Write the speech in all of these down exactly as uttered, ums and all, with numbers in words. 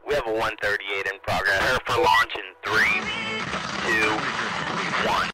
We have a one thirty-eight in progress. Prepare for launch in three, two, one.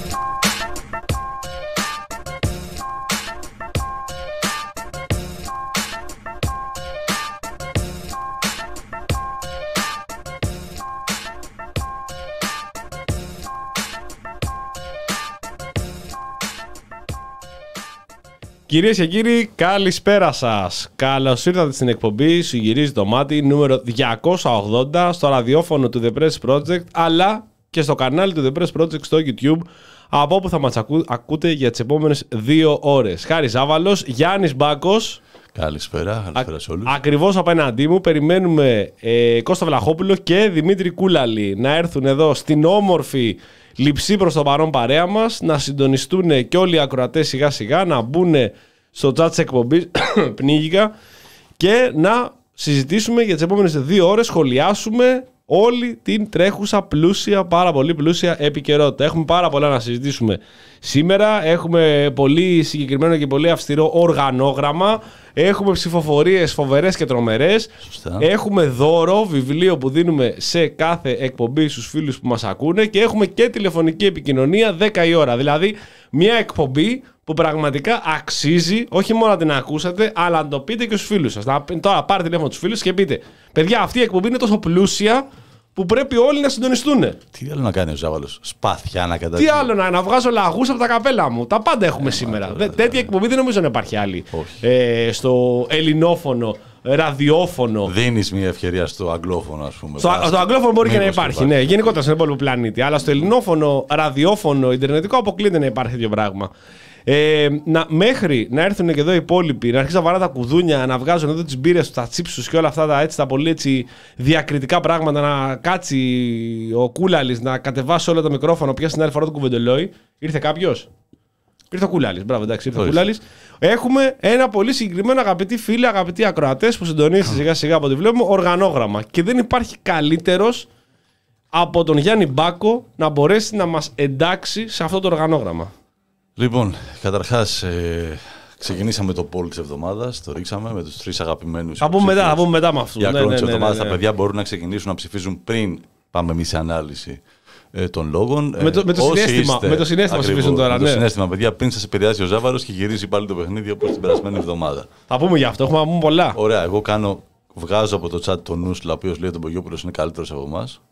Κυρίες και κύριοι, καλησπέρα σας. Καλώς ήρθατε στην εκπομπή Σου γυρίζει το μάτι νούμερο διακόσια ογδόντα στο ραδιόφωνο του The Press Project, αλλά και στο κανάλι του The Press Project στο YouTube, από όπου θα μας ακού, ακούτε για τις επόμενες δύο ώρες. Χάρης Ζάβαλος, Γιάννης Μπάκος. Καλησπέρα, καλησπέρα σε όλους. Ακριβώς απέναντί μου περιμένουμε ε, Κώστα Βλαχόπουλο και Δημήτρη Κούλαλη να έρθουν εδώ στην όμορφη λειψή προς το παρόν παρέα μας, να συντονιστούν και όλοι οι ακροατές σιγά σιγά, να μπουν στο chat της εκπομπής πνίγηκα και να συζητήσουμε για τις επόμενες δύο ώρες, σχολιάσουμε όλη την τρέχουσα πλούσια, πάρα πολύ πλούσια επικαιρότητα. Έχουμε πάρα πολλά να συζητήσουμε σήμερα, έχουμε πολύ συγκεκριμένο και πολύ αυστηρό οργανόγραμμα, έχουμε ψηφοφορίες φοβερές και τρομερές. Σωστά. Έχουμε δώρο, βιβλίο που δίνουμε σε κάθε εκπομπή στους φίλους που μας ακούνε και έχουμε και τηλεφωνική επικοινωνία δέκα η ώρα. Δηλαδή μια εκπομπή που πραγματικά αξίζει όχι μόνο να την ακούσατε, αλλά να το πείτε και στους φίλους σας. Να, τώρα πάρτε τηλέφωνο τους φίλους και πείτε: παιδιά, αυτή η εκπομπή είναι τόσο πλούσια που πρέπει όλοι να συντονιστούν. Τι άλλο να κάνει ο Ζάβαλος, σπάθια να καταφέρει. Τι άλλο να, να βγάζω λαγούς από τα καπέλα μου. Τα πάντα έχουμε ε, σήμερα. Μα, Δε, τέτοια δε, εκπομπή δεν νομίζω να υπάρχει άλλη. Ε, στο ελληνόφωνο, ραδιόφωνο. Δίνεις μια ευκαιρία στο αγγλόφωνο, ας πούμε. Στο, στο αγγλόφωνο μπορεί και να υπάρχει, υπάρχει. Ναι, γενικότερα στον υπόλοιπο πλανήτη. Αλλά στο ελληνόφωνο, ραδιόφωνο, ιντερνετικό αποκλείται να υπάρχει τέτοιο πράγμα. Ε, να, μέχρι να έρθουν και εδώ οι υπόλοιποι, να αρχίσουν να βαράνε τα κουδούνια, να βγάζουν εδώ τις μπύρες, τα τσίψους τους και όλα αυτά τα, έτσι, τα πολύ έτσι, διακριτικά πράγματα, να κάτσει ο Κούλαλης να κατεβάσει όλα τα μικρόφωνα, πιάσει την άλλη φορά το κουβεντολόι. Ήρθε κάποιος? Ήρθε ο Κούλαλης. Μπράβο, εντάξει, ήρθε ο Κούλαλης. Έχουμε ένα πολύ συγκεκριμένο, αγαπητοί φίλοι, αγαπητοί ακροατές, που συντονίζεται σιγά σιγά από ό,τι βλέπουμε, οργανόγραμμα. Και δεν υπάρχει καλύτερος από τον Γιάννη Μπάκο να μπορέσει να μας εντάξει σε αυτό το οργανόγραμμα. Λοιπόν, καταρχάς, ε, ξεκινήσαμε το poll της εβδομάδας, το ρίξαμε με τους τρεις αγαπημένους. Θα πούμε μετά, θα πούμε μετά με αυτούς. Για ναι, ναι, της ναι, εβδομάδας ναι, ναι. τα παιδιά μπορούν να ξεκινήσουν να ψηφίζουν πριν πάμε εμείς σε ανάλυση ε, των λόγων. Με το, με το συνέστημα, είστε, με το συνέστημα ακριβώς, ψηφίζουν τώρα. Με ναι. το συνέστημα, παιδιά, πριν σας επηρεάσει ο Ζάβαρος και γυρίζει πάλι το παιχνίδι όπως την περασμένη εβδομάδα. Θα πούμε γι' αυτό, έχουμε να πούμε πολλά. Ωραία, εγώ κάνω, βγάζω από το chat τον Νούσλα, ο οποίος λέει ότι ο Μπογιόπουλος είναι καλύτερος από εμάς.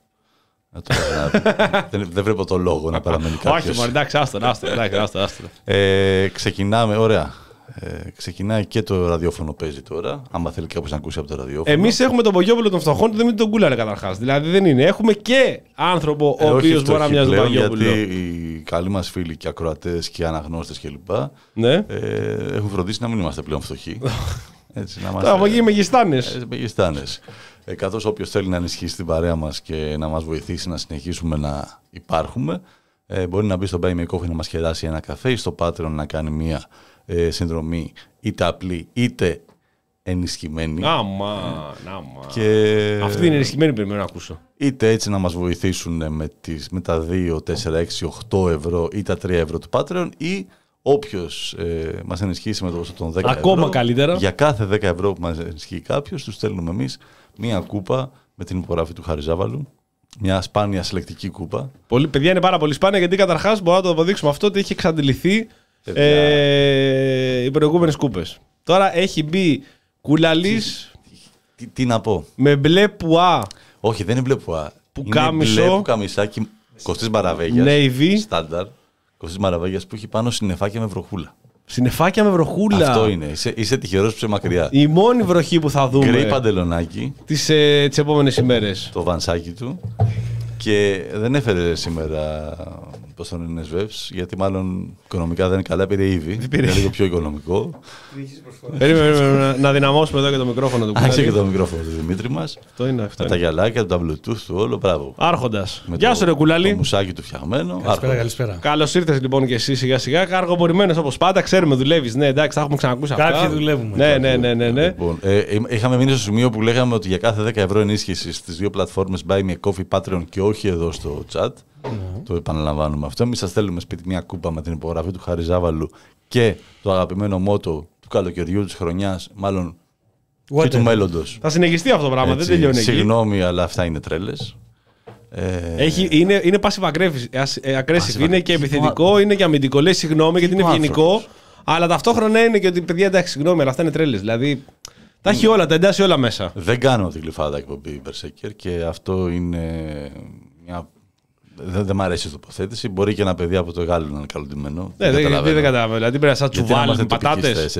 δεν, δεν βλέπω το λόγο να παραμένει κάποιος. Όχι, μωρέ, εντάξει, άστον, άστον, άστον, άστον. Ε, ξεκινάμε, ωραία. Ε, ξεκινάει και το ραδιόφωνο παίζει τώρα. Άμα θέλει κάποιος να ακούσει από το ραδιόφωνο. Εμείς έχουμε τον Πογιόπουλο των φτωχών, του Δημήτρη τον Κούλαρε καταρχάς. Δηλαδή δεν είναι. Έχουμε και άνθρωπο ο ε, οποίος μπορεί να μοιάζει τον Πογιόπουλο. Γιατί οι καλοί μας φίλοι και ακροατές και αναγνώστες κλπ. Ναι. Ε, έχουν φροντίσει να μην είμαστε πλέον φτωχοί. Έτσι, να είμαστε. Τώρα μεγιστάνες. Μεγιστάνες. Ε, καθώς όποιος θέλει να ενισχύσει την παρέα μας και να μας βοηθήσει να συνεχίσουμε να υπάρχουμε, ε, μπορεί να μπει στο Buy Me Coffee να μας χεράσει ένα καφέ ή στο Patreon να κάνει μια ε, συνδρομή είτε απλή είτε ενισχυμένη. Άμα, άμα. Και... αυτή είναι ενισχυμένη περιμένω να ακούσω. Είτε έτσι να μας βοηθήσουν με, τις, με τα δύο, τέσσερα, έξι, οκτώ ευρώ ή τα τρία ευρώ του Patreon, ή όποιος ε, μας ενισχύσει με το ποσό των δέκα ακόμα ευρώ, καλύτερα. Για κάθε δέκα ευρώ που μας ενισχύει κάποιος, τους στέλνουμε εμείς μία κούπα με την υπογραφή του Χάρη Ζάβαλου. Μια σπάνια συλλεκτική κούπα. Πολύ, παιδιά, είναι πάρα πολύ σπάνια, γιατί καταρχάς μπορούμε να το αποδείξουμε αυτό ότι έχει εξαντληθεί ε, οι προηγούμενες κούπες. Τώρα έχει μπει Κούλαλης. Τι, τι, τι να πω. Με μπλε πουά. Όχι, δεν είναι μπλε πουά. Που είναι κάμισο. Μπλε που καμισάκι Κωστής Μαραβέγιας. Navy. Στάνταρ. Κωστής Μαραβέγιας που έχει πάνω συννεφάκια με βροχούλα. Συννεφάκια με βροχούλα. Αυτό είναι. Είσαι, είσαι τυχερός που είσαι μακριά. Η μόνη βροχή που θα δούμε. Γκρέι παντελονάκι. Τις, ε, τις επόμενες ημέρες. Το βανσάκι του. Και δεν έφερε σήμερα, πώς τον είναι, Σβεύς, γιατί μάλλον οικονομικά δεν είναι καλά, πήρε ήδη. Είναι λίγο πιο οικονομικό. Περίμενε να δυναμώσουμε εδώ και το μικρόφωνο του Κούλαλη. Άξε και το μικρόφωνο του Δημήτρη μας. Το είναι αυτό. Με τα γυαλάκια, τα Bluetooth του, όλο, μπράβο. Άρχοντας. Γεια σου ρε Κούλαλη. Το μουσάκι του φτιαγμένο. Καλησπέρα, καλησπέρα. Καλώς ήρθες λοιπόν και εσύ σιγά σιγά. Αργοπορημένος όπως πάντα, ξέρουμε δουλεύεις. Ναι, εντάξει, τα έχουμε ξανακούσει αυτά. Κάποιοι δουλεύουμε. Ναι, ναι, ναι, ναι, ναι. Λοιπόν, ε, είχαμε μείνει στο σημείο που λέγαμε ότι για κάθε δέκα ευρώ ενίσχυση στις δύο πλατφόρμες Buy Me Coffee, Patreon και όχι εδώ στο chat. Mm. Το επαναλαμβάνουμε αυτό. Εμείς σας στέλνουμε σπίτι μια κούπα με την υπογραφή του Χάρη Ζάβαλου και το αγαπημένο μότο του καλοκαιριού της χρονιάς, μάλλον και του μέλλοντος. Θα συνεχιστεί αυτό το πράγμα, έτσι, δεν τελειώνει εκεί. Συγγνώμη, αλλά αυτά είναι τρέλες. Ε... Έχει, είναι, είναι passive aggressive, είναι και επιθετικό, είναι και αμυντικό. Λέει συγγνώμη γιατί είναι ευγενικό, αλλά ταυτόχρονα είναι και ότι παιδιά εντάξει, συγγνώμη, αλλά αυτά είναι τρέλες. Δηλαδή τα έχει όλα, τα εντάσσει όλα μέσα. Δεν κάνω την Γλυφάδα εκπομπή Berserker και αυτό είναι μια. Δεν, δεν μ' αρέσει η τοποθέτηση. Μπορεί και ένα παιδί από το Γάλλο να είναι καλοντημένο. Ναι, δεν καταλαβαίνω. Δηλαδή πρέπει να σαν τσουβάλι με πατάτες.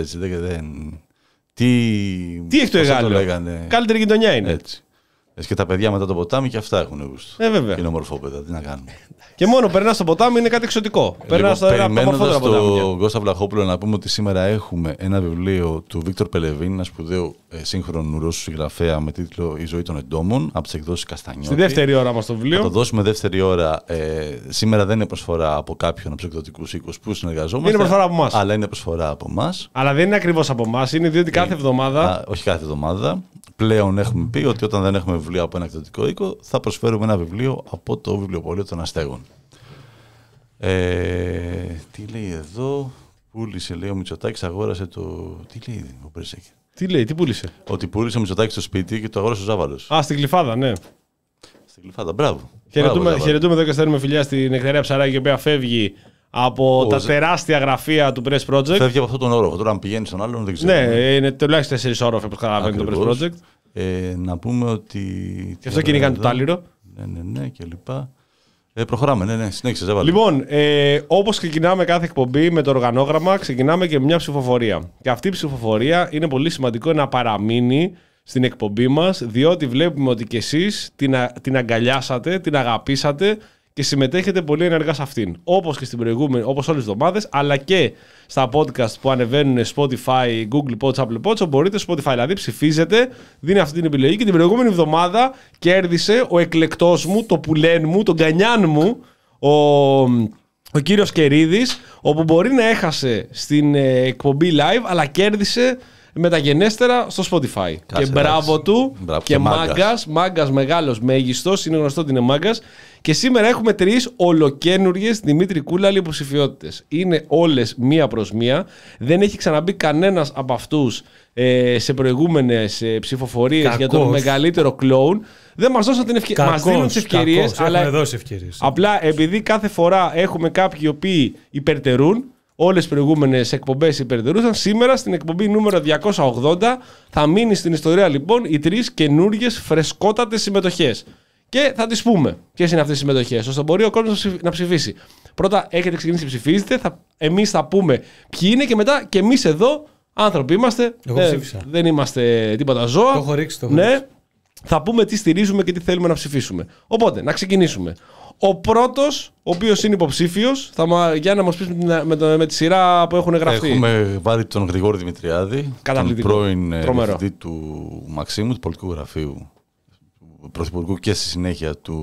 Τι, Τι έχει το Γάλλο. Καλύτερη γειτονιά είναι. Έτσι. Και τα παιδιά μετά το ποτάμι και αυτά έχουν γούστο. Ε, βέβαια. Και είναι ομορφόπεδα, τι να κάνουμε. Και μόνο περνά στο ποτάμι είναι κάτι εξωτικό. Περνά στο ένα από τα ομορφότερα ποτάμια. Τον Κώστα Βλαχόπουλο να πούμε ότι σήμερα έχουμε ένα βιβλίο του Βίκτορ Πελεβίν, ένα σπουδαίο ε, σύγχρονου Ρώσου συγγραφέα με τίτλο Η ζωή των εντόμων, από τις εκδόσεις Καστανιώτη. Στη δεύτερη ώρα μας το βιβλίο. Θα το δώσουμε δεύτερη ώρα. Ε, σήμερα δεν είναι προσφορά από κάποιον από τους εκδοτικούς οίκους που συνεργαζόμαστε. Είναι προσφορά από εμάς. Αλλά είναι προσφορά από εμάς. Αλλά δεν είναι ακριβώς από εμάς, είναι διότι κάθε εβδομάδα. Α, όχι κάθε εβδομάδα. Πλέον έχουμε πει ότι όταν δεν έχουμε βιβλίο από ένα εκδοτικό οίκο, θα προσφέρουμε ένα βιβλίο από το βιβλιοπωλείο των Αστέγων. Ε, τι λέει εδώ, πούλησε, λέει ο Μητσοτάκης, αγόρασε το. Τι λέει ο Berserker. Τι λέει, τι πούλησε. Ότι πούλησε ο Μητσοτάκης στο σπίτι και το αγόρασε ο Ζάβαλος. Α, στην Γλυφάδα, ναι. Στην Γλυφάδα, μπράβο. Χαιρετούμε, χαιρετούμε εδώ και στέλνουμε φιλιά στην Νεκταρία Ψαράκη, η οποία φεύγει από ο, τα ζε... τεράστια γραφεία του Press Project. Φεύγει από αυτόν τον όροφο. Τώρα, αν πηγαίνει στον άλλον, δεν ξέρω. Ναι, είναι τουλάχιστον τέσσερις όροφοι που καταλαβαίνει το Press Project. Ε, να πούμε ότι. Και αυτό κυνηγάνε το τάλιρο. Ναι, ναι, ναι, και λοιπά. Ε, προχωράμε, ναι, ναι, συνέχισε, Ζέβαλε. Λοιπόν, ε, όπως ξεκινάμε κάθε εκπομπή με το οργανόγραμμα, ξεκινάμε και με μια ψηφοφορία. Και αυτή η ψηφοφορία είναι πολύ σημαντικό να παραμείνει στην εκπομπή μας, διότι βλέπουμε ότι και εσείς την, α, την αγκαλιάσατε, την αγαπήσατε και συμμετέχετε πολύ ενεργά σε αυτήν. Όπως και στην προηγούμενη, όπως όλες τις εβδομάδες, αλλά και στα podcast που ανεβαίνουν Spotify, Google Pods, Apple Pods, μπορείτε Spotify, δηλαδή ψηφίζετε, δίνει αυτή την επιλογή και την προηγούμενη εβδομάδα κέρδισε ο εκλεκτός μου, το πουλέν μου, τον γκανιάν μου, ο, ο κύριος Κερίδης, όπου μπορεί να έχασε στην ε, εκπομπή live, αλλά κέρδισε μεταγενέστερα στο Spotify. Κάσε, και μπράβο εντάξει. του μπράβο, και μάγκας, μάγκας μεγάλος μέγιστος, είναι γνωστό ότι είναι μάγκας. Και σήμερα έχουμε τρεις ολοκένουργιες Δημήτρη Κούλαλη υποψηφιότητες. Είναι όλες μία προς μία. Δεν έχει ξαναμπεί κανένας από αυτούς ε, σε προηγούμενες ε, ψηφοφορίες Κακός. για τον μεγαλύτερο κλόουν. Δεν μας δώσαν την ευκαιρία. Μας δίνουν τις ευκαιρίες. Αλλά δώσει ευκαιρίες. Απλά επειδή κάθε φορά έχουμε κάποιοι οι οποίοι υπερτερούν. Όλες τις προηγούμενες εκπομπές υπερτερούσαν. Σήμερα στην εκπομπή νούμερο διακόσια ογδόντα θα μείνει στην ιστορία λοιπόν οι τρεις καινούργιες φρεσκότατες συμμετοχές. Και θα τις πούμε ποιες είναι αυτές οι συμμετοχές, ώστε μπορεί ο κόσμος να ψηφίσει. Πρώτα έχετε ξεκινήσει να ψηφίζετε, θα, εμείς θα πούμε ποιοι είναι και μετά και εμείς εδώ άνθρωποι είμαστε. Εγώ ψήφισα. Δεν είμαστε τίποτα ζώα. Το έχω ρίξει, το έχω ναι, ρίξει. Θα πούμε τι στηρίζουμε και τι θέλουμε να ψηφίσουμε. Οπότε, να ξεκινήσουμε. Ο πρώτος, ο οποίος είναι υποψήφιος, θα, για να μας πεις με, με, με, με τη σειρά που έχουν γραφτεί. Έχουμε βάλει τον Γρηγόρη Δημητριάδη, τον πρώην διευθυντή του Μαξίμου, του πολιτικού γραφείου του Πρωθυπουργού και στη συνέχεια του,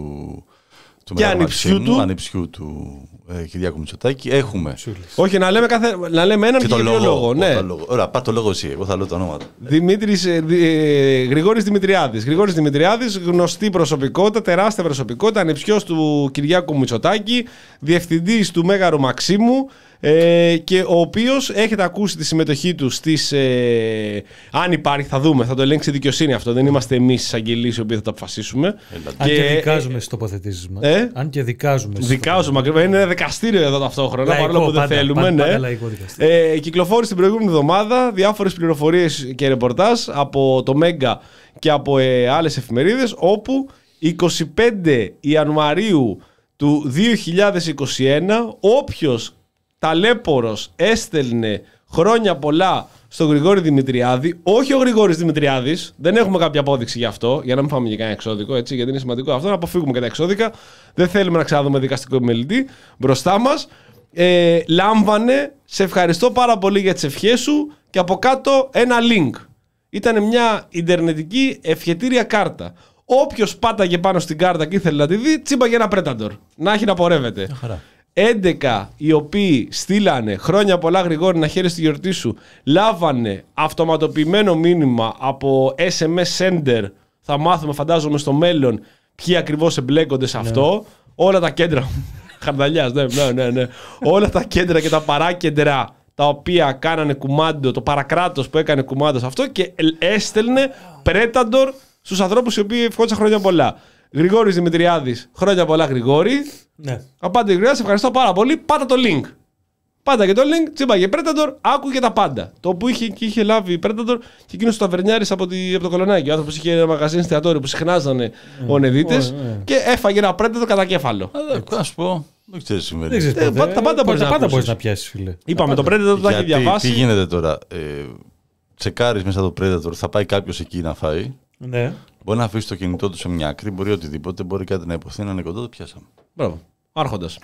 του Μεγάλου Μαξίμου, ανιψιού του ε, Κυριάκου Μητσοτάκη. Έχουμε. Όχι, να λέμε, κάθε, να λέμε έναν και, και για δύο λόγο. Ναι. Ωραία, πάρ' το λόγο εσύ, εγώ θα λέω τα ονόματα. Δημήτρης, ε, ε, Γρηγόρης Δημητριάδης. Γρηγόρης Δημητριάδης, γνωστή προσωπικότητα, τεράστια προσωπικότητα, ανιψιός του Κυριάκου Μητσοτάκη, διευθυντής του Μέγαρου Μαξίμου. Ε, και ο οποίος έχετε ακούσει τη συμμετοχή του στις. Ε, αν υπάρχει, θα δούμε, θα το ελέγξει η δικαιοσύνη αυτό. Δεν είμαστε εμείς εισαγγελείς οι οποίοι θα το αποφασίσουμε. Αν και, και δικάζουμε στις τοποθετήσεις μας. Ε? Αν και δικάζουμε. Δικάζουμε ακριβώς. Είναι ένα δικαστήριο εδώ ταυτόχρονα, λαϊκό, παρόλο που δεν πάντα, θέλουμε. πάντα, ναι. πάντα ε, κυκλοφόρησε την προηγούμενη εβδομάδα διάφορες πληροφορίες και ρεπορτάζ από το Μέγκα και από ε, άλλες εφημερίδες, όπου εικοστή πέμπτη Ιανουαρίου του δύο χιλιάδες είκοσι ένα όποιος ταλέπορος έστελνε χρόνια πολλά στον Γρηγόρη Δημητριάδη, όχι ο Γρηγόρης Δημητριάδης, δεν έχουμε κάποια απόδειξη γι' αυτό, για να μην φάμε και κανένα εξώδικο, έτσι, γιατί είναι σημαντικό αυτό, να αποφύγουμε και τα εξώδικα. Δεν θέλουμε να ξαναδούμε δικαστικό επιμελητή μπροστά μας. Ε, λάμβανε, σε ευχαριστώ πάρα πολύ για τις ευχές σου, και από κάτω ένα link. Ήταν μια ιντερνετική ευχετήρια κάρτα. Όποιος πάταγε πάνω στην κάρτα και ήθελε να τη δει, τσίμπαγε ένα Predator. Να έχει να πορεύεται. έντεκα οι οποίοι στείλανε χρόνια πολλά Γρηγόρη να χαίρεσαι τη γιορτή σου, λάβανε αυτοματοποιημένο μήνυμα από ες εμ ες sender. Θα μάθουμε, φαντάζομαι, στο μέλλον ποιοι ακριβώς εμπλέκονται σε αυτό. Ναι. Όλα τα κέντρα. Χαρδαλιάς, ναι, ναι, ναι, ναι. Όλα τα κέντρα και τα παράκεντρα τα οποία κάνανε κουμάντο, το παρακράτος που έκανε κουμάντο σε αυτό και έστελνε Predator στους ανθρώπους οι οποίοι ευχόντουσαν χρόνια πολλά. Γρηγόρης Δημητριάδης, χρόνια πολλά Γρηγόρη. Ναι. Απάντα Γρηγόρη, ευχαριστώ πάρα πολύ. Πάτα το link. Πάντα και το link, τσίμπαγε Predator, άκουγε τα πάντα. Το που είχε, είχε λάβει Predator και εκείνο ο ταβερνιάρης από, από το Κολονάκι. Ο άνθρωπος είχε ένα μαγαζί εστιατόριο που συχνάζανε mm. ονεδίτες mm. και έφαγε ένα Predator κατά κέφαλο. Να σου πω. Δεν ξέρει τι συμβαίνει. Δεν ξέρεις, ε, τα πάντα μπορεί να, να πιάσει, φίλε. Είπαμε το Predator το έχει διαβάσει. Τι γίνεται τώρα. Ε, τσεκάρεις μέσα το Predator, θα πάει κάποιος εκεί να φάει. Ναι. Μπορεί να αφήσει το κινητό του σε μια άκρη, μπορεί οτιδήποτε, μπορεί κάτι να υποθεί, να είναι κοντό, το πιάσαμε. Μπράβο. Άρχοντας.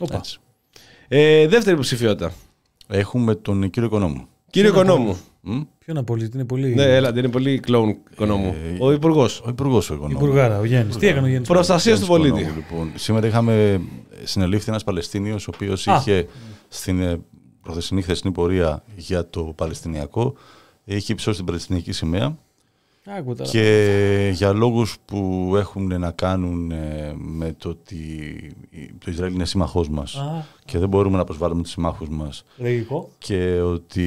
Ε, δεύτερη υποψηφιότητα. Έχουμε τον κύριο Οικονόμου. Κύριο Οικονόμου. Ποιο να πολύ, είναι πολύ. Ναι, έλα, είναι πολύ κλόουν Οικονόμου. Ε, ο Υπουργός. Ο Υπουργός ο Οικονόμου. Υπουργάρα, ο Γιάννης. Τι έκανε ο Γιάννης. Προστασία του πολίτη. Λοιπόν, σήμερα είχαμε συνελήφθη ένας Παλαιστίνιος, ο οποίος είχε στην προχθεσινή χθεσινή πορεία για το Παλαιστινιακό, είχε υψώσει την Παλαιστινιακή σημαία. Και για λόγους που έχουν να κάνουν με το ότι το Ισραήλ είναι σύμμαχός μας Α. και δεν μπορούμε να προσβάλλουμε τους συμμάχους μας Λογικό. και ότι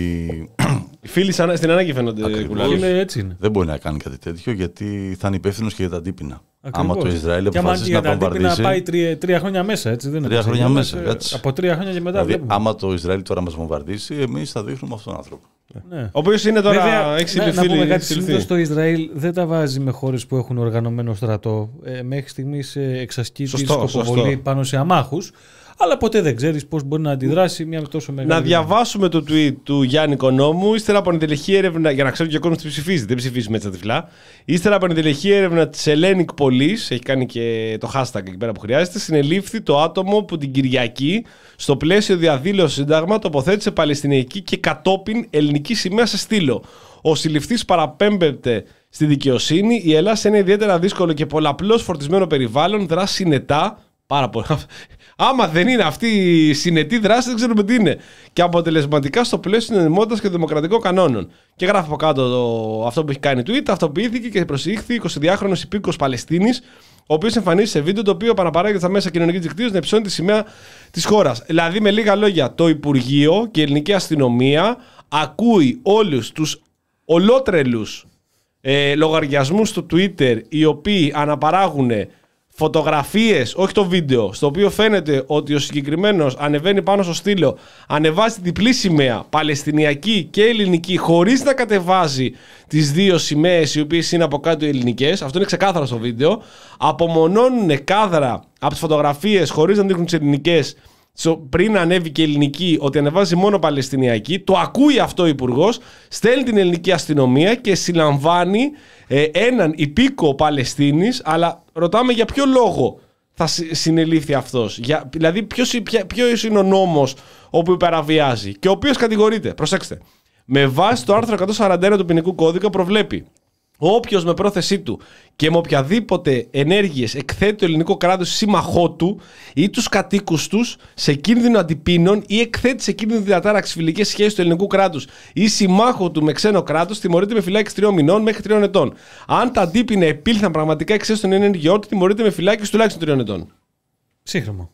οι φίλοι στην ανάγκη φαίνονται κουλάρι. Έτσι είναι. Δεν μπορεί να κάνει κάτι τέτοιο γιατί θα είναι υπεύθυνος και για τα αντίπεινα. Άμα το Ισραήλ αποφασίσει να βομβαρδίσει. Να πάει τρία, τρία χρόνια μέσα, έτσι δεν είναι. Τρία χρόνια μέσα. Από τρία χρόνια και μετά. Δηλαδή, άμα το Ισραήλ τώρα μας βομβαρδίσει, εμείς θα δείχνουμε αυτόν τον άνθρωπο. Ναι. Ο οποίος είναι τώρα. Βέβαια, έχει να, να πούμε κάτι. Συνήθως το Ισραήλ δεν τα βάζει με χώρες που έχουν οργανωμένο στρατό. Ε, μέχρι στιγμής ε, εξασκεί τη σκοποβολή πάνω σε αμάχους. Αλλά ποτέ δεν ξέρεις πώς μπορεί να αντιδράσει μια τόσο μεγάλη. Να διαβάσουμε το tweet του Γιάννη Οικονόμου. Ύστερα από ενδελεχή έρευνα, για να ξέρει και ο κόσμος τι ψηφίζει, δεν ψηφίζει με τα τυφλά. Ύστερα από ενδελεχή έρευνα της Hellenic Police, έχει κάνει και το hashtag εκεί πέρα που χρειάζεται, συνελήφθη το άτομο που την Κυριακή, στο πλαίσιο διαδήλωση Σύνταγμα, τοποθέτησε Παλαιστινιακή και κατόπιν ελληνική σημαία σε στήλο. Ο συλληφθής παραπέμπεται στη δικαιοσύνη. Η Ελλάδα σε ένα ιδιαίτερα δύσκολο και πολλαπλώς φορτισμένο περιβάλλον δρά συνετά. Πάρα πολύ. Άμα δεν είναι αυτή η συνετή δράση, δεν ξέρουμε τι είναι. Και αποτελεσματικά στο πλαίσιο της νομιμότητας και των δημοκρατικών κανόνων. Και γράφει από κάτω το, αυτό που έχει κάνει tweet. Αυτοποιήθηκε και προσήχθη εικοσιδυάχρονος υπήκοος Παλαιστίνης, ο οποίος εμφανίστηκε σε βίντεο το οποίο παραπαράγεται στα μέσα κοινωνικής δικτύωσης να υψώνει τη σημαία της χώρας. Δηλαδή, με λίγα λόγια, το Υπουργείο και η ελληνική αστυνομία ακούει όλους τους ολότρελους ε, λογαριασμούς στο Twitter οι οποίοι αναπαράγουν φωτογραφίες, όχι το βίντεο, στο οποίο φαίνεται ότι ο συγκεκριμένος ανεβαίνει πάνω στο στήλο, ανεβάζει διπλή σημαία, παλαιστινιακή και ελληνική, χωρίς να κατεβάζει τις δύο σημαίες οι οποίες είναι από κάτω ελληνικές. Αυτό είναι ξεκάθαρο στο βίντεο. Απομονώνουν κάδρα από τις φωτογραφίες χωρίς να δείχνουν τις ελληνικές, πριν ανέβει και η ελληνική, ότι ανεβάζει μόνο παλαιστινιακή. Το ακούει αυτό ο υπουργός, στέλνει την ελληνική αστυνομία και συλλαμβάνει ε, έναν υπήκο Παλαιστίνης, αλλά ρωτάμε για ποιο λόγο θα συνελήφθη αυτός. Για, δηλαδή ποιος, ποιος είναι ο νόμος όπου υπεραβιάζει και ο οποίος κατηγορείται. Προσέξτε, με βάση το άρθρο εκατόν σαράντα ένα του ποινικού κώδικα προβλέπει όποιος με πρόθεσή του και με οποιαδήποτε ενέργειες εκθέτει το ελληνικό κράτος σύμμαχό του ή τους κατοίκους τους σε κίνδυνο αντιπίνων ή εκθέτει σε κίνδυνο διατάραξη φιλικές σχέσεις του ελληνικού κράτους ή συμμάχο του με ξένο κράτος, τιμωρείται με φυλάκιση τριών μηνών μέχρι τριών ετών. Αν τα αντίπεινα επήλθαν πραγματικά εξαιτίας των ενεργειών του, τιμωρείται με φυλάκιση τουλάχιστον τριών ετών. Σύγχρονο.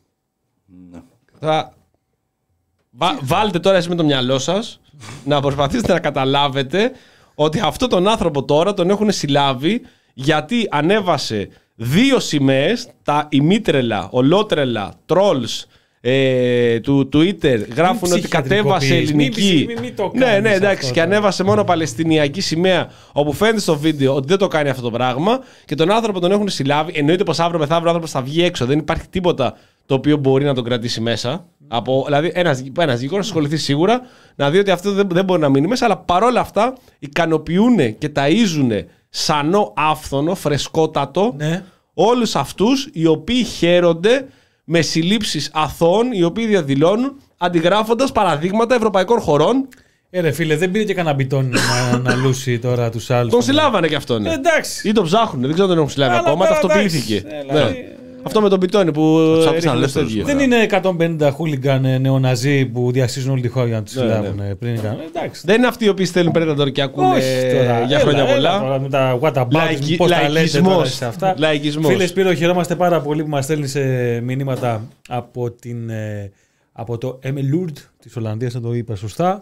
Θα... Βα... Βάλτε τώρα εσείς με το μυαλό σας να προσπαθήσετε να καταλάβετε ότι αυτόν τον άνθρωπο τώρα τον έχουν συλλάβει γιατί ανέβασε δύο σημαίες, τα ημίτρελα, ολότρελα, trolls ε, του Twitter γράφουν ότι κατέβασε ελληνική. Μη, μη, μη το ναι, ναι, εντάξει, αυτό, και ανέβασε μόνο παλαιστινιακή σημαία, όπου φαίνεται στο βίντεο ότι δεν το κάνει αυτό το πράγμα και τον άνθρωπο τον έχουν συλλάβει. Εννοείται πως αύριο μεθαύριο ο άνθρωπος θα βγει έξω, δεν υπάρχει τίποτα το οποίο μπορεί να τον κρατήσει μέσα. Από, δηλαδή, ένας, ένας δικηγόρος ασχοληθεί σίγουρα να δει ότι αυτό δεν, δεν μπορεί να μείνει μέσα, αλλά παρόλα αυτά ικανοποιούν και ταΐζουν σανό άφθονο, φρεσκότατο, ναι, όλους αυτούς οι οποίοι χαίρονται με συλλήψεις αθώων, οι οποίοι διαδηλώνουν αντιγράφοντας παραδείγματα ευρωπαϊκών χωρών. Ε, ρε φίλε, δεν πήρε και κανένα μπιτόνι να, να λούσει τώρα τους άλλους. Τον συλλάβανε κι αυτόν. Ε, εντάξει. Ή τον ψάχνουν, δεν ξέρω αν τον έχουν συλλάβει ακόμα, ταυτοποιήθηκε. Αυτό με τον πιτόνι που. Δεν είναι εκατόν πενήντα χούλιγκαν νεοναζί που διασύζουν όλη τη χώρα για να του συλλάβουν. Ναι, ναι. Δεν είναι αυτοί οι οποίοι στέλνουν Predator και ακούνε τώρα, για χρόνια έλα, πολλά. Έλα, με τα what about, πώς τα λέτε τώρα σε αυτά. Φίλε Σπύρο, χαιρόμαστε πάρα πολύ που μας στέλνεις μηνύματα από, την, από το Emmeloord της Ολλανδίας, αν το είπα σωστά.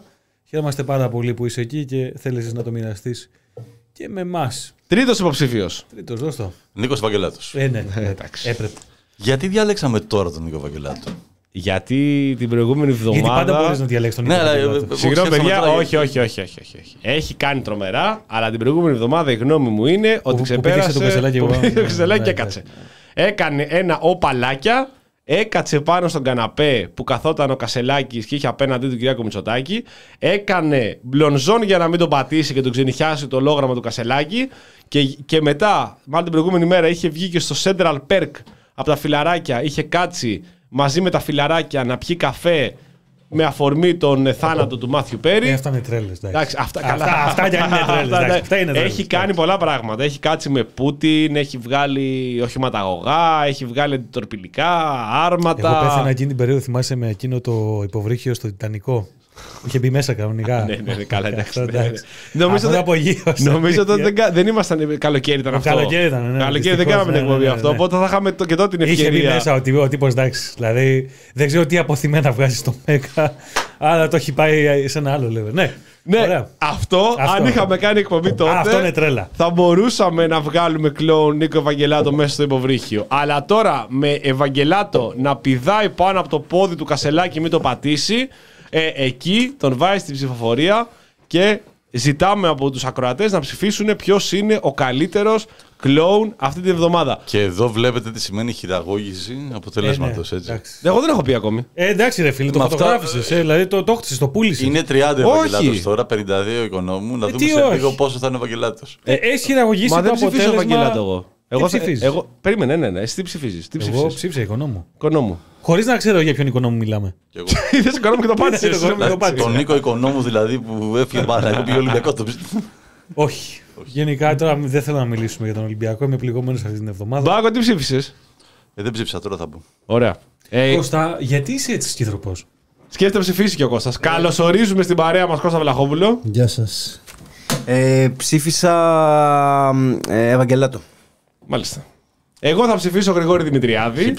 Χαίρομαστε πάρα πολύ που είσαι εκεί και θέλεις να το μοιραστείς και με εμάς. Τρίτος υποψήφιος. Τρίτος, δώσ' το. Νίκος Βαγγελάτος. Ε, ναι, εντάξει. Έπρεπε. Γιατί διαλέξαμε τώρα τον Νίκο Βαγγελάτο? Γιατί την προηγούμενη εβδομάδα. Γιατί πάντα μπορείς να διαλέξεις τον Νίκο Βαγγελάτο. Συγγνώμη, παιδιά, όχι, όχι, όχι, όχι, όχι. Έχει κάνει τρομερά, αλλά την προηγούμενη εβδομάδα η γνώμη μου είναι ότι ξεπέρασε. Το Κασελάκι και έκατσε. Έκανε ένα οπαλάκια. Έκατσε πάνω στον καναπέ που καθόταν ο Κασελάκης και είχε απέναντί του Κυριάκο Μητσοτάκη. Έκανε μπλονζόν για να μην τον πατήσει και τον ξενυχιάσει το ολόγραμμα του Κασελάκη. Και, και μετά, μάλλον την προηγούμενη μέρα, είχε βγει και στο Central Perk από τα φιλαράκια. Είχε κάτσει μαζί με τα φιλαράκια να πιει καφέ με αφορμή τον θάνατο του Μάθιου Πέρι. Ε, αυτά είναι τρέλες. Αυτά, αυτά, καλά, αυτά, αυτά, αυτά είναι τρέλες. Έχει κάνει πολλά πράγματα. Έχει κάτσει με Πούτιν, έχει βγάλει οχηματαγωγά, έχει βγάλει αντιτορπιλικά, άρματα. Εγώ πέθανα εκείνη την περίοδο, θυμάσαι, με εκείνο το υποβρύχιο στο Τιτανικό. Είχε μπει μέσα κανονικά. Ναι, ναι, καλά, εντάξει. Νομίζω ότι δεν ήμασταν. Καλοκαίρι ήταν αυτό. Καλοκαίρι ήταν. Καλοκαίρι δεν κάναμε την εκπομπή αυτό. Οπότε θα είχαμε και τότε την ευκαιρία. Είχε μπει μέσα ο τύπος, εντάξει. Δηλαδή δεν ξέρω τι αποθυμένα βγάζει στο Μέκα. Αλλά το έχει πάει σε ένα άλλο level. Ναι. Ναι, αυτό, αυτό, αν είχαμε κάνει εκπομπή τότε, αυτό είναι τρέλα. Θα μπορούσαμε να βγάλουμε κλόουν Νίκο Ευαγγελάτο μέσα στο υποβρύχιο. Αλλά τώρα με Ευαγγελάτο να πηδάει πάνω από το πόδι του Κασελάκη, μην το πατήσει, ε, εκεί τον βάζει στην ψηφοφορία και ζητάμε από τους ακροατές να ψηφίσουν ποιος είναι ο καλύτερος κλόουν αυτή την εβδομάδα. Και εδώ βλέπετε τι σημαίνει χειραγώγηση αποτελέσματος. Ε, ναι, έτσι. Εγώ δεν έχω πει ακόμη. Ε, εντάξει, ρε φίλε, το φωτογράφησες. Αυτά... Ε, δηλαδή το, το χτίσες, το πούλησες. Είναι τριάντα Ευαγγελάτος τώρα, πενήντα δύο οικονόμου. Να ε, δούμε σε λίγο πόσο θα είναι ο Ευαγγελάτος. Ε, Έχει χειραγωγήσει Μα το δεν αποτέλεσμα. Ευαγγελάτο εγώ. Εγώ ψηφίζεις. Εγώ, περίμενε, ναι, ναι. Εσύ τι ψηφίζεις. Τι εγώ ψήφισα οικονόμου. Οικονόμου. Χωρίς να ξέρω για ποιον οικονόμου μιλάμε. Είδες οικονόμου και το πάτησες. Τον Νίκο Οικονόμου δηλαδή που έφυγε πάρα. Εγώ πήγε Ολυμπιακό το ψήφισα. Όχι. Γενικά τώρα δεν θέλω να μιλήσουμε για τον Ολυμπιακό. Είμαι πληγωμένος αυτή την εβδομάδα. Μπάκο, τι ψήφισες? Ε, δεν ψήφισα, τώρα θα πω. Ωραία. Ε, Κώστα, γιατί είσαι έτσι σκύθροπος? Σκέφτεται ψηφίσει και ο Κώστας. Ε, Καλωσορίζουμε στην παρέα μας Κώστα Βλαχόπουλο. Γεια σας. Ε, ψήφισα ε, Ευαγγελάτο. Μάλιστα. Εγώ θα ψηφίσω Γρηγόρη Δημητριάδη.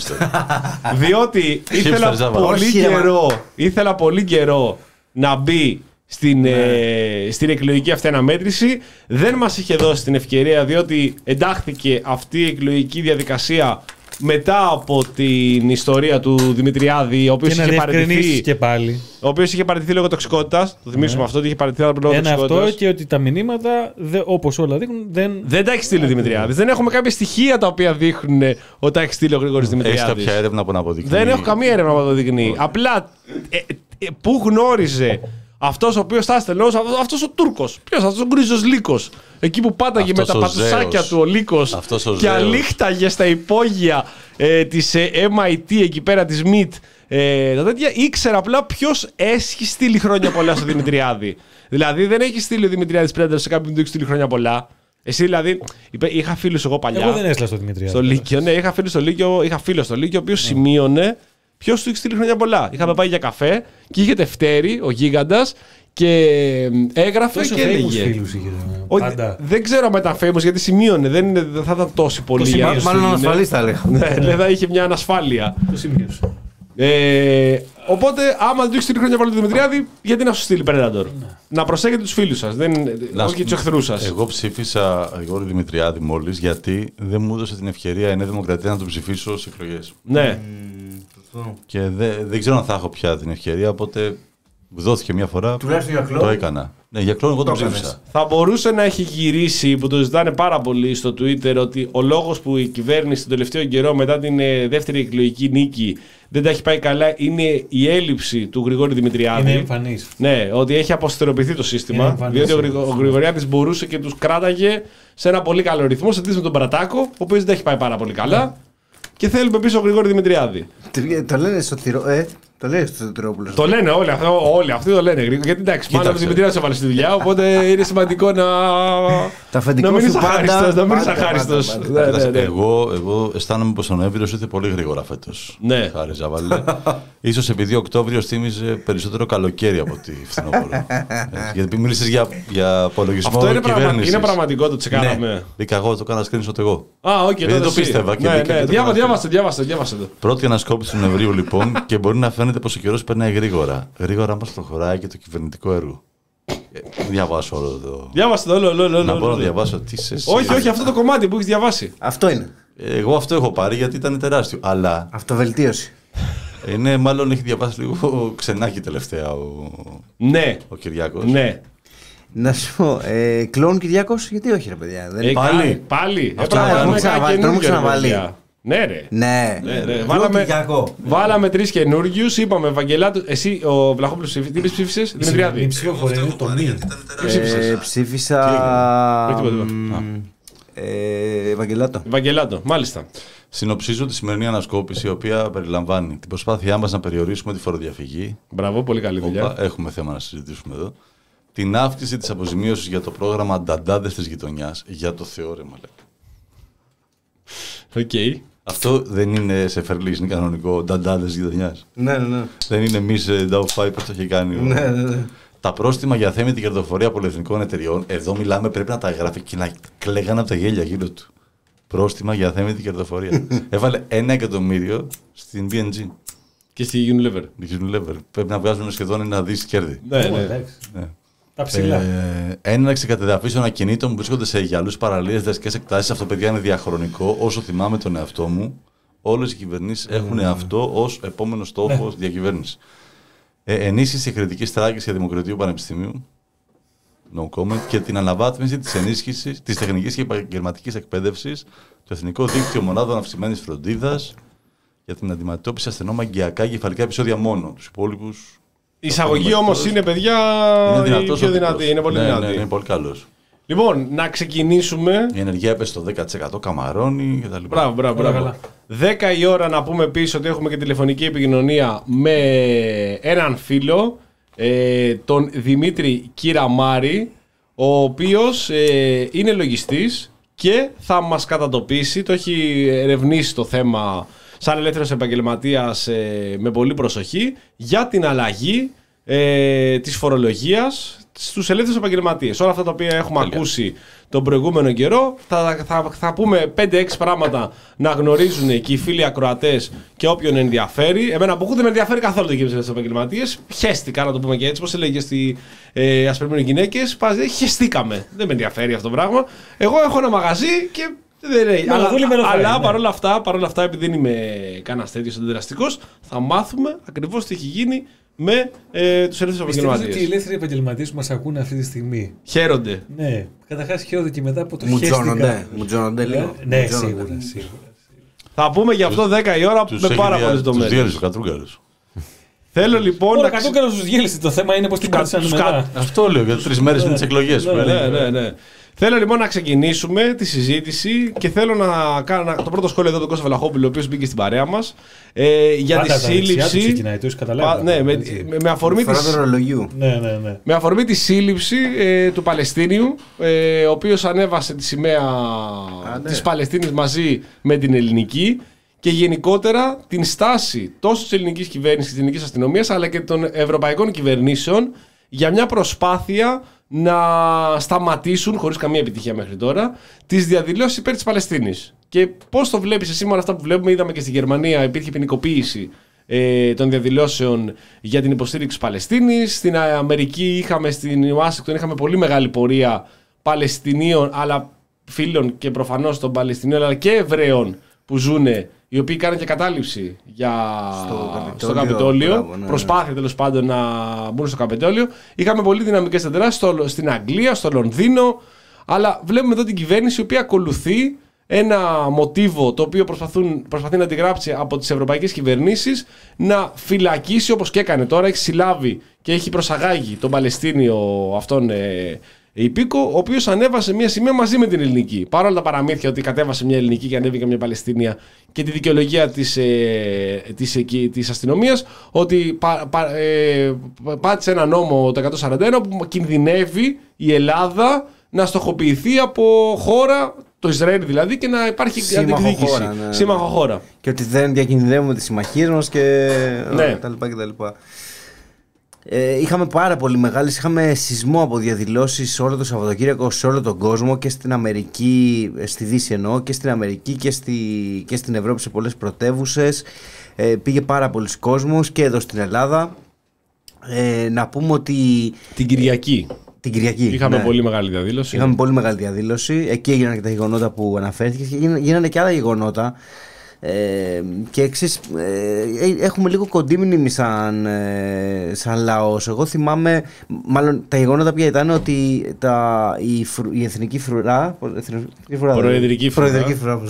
διότι ήθελα πολύ, καιρό, ήθελα πολύ καιρό να μπει στην, ναι. ε, στην εκλογική αυτή αναμέτρηση. Δεν μας είχε δώσει την ευκαιρία, διότι εντάχθηκε αυτή η εκλογική διαδικασία μετά από την ιστορία του Δημητριάδη, ο οποίος είχε παραιτηθεί. Και πάλι. Ο οποίος είχε παραιτηθεί λόγω τοξικότητας. Το θυμίσουμε ναι. αυτό, ότι είχε παραιτηθεί λόγω τοξικότητας. Ένα αυτό και ότι τα μηνύματα, όπως όλα δείχνουν, δεν. Δεν τα έχει στείλει ο Δημητριάδης. Δεν έχουμε κάποια στοιχεία τα οποία δείχνουν ότι τα έχει στείλει ο Γρηγόρης Δημητριάδης. Έχει κάποια έρευνα που να αποδεικνύει? Δεν έχω καμία έρευνα που να αποδεικνύει. Απλά ε, ε, πού γνώριζε αυτός ο οποίος θα έστελνε, αυτός ο Τούρκος. Ποιος, αυτός ο γκρίζος Λύκος. Εκεί που πάταγε αυτός με τα πατουσάκια του ο Λύκος και αλήχταγε στα υπόγεια ε, της ε, εμ άι τι εκεί πέρα της μιτ. Ε, τα τέτοια ήξερα απλά ποιος έχει στείλει χρόνια πολλά στο Δημητριάδη. Δηλαδή δεν έχει στείλει ο Δημητριάδης Πρέντερ σε κάποιον που του έχει στείλει χρόνια πολλά. Εσύ δηλαδή, είχα φίλους εγώ παλιά. Εγώ δεν έστειλα στο Δημητριάδη. Στο Λύκειο, ναι, είχα φίλο στο Λύκειο, είχα φίλο στο Λύκειο, ο οποίος σημείωνε ποιος του έχει στείλει χρόνια πολλά. Είχαμε πάει για καφέ και είχε Τευτέρη, ο γίγαντας, και έγραφε τόσο και έλεγε. Φίλους είχε, πάντα. Δεν ξέρω αν ήταν famous γιατί σημείωνε, δεν, είναι, δεν θα ήταν τόσο πολύ. Το μάλλον ανασφαλής θα έλεγα. Ναι, ναι, θα είχε μια ανασφάλεια. Το σημείωσε. Ε, οπότε, άμα δεν του έχει στείλει χρόνια πολλά το Δημητριάδη, γιατί να σου στείλει Predator. Ναι. Να προσέχετε τους φίλους σας, δεν, όχι και τους εχθρούς σας. Εγώ ψήφισα Γρηγόρη Δημητριάδη μόλις γιατί δεν μου έδωσε την ευκαιρία η Νέα Δημοκρατία να τον ψηφίσω στις εκλογές. Ναι. Mm, και δε, δεν ξέρω αν θα έχω πια την ευκαιρία, οπότε μου δόθηκε μια φορά. Τουλάχιστον για κλόν. Το έκανα. Ναι, για κλόν εγώ το ψήφισα. Θα μπορούσε να έχει γυρίσει, που το ζητάνε πάρα πολύ στο Twitter, ότι ο λόγος που η κυβέρνηση τον τελευταίο καιρό μετά την ε, δεύτερη εκλογική νίκη δεν τα έχει πάει καλά είναι η έλλειψη του Γρηγόρη Δημητριάδη. Είναι εμφανής. Ναι, ότι έχει αποστεροποιηθεί το σύστημα. Διότι ο, Γρηγο, ο Γρηγοριάδης μπορούσε και τους κράταγε σε ένα πολύ καλό ρυθμό, σε αντίθεση με τον Παρατάκο, ο οποίος δεν τα έχει πάει πάρα πολύ καλά. Yeah. Και θέλουμε πίσω ο Γρηγόρη Δημητριάδη. Το λένε στο τυρό. Ε, το λένε στο Τυρόπουλο. Το λένε όλοι, όλοι αυτοί το λένε. Γιατί εντάξει, μάλλον ο Δημητριάδης έβαλε στη δουλειά, οπότε είναι σημαντικό να. Τα να μην είσαι αχάριστος. Να μην είσαι αχάριστος. Εγώ, εγώ αισθάνομαι πως ο Νοέμβριος ήρθε πολύ γρήγορα φέτος. Ναι. Χάρη Ζαβαλέ. Ίσως επειδή ο Οκτώβριος θύμιζε περισσότερο καλοκαίρι από τη φθινόπωρο. Γιατί μίλησες για, για απολογισμό. Αυτό είναι, πραγμα... είναι πραγματικό, το τσεκάραμε. Μπήκα εγώ, το έκανα screenshot εγώ. Α, όχι, δεν το πίστευα. Διάβασε, διάβασε το. Πρώτη ανασκόπηση του Νοεμβρίου λοιπόν και μπορεί να φαίνεται πως ο καιρός περνάει γρήγορα. Γρήγορα μας προχωράει και το κυβερνητικό έργο. Διαβάσω όλο το. Διάβασε το όλο, όλο, όλο. Να μπορώ να διαβάσω τι σε. Όχι, όχι, αυτό το κομμάτι που έχει διαβάσει. Αυτό είναι. Εγώ αυτό έχω πάρει γιατί ήταν τεράστιο. Αλλά. Αυτοβελτίωση. Είναι, μάλλον έχει διαβάσει λίγο ξενάκι τελευταία ο, ναι. ο Κυριάκος. Ναι. Να σου πω, ε, κλόν Κυριάκος, γιατί όχι ρε παιδιά. Δεν... Ε, πάλι. Πάλι. Αυτό το έχουμε ξαναβάλει. Ναι, ρε. Ναι. ναι, ναι. Βάλαμε, βάλαμε τρεις καινούργιους. Είπαμε Ευαγγελάτο. Εσύ, ο Βλαχόπουλος, τι ψήφισες? Δημητριάδη. Η ψηφοφορία είναι το μη. Ε, ψήφισα. Ε, Ευαγγελάτο. Ευαγγελάτο, μάλιστα. Συνοψίζω τη σημερινή ανασκόπηση, η οποία περιλαμβάνει την προσπάθειά μας να περιορίσουμε τη φοροδιαφυγή. Μπράβο, πολύ καλή δουλειά. Οπα, έχουμε θέμα να συζητήσουμε εδώ. Την αύξηση της αποζημίωσης για το πρόγραμμα Νταντάδες της γειτονιάς. Για το Θεό, ρε μαλάκα. Οκ. Okay. Αυτό δεν είναι σε φερλής, είναι κανονικό. Νταντάδες της γειτονιάς. Ναι, ναι. Δεν είναι εμείς Νταουφάι που το έχει κάνει. Ναι, ναι, ναι. Τα πρόστιμα για αθέμητη κερδοφορία πολυεθνικών εταιριών, εδώ μιλάμε, πρέπει να τα γράφει και να κλαίγανε από τα γέλια γύρω του. Πρόστιμα για αθέμητη κερδοφορία. Έβαλε ένα εκατομμύριο στην μπι εν τζι. Και στη Unilever. Στη Unilever. Πρέπει να βγάζουν σχεδόν ένα δις κέρδη. Ναι, ναι. ναι. Τα ψηλά. Ε, έναρξη κατεδαφίσεων ακινήτων που βρίσκονται σε γυαλούς παραλίες δασικές εκτάσεις. Αυτό, παιδιά, είναι διαχρονικό. Όσο θυμάμαι τον εαυτό μου, όλες οι κυβερνήσεις mm. έχουν αυτό ως επόμενο στόχο ναι. διακυβέρνηση. Ε, ενίσχυση κριτικής θράκης για Δημοκρατίου Πανεπιστημίου. No comment. Και την αναβάθμιση της ενίσχυσης της τεχνικής και επαγγελματικής εκπαίδευσης, το Εθνικό Δίκτυο Μονάδων Αυξημένης Φροντίδας για την αντιμετώπιση ασθενών μαγκιακά κεφαλικά επεισόδια μόνο. Τους υπόλοιπους. Η εισαγωγή όμως είναι, παιδιά, είναι η πιο δυνατή. Είναι πολύ ναι, δυνατή. Ναι, ναι, είναι πολύ καλός. Λοιπόν, να ξεκινήσουμε. Η ενεργεία έπεσε στο δέκα τοις εκατό, καμαρώνει κτλ. Μπράβο, μπράβο, μπράβο. δέκα η ώρα να πούμε πίσω ότι έχουμε και τηλεφωνική επικοινωνία με έναν φίλο, ε, τον Δημήτρη Κυραμάρη, ο οποίος ε, είναι λογιστής και θα μας κατατοπίσει, το έχει ερευνήσει το θέμα σαν ελεύθερος επαγγελματίας ε, με πολύ προσοχή, για την αλλαγή ε, της φορολογίας στους ελεύθερους επαγγελματίες. Όλα αυτά τα οποία έχουμε Τέλεια. ακούσει τον προηγούμενο καιρό, θα, θα, θα πούμε πέντε έξι πράγματα να γνωρίζουν και οι φίλοι ακροατές και όποιον ενδιαφέρει. Εμένα από δεν με ενδιαφέρει καθόλου το κύριο στους επαγγελματίες. Χαίστηκα, να το πούμε και έτσι, πώς έλεγε στη ε, Ασπρεμμένοι Γυναίκες. Πάζε, χαιστήκαμε. Δεν με ενδιαφέρει αυτό το πράγμα. Εγώ έχω ένα μαγαζί και. Δεν λέει. Αλλά, αλλά ναι. παρόλα, αυτά, παρόλα αυτά, επειδή δεν είμαι κανένας τέτοιος αντιδραστικός, θα μάθουμε ακριβώς τι έχει γίνει με ε, τους ελεύθερους επαγγελματίες. Πιστεύω ότι οι ελεύθεροι επαγγελματίες που μας ακούνε αυτή τη στιγμή χαίρονται. Ναι, καταρχάς χαίρονται και μετά από το χαίστηκα. Μου τζώνονται λίγο. Ναι, σίγουρα, σίγουρα. Θα πούμε γι' αυτό δέκα η ώρα με πάρα πολλές δομές. Τους διέλυσε ο Κατρούγκαρος. Θέλω λοιπόν. Ο Κατρούγκαρος τους διέλυσε. Το θέμα είναι πώς την κράτησαν μετά. Αυτό λέω για τρεις μέρες είναι τις εκλογές. Ναι, ναι, ναι. Θέλω λοιπόν να ξεκινήσουμε τη συζήτηση και θέλω να κάνω το πρώτο σχόλιο εδώ τον Κώστα Βλαχόπουλο, ο οποίος μπήκε στην παρέα μας. Ε, για Πάντα τη σύλληψη. Ξεκινάει, το έχεις καταλάβει. Ναι, με, με, με, αφορμή της, ναι, ναι, ναι. με αφορμή τη σύλληψη ε, του Παλαιστίνιου, ε, ο οποίος ανέβασε τη σημαία Α, ναι. της Παλαιστίνης μαζί με την ελληνική. Και γενικότερα την στάση τόσο της ελληνικής κυβέρνησης και της ελληνικής αστυνομίας, αλλά και των ευρωπαϊκών κυβερνήσεων για μια προσπάθεια να σταματήσουν, χωρίς καμία επιτυχία μέχρι τώρα, τις διαδηλώσεις υπέρ της Παλαιστίνης. Και πώς το βλέπεις εσύ με όλα αυτά που βλέπουμε? Είδαμε και στη Γερμανία υπήρχε ποινικοποίηση ε, των διαδηλώσεων για την υποστήριξη της Παλαιστίνης. Στην Αμερική είχαμε, στην Ουάσιγκτον είχαμε πολύ μεγάλη πορεία Παλαιστινίων, αλλά φίλων και προφανώς των Παλαιστινίων, αλλά και Εβραίων που ζουν, οι οποίοι κάνουν και κατάληψη για... στο Καπιτόλιο. Ναι, προσπάθεια τέλος πάντων να μπουν στο Καπιτόλιο. Είχαμε πολύ δυναμικές αντιδράσεις στην Αγγλία, στο Λονδίνο. Αλλά βλέπουμε εδώ την κυβέρνηση η οποία ακολουθεί ένα μοτίβο το οποίο προσπαθούν, προσπαθεί να αντιγράψει από τις ευρωπαϊκές κυβερνήσεις, να φυλακίσει όπως και έκανε τώρα. Έχει συλλάβει και έχει προσαγάγει τον Παλαιστίνιο αυτόν ε, υπήκο, ο οποίος ανέβασε μια σημαία μαζί με την ελληνική. Παρόλα τα παραμύθια ότι κατέβασε μια ελληνική και ανέβηκε μια Παλαιστίνια και τη δικαιολογία της, ε, της, ε, της αστυνομίας ότι πα, πα, ε, πάτησε ένα νόμο το εκατόν σαράντα ένα που κινδυνεύει η Ελλάδα να στοχοποιηθεί από χώρα, το Ισραήλ δηλαδή, και να υπάρχει αντιεκδίκηση. Ναι, ναι. Σύμμαχο χώρα. Και ότι δεν διακινδυνεύουμε τις συμμαχίες μας και ναι. τα λοιπά και τα λοιπά. Ε, είχαμε πάρα πολύ μεγάλες, είχαμε σεισμό από διαδηλώσεις όλο το Σαββατοκύριακο σε όλο τον κόσμο, και στην Αμερική, στη Δύση εννοώ, και στην Αμερική και, στη, και στην Ευρώπη, σε πολλές πρωτεύουσες. Ε, πήγε πάρα πολλοί κόσμος και εδώ στην Ελλάδα. Ε, να πούμε ότι... Την Κυριακή. Την Κυριακή. Είχαμε ναι. πολύ μεγάλη διαδήλωση. Είχαμε πολύ μεγάλη διαδήλωση. Εκεί έγιναν και τα γεγονότα που αναφέρθηκε. Γίνανε και άλλα γεγονότα. Ε, και εξής, ε, έχουμε λίγο κοντή μνήμη σαν, ε, σαν λαός. Εγώ θυμάμαι, μάλλον τα γεγονότα ποια ήταν, ότι τα, η, φρου, η εθνική φρουρά, εθνική φρουρά προεδρική φρουρά, προεδρική φρουρά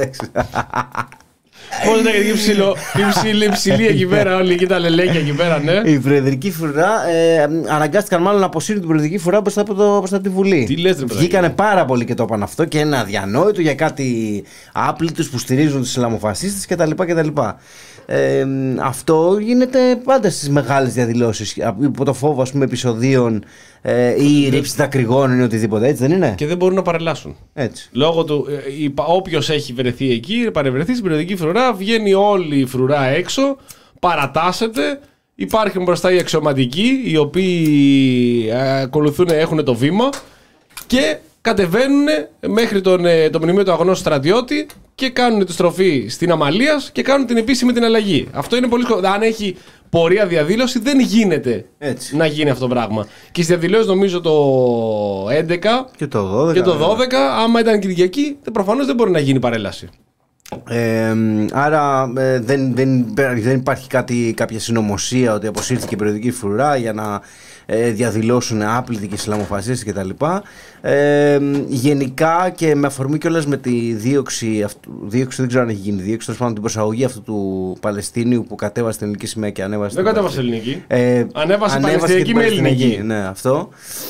πώς είναι η ψηλό, η ψηλή, ψηλή εκεί πέρα, όλοι εκεί τα λελέκια εκεί πέρα, ναι. Η προεδρική φρουρά ε, αναγκάστηκαν μάλλον να αποσύρουν την προεδρική φρουρά μπροστά από, το, μπροστά από τη Βουλή. Τι λες, ρε, βγήκανε πάρα πολύ και το είπαν αυτό και ένα αδιανόητο για κάτι άπλητους που στηρίζουν τους Ισλαμοφασίστες κτλ. κτλ. Ε, αυτό γίνεται πάντα στις μεγάλες διαδηλώσεις. Υπό το φόβο, ας πούμε, επεισοδίων ε, ή ρήψη δακρυγόνων ή οτιδήποτε, έτσι δεν είναι? Και δεν μπορούν να παρελάσουν. Έτσι. Λόγω του, όποιος έχει βρεθεί εκεί, παρευρεθεί στην περιοδική φρουρά, βγαίνει όλη η φρουρά έξω, παρατάσσεται. Υπάρχουν μπροστά οι αξιωματικοί, οι οποίοι ακολουθούν, έχουν το βήμα και κατεβαίνουν μέχρι τον, το μνημείο του αγνώστου στρατιώτη και κάνουν τη στροφή στην Αμαλίας και κάνουν την επίσημη την αλλαγή. Αυτό είναι πολύ σκοπό. Αν έχει πορεία διαδήλωση, δεν γίνεται έτσι να γίνει αυτό το πράγμα. Και στις διαδηλώσεις, νομίζω το έντεκα και το δώδεκα, και το δώδεκα άμα ήταν Κυριακή, προφανώς δεν μπορεί να γίνει παρέλαση. Ε, άρα ε, δεν, δεν, δεν υπάρχει κάτι, κάποια συνωμοσία ότι αποσύρθηκε η περιοδική φρουρά για να ε, διαδηλώσουν άπλητοι και Ισλαμοφασίστες κτλ. Ε, γενικά και με αφορμή κιόλας με τη δίωξη, αυτού, δίωξη δεν ξέρω αν έχει γίνει δίωξη, τέλος πάντων την προσαγωγή αυτού του Παλαιστίνιου που κατέβασε την ελληνική σημαία και ανέβασε. Δεν κατέβασε ελληνική. Ε, ανέβασε παλαιστινιακή με ελληνική. Ναι, αυτό.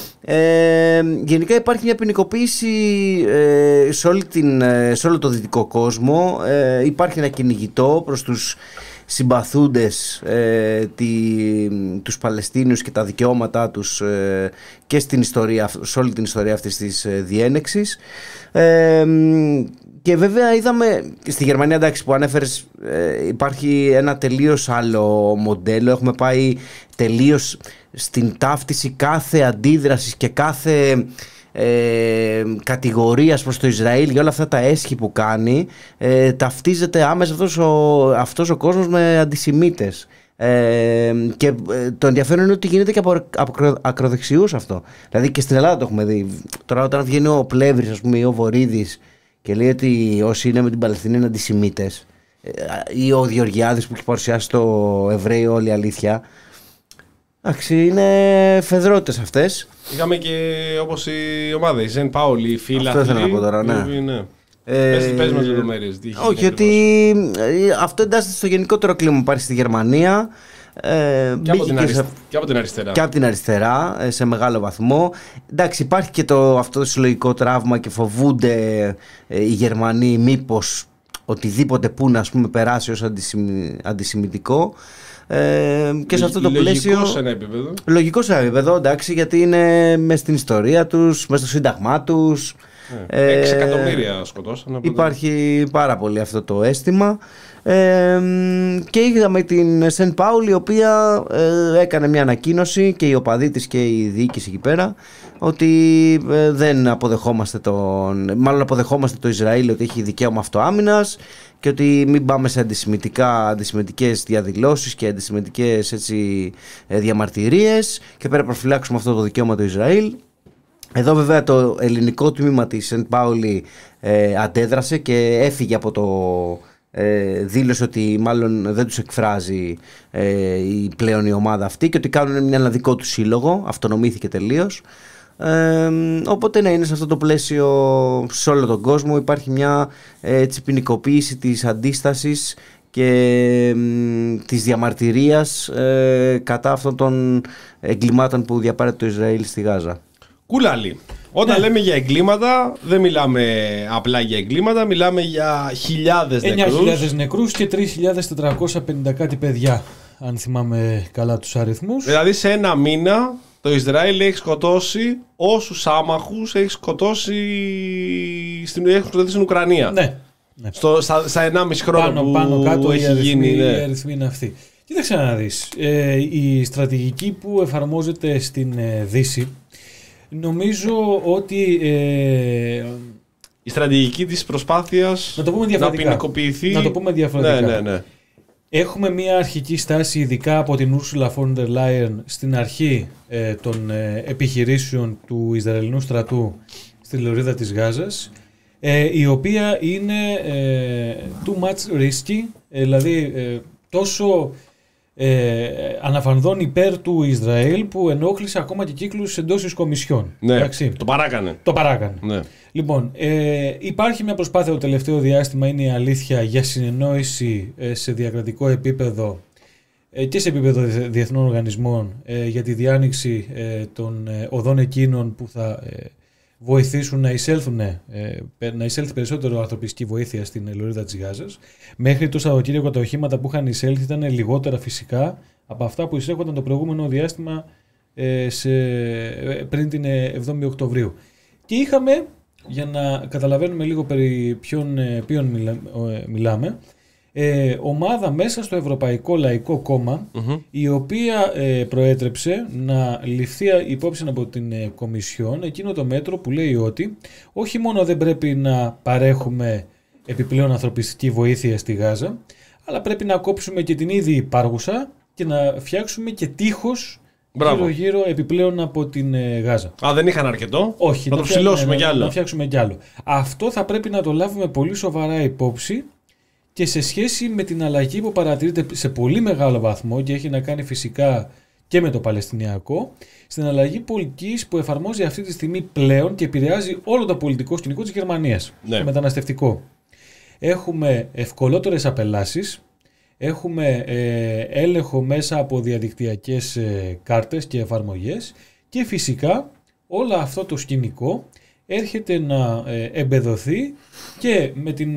Ε, γενικά υπάρχει μια ποινικοποίηση ε, σε, όλη την, σε όλο το δυτικό κόσμο. Ε, υπάρχει ένα κυνηγητό προς τους συμπαθούντες ε, τη, τους Παλαιστίνιους και τα δικαιώματά τους ε, και στην ιστορία, σε όλη την ιστορία αυτής της ε, διένεξης. Ε, και βέβαια είδαμε στη Γερμανία, εντάξει, που ανέφερες, ε, υπάρχει ένα τελείως άλλο μοντέλο. Έχουμε πάει τελείως στην ταύτιση κάθε αντίδρασης και κάθε ε, κατηγορίας προς το Ισραήλ για όλα αυτά τα έσχη που κάνει. Ε, ταυτίζεται άμεσα αυτός ο, αυτός ο κόσμος με αντισημίτες. Ε, και ε, το ενδιαφέρον είναι ότι γίνεται και από, από ακροδεξιούς αυτό. Δηλαδή και στην Ελλάδα το έχουμε δει. Τώρα όταν βγαίνει ο Πλεύρης, ας πούμε, ή ο Βορίδης και λέει ότι όσοι είναι με την Παλαιστίνη είναι αντισημίτες, ή ο Γεωργιάδης που έχει παρουσιάσει το Εβραίοι όλη η αλήθεια. Εντάξει, είναι φεδρότητες αυτές. Είχαμε και όπως η ομάδα, η Ζεν Πάολη, η φίλα. Αυτό ήθελα να πω τώρα, ναι. ναι. Ε, πες, πες μας λεπτομέρειες. Όχι, ότι αυτό εντάσσεται στο γενικότερο κλίμα που υπάρχει στη Γερμανία. Ε, και, από την και, αριστερά, σε... και από την αριστερά. Και από την αριστερά, σε μεγάλο βαθμό. Εντάξει, υπάρχει και το, αυτό το συλλογικό τραύμα και φοβούνται ε, οι Γερμανοί μήπως οτιδήποτε που να, ας πούμε, περάσει ως αντισημι... αντισημιτικό. Ε, και σε αυτό το λογικό πλαίσιο. Λογικό σε ένα επίπεδο. Λογικό σε ένα επίπεδο, εντάξει, γιατί είναι μες στην ιστορία τους, μες στο σύνταγμά τους. Ε, έξι εκατομμύρια σκοτώσαν. Υπάρχει πάρα πολύ αυτό το αίσθημα. Ε, και είδαμε την Σεν Πάουλ, η οποία ε, έκανε μια ανακοίνωση, και οι οπαδοί της και η διοίκηση εκεί πέρα, ότι ε, δεν αποδεχόμαστε τον, μάλλον αποδεχόμαστε το Ισραήλ ότι έχει δικαίωμα αυτοάμυνας και ότι μην πάμε σε αντισημιτικά, αντισημιτικές διαδηλώσεις και αντισημιτικές, έτσι, διαμαρτυρίες, και πρέπει να προφυλάξουμε αυτό το δικαίωμα του Ισραήλ. Εδώ βέβαια το ελληνικό τμήμα της Σεν Πάουλη ε, αντέδρασε και έφυγε από το... Ε, δήλωσε ότι μάλλον δεν τους εκφράζει ε, η, πλέον η ομάδα αυτή και ότι κάνουν ένα δικό του σύλλογο, αυτονομήθηκε τελείως. Ε, οπότε ναι, είναι σε αυτό το πλαίσιο σε όλο τον κόσμο. Υπάρχει μια έτσι, ποινικοποίηση της αντίστασης και ε, της διαμαρτυρίας ε, κατά αυτών των εγκλημάτων που διαπάρει το Ισραήλ στη Γάζα. Κουλάλι. Όταν ναι. λέμε για εγκλήματα, δεν μιλάμε απλά για εγκλήματα, μιλάμε για χιλιάδες νεκρούς. εννιά χιλιάδες νεκρούς και τρεις χιλιάδες τετρακόσια πενήντα κάτι παιδιά, αν θυμάμαι καλά τους αριθμούς. Δηλαδή σε ένα μήνα το Ισραήλ έχει σκοτώσει όσους άμαχους έχει σκοτώσει στην, έχει σκοτώσει στην Ουκρανία. Ναι. ναι. Στο, στα, στα ενάμιση χρόνο πάνω, που πάνω κάτω έχει αριθμοί, γίνει. Ναι. Οι αριθμοί είναι αυτοί. Κοίταξε να δεις. Ε, η στρατηγική που εφαρμόζεται στην ε, Δύση, νομίζω ότι ε, η στρατηγική της προσπάθειας να, το πούμε να ποινικοποιηθεί. Να το πούμε διαφορετικά. Ναι, ναι, ναι. Έχουμε μια αρχική στάση, ειδικά από την Ursula von der Leyen, στην αρχή ε, των ε, επιχειρήσεων του Ισραηλινού στρατού στη λωρίδα της Γάζας, ε, η οποία είναι ε, too much risky, ε, δηλαδή ε, τόσο ε, αναφανδόν υπέρ του Ισραήλ που ενόχλησε ακόμα και κύκλους εντός της Κομισιόν. Ναι, εντάξει. το παράκανε. Το παράκανε. Ναι. Λοιπόν, ε, υπάρχει μια προσπάθεια το τελευταίο διάστημα, είναι η αλήθεια, για συνεννόηση ε, σε διακρατικό επίπεδο ε, και σε επίπεδο διεθνών οργανισμών ε, για τη διάνοιξη ε, των ε, οδών εκείνων που θα ε, βοηθήσουν να, εισέλθουν, ε, να εισέλθει περισσότερο ανθρωπιστική βοήθεια στην λωρίδα της Γάζας. Μέχρι το Σαββατοκύριακο τα οχήματα που είχαν εισέλθει ήταν λιγότερα φυσικά από αυτά που εισέρχονταν το προηγούμενο διάστημα ε, σε, πριν την εβδόμη Οκτωβρίου. Και είχαμε, για να καταλαβαίνουμε λίγο περί ποιον, ποιον μιλά, μιλάμε, ε, ομάδα μέσα στο Ευρωπαϊκό Λαϊκό Κόμμα, mm-hmm. η οποία ε, προέτρεψε να ληφθεί υπόψη από την ε, Κομισιόν εκείνο το μέτρο που λέει ότι όχι μόνο δεν πρέπει να παρέχουμε επιπλέον ανθρωπιστική βοήθεια στη Γάζα, αλλά πρέπει να κόψουμε και την ήδη υπάρχουσα και να φτιάξουμε και τείχος γύρω-γύρω επιπλέον από την ε, Γάζα. Α, δεν είχαν αρκετό. Όχι, να, να το ψηλώσουμε κι άλλο. Να φτιάξουμε κι άλλο. Αυτό θα πρέπει να το λάβουμε πολύ σοβαρά υπόψη και σε σχέση με την αλλαγή που παρατηρείται σε πολύ μεγάλο βαθμό και έχει να κάνει φυσικά και με το Παλαιστινιακό, στην αλλαγή πολιτικής που εφαρμόζει αυτή τη στιγμή πλέον και επηρεάζει όλο το πολιτικό σκηνικό της Γερμανίας. Ναι. Το μεταναστευτικό. Έχουμε ευκολότερες απελάσεις. Έχουμε ε, έλεγχο μέσα από διαδικτυακές ε, κάρτες και εφαρμογές και φυσικά όλο αυτό το σκηνικό έρχεται να ε, εμπεδοθεί και με την,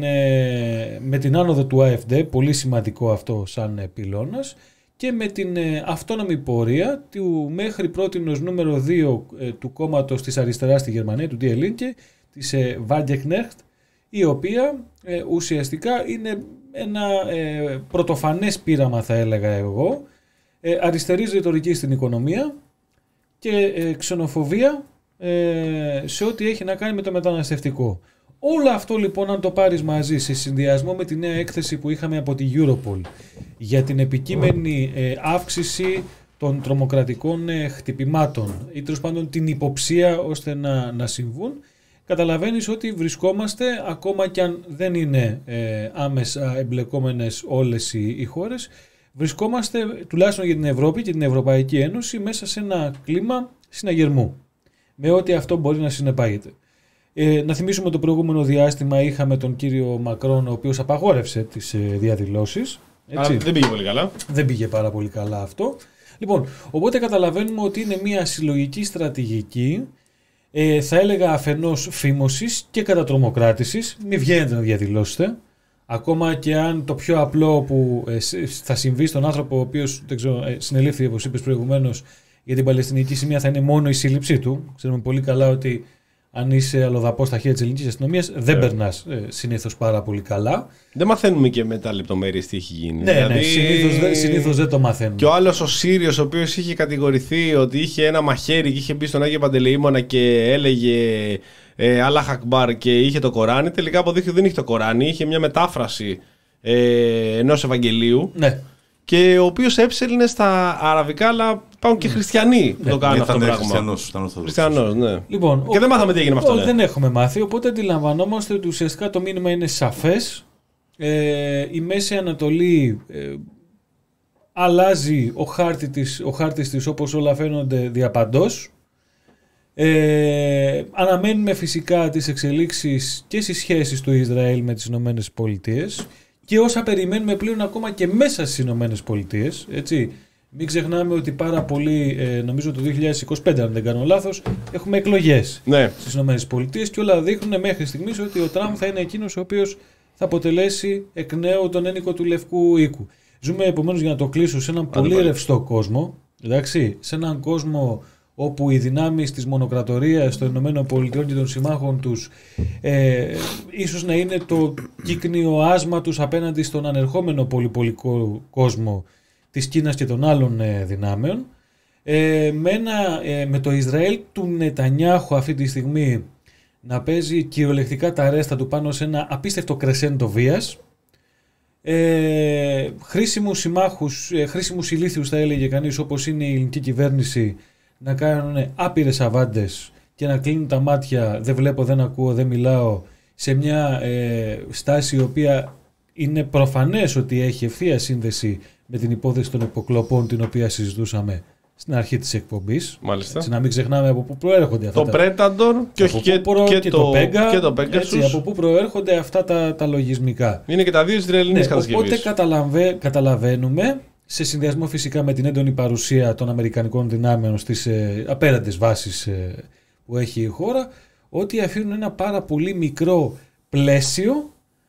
ε, με την άνοδο του AfD, πολύ σημαντικό αυτό σαν ε, πυλώνας, και με την ε, αυτόνομη πορεία του μέχρι πρότινος νούμερο δύο ε, του κόμματος της αριστεράς στη Γερμανία, του Die Linke, της ε, Wagenknecht, η οποία ε, ουσιαστικά είναι ένα ε, πρωτοφανές πείραμα, θα έλεγα εγώ, ε, αριστερής ρητορική στην οικονομία και ε, ξενοφοβία ε, σε ό,τι έχει να κάνει με το μεταναστευτικό. Όλο αυτό λοιπόν, αν το πάρεις μαζί σε συνδυασμό με τη νέα έκθεση που είχαμε από τη Europol για την επικείμενη ε, αύξηση των τρομοκρατικών ε, χτυπημάτων ή τέλος πάντων την υποψία ώστε να, να συμβούν, καταλαβαίνεις ότι βρισκόμαστε, ακόμα και αν δεν είναι ε, άμεσα εμπλεκόμενες όλες οι, οι χώρες, βρισκόμαστε τουλάχιστον για την Ευρώπη και την Ευρωπαϊκή Ένωση μέσα σε ένα κλίμα συναγερμού, με ό,τι αυτό μπορεί να συνεπάγεται. Ε, να θυμίσουμε το προηγούμενο διάστημα είχαμε τον κύριο Μακρόν, ο οποίος απαγόρευσε τις ε, διαδηλώσεις. Έτσι. Α, δεν πήγε πολύ καλά. Δεν πήγε πάρα πολύ καλά αυτό. Λοιπόν, οπότε καταλαβαίνουμε ότι είναι μια συλλογική στρατηγική, ε, θα έλεγα αφενός φήμωσης και κατατρομοκράτησης. Μην βγαίνετε να διαδηλώσετε. Ακόμα και αν το πιο απλό που ε, θα συμβεί στον άνθρωπο ο οποίος δεν ξέρω, ε, συνελήφθη, όπως είπες προηγουμένως, για την Παλαιστινική σημεία, θα είναι μόνο η σύλληψή του. Ξέρουμε πολύ καλά ότι αν είσαι αλλοδαπός στα χέρια της ελληνικής αστυνομίας, δεν yeah. περνάς ε, συνήθως πάρα πολύ καλά. Δεν μαθαίνουμε και μετά λεπτομέρειες τι έχει γίνει. Ναι, δηλαδή... ναι, συνήθως, δε, συνήθως δεν το μαθαίνουμε. Και ο άλλος ο Σύριος, ο οποίος είχε κατηγορηθεί ότι είχε ένα μαχαίρι και είχε μπει στον Άγιο Παντελεήμονα και έλεγε ε, Αλλάχ Ακμπάρ και είχε το Κοράνι, τελικά αποδείχθηκε ότι δεν είχε το Κοράνι, είχε μια μετάφραση ε, ενός Ευαγγελίου. Ναι. Και ο οποίος έψελνε στα αραβικά, αλλά υπάρχουν και χριστιανοί που ναι, το κάνουν αυτό το πράγμα. Χριστιανός, ήταν χριστιανός, ναι. Λοιπόν, και ο, δεν μάθαμε τι έγινε με αυτό. Ναι. Δεν έχουμε μάθει, οπότε αντιλαμβανόμαστε ότι ουσιαστικά το μήνυμα είναι σαφές. Ε, η Μέση Ανατολή ε, αλλάζει ο, χάρτη της, ο χάρτης της, όπως όλα φαίνονται, διαπαντός. Ε, αναμένουμε φυσικά τις εξελίξεις και στις σχέσεις του Ισραήλ με τις Ηνωμένες Πολιτείες και όσα περιμένουμε πλέον ακόμα και μέσα στις Ηνωμένες Πολιτείες, έτσι. Μην ξεχνάμε ότι πάρα πολύ, ε, νομίζω το δύο χιλιάδες είκοσι πέντε, αν δεν κάνω λάθος, έχουμε εκλογές ναι. στις Ηνωμένες Πολιτείες και όλα δείχνουν μέχρι στιγμής ότι ο Τραμπ θα είναι εκείνος ο οποίος θα αποτελέσει εκ νέου τον ένικο του Λευκού Οίκου. Ζούμε επομένως, για να το κλείσω, σε έναν πολύ ρευστό κόσμο, εντάξει, σε έναν κόσμο όπου οι δυνάμεις της μονοκρατορίας των Ηνωμένων Πολιτειών και των συμμάχων τους ε, ίσως να είναι το κύκνιο άσμα τους απέναντι στον ανερχόμενο πολυπολικό κόσμο της Κίνας και των άλλων ε, δυνάμεων, ε, με, ένα, ε, με το Ισραήλ του Νετανιάχου αυτή τη στιγμή να παίζει κυριολεκτικά τα ρέστα του πάνω σε ένα απίστευτο κρεσέντο βίας, Ε, χρήσιμους συμμάχους, ε, χρήσιμους ηλίθιους θα έλεγε κανείς, όπως είναι η ελληνική κυβέρνηση, να κάνουν άπειρες αβάντες και να κλείνουν τα μάτια, δεν βλέπω, δεν ακούω, δεν μιλάω, σε μια ε, στάση η οποία είναι προφανές ότι έχει ευθεία σύνδεση με την υπόθεση των υποκλοπών, την οποία συζητούσαμε στην αρχή της εκπομπής. Μάλιστα. Έτσι, να μην ξεχνάμε από πού προέρχονται αυτά. Το τα... Predator και, όχι και, προ... και, και το, το Pega, και το Pegasus. Έτσι, από πού προέρχονται αυτά τα, τα λογισμικά. Είναι και τα δύο Ισραηλινής ναι, κατασκευής. Οπότε καταλαβα... καταλαβαίνουμε, σε συνδυασμό φυσικά με την έντονη παρουσία των αμερικανικών δυνάμεων στις ε, απέραντες βάσεις ε, που έχει η χώρα, ότι αφήνουν ένα πάρα πολύ μικρό πλαίσιο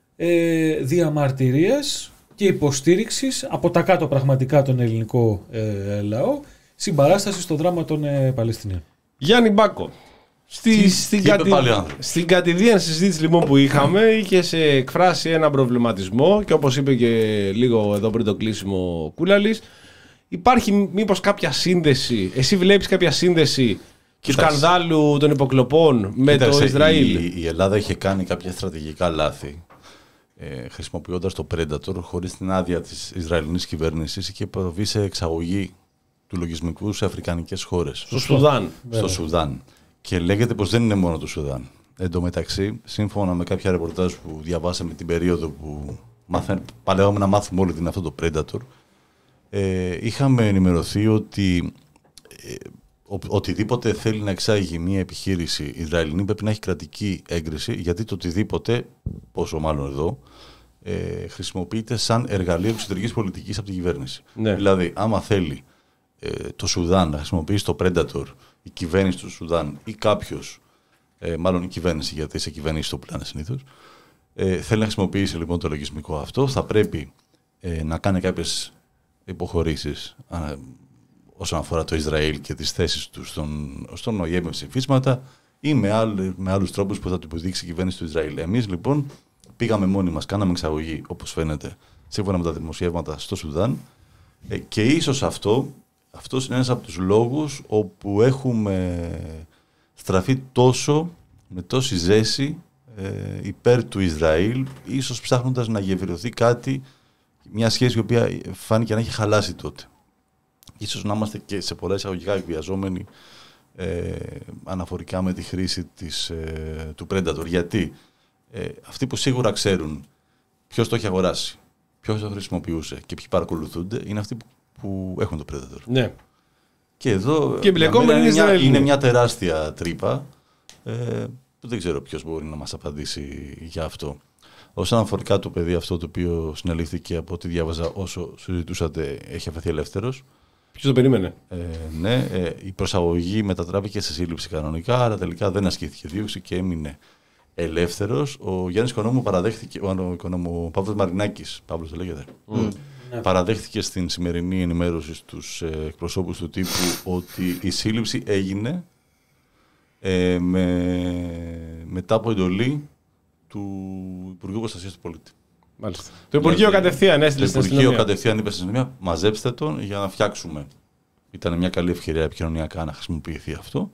ε, διαμαρτυρίας και υποστήριξης από τα κάτω πραγματικά τον ελληνικό ε, λαό, συμπαράσταση στο δράμα των ε, Παλαιστινίων. Γιάννη Μπάκο, στη, τι, στην, τι κατη... στην κατηδίαν συζήτηση λοιπόν που είχαμε, είχες εκφράσει ένα προβληματισμό και όπως είπε και λίγο εδώ πριν το κλείσιμο Κούλαλης, υπάρχει μήπως κάποια σύνδεση, εσύ βλέπεις κάποια σύνδεση του σκανδάλου των υποκλοπών με Κοίταξε, το Ισραήλ? Η, η Ελλάδα είχε κάνει κάποια στρατηγικά λάθη. Ε, χρησιμοποιώντας το Predator χωρίς την άδεια της Ισραηλινής κυβέρνησης, είχε προβεί σε εξαγωγή του λογισμικού σε αφρικανικές χώρες. Στο Σουδάν. Στο Σουδάν. Και λέγεται πως δεν είναι μόνο το Σουδάν. Εν τω μεταξύ, σύμφωνα με κάποια ρεπορτάζ που διαβάσαμε την περίοδο που μαθα... παλαιόμουν να μάθουμε όλοι τι είναι αυτό το Predator, ε, είχαμε ενημερωθεί ότι ε, ο, οτιδήποτε θέλει να εξάγει μια επιχείρηση Ισραηλινή πρέπει να έχει κρατική έγκριση, γιατί το οτιδήποτε, πόσο μάλλον εδώ, ε, χρησιμοποιείται σαν εργαλείο εξωτερικής πολιτικής από την κυβέρνηση. Ναι. Δηλαδή, άμα θέλει ε, το Σουδάν να χρησιμοποιήσει το Predator, η κυβέρνηση του Σουδάν ή κάποιος, ε, μάλλον η κυβέρνηση, γιατί σε κυβέρνηση το πουλάνε συνήθως, ε, θέλει να χρησιμοποιήσει λοιπόν το λογισμικό αυτό, θα πρέπει ε, να κάνει κάποιες υποχωρήσεις α, όσον αφορά το Ισραήλ και τις θέσεις του στον, στον ΟΗΕ με ψηφίσματα ή με, άλλ, με άλλους τρόπους που θα του υποδείξει η κυβέρνηση του Ισραήλ. Εμείς λοιπόν πήγαμε μόνοι μας, κάναμε εξαγωγή, όπως φαίνεται, σύμφωνα με τα δημοσιεύματα στο Σουδάν, ε, και ίσως αυτό, αυτός είναι ένας από τους λόγους όπου έχουμε στραφεί τόσο, με τόση ζέση ε, υπέρ του Ισραήλ, ίσως ψάχνοντας να γεφυρωθεί κάτι, μια σχέση η οποία φάνηκε να έχει χαλάσει τότε. Ίσως να είμαστε και σε πολλά εισαγωγικά εκβιαζόμενοι ε, αναφορικά με τη χρήση της, ε, του Predator. Γιατί ε, αυτοί που σίγουρα ξέρουν ποιος το έχει αγοράσει, ποιος το χρησιμοποιούσε και ποιοι παρακολουθούνται, είναι αυτοί που, που έχουν το Predator. Ναι. Και εδώ και είναι, μια, είναι μια τεράστια τρύπα ε, που δεν ξέρω ποιος μπορεί να μας απαντήσει για αυτό. Όσον αφορά το παιδί αυτό το οποίο συνελήφθηκε, από ό,τι διάβαζα όσο συζητούσατε, έχει αφαιθεί ελεύθερος. Ποιος το περίμενε? Ε, ναι, ε, η προσαγωγή μετατράπηκε σε σύλληψη κανονικά, αλλά τελικά δεν ασκήθηκε δίωξη και έμεινε ελεύθερος. Ο Γιάννης Οικονόμου παραδέχθηκε, ο, Οικονόμου, ο Παύλος Μαρινάκης, Παύλος το λέγεται, mm. Mm. παραδέχθηκε στην σημερινή ενημέρωση στους ε, εκπροσώπους του τύπου ότι η σύλληψη έγινε ε, με, μετά από εντολή του Υπουργείου Προστασίας του Πολίτη. Μάλιστα. Το Υπουργείο δηλαδή, κατευθείαν έστειλε στην αστυνομία. Το Υπουργείο κατευθείαν είπε στην αστυνομία, μαζέψτε τον για να φτιάξουμε. Ήταν μια καλή ευκαιρία επικοινωνιακά να χρησιμοποιηθεί αυτό.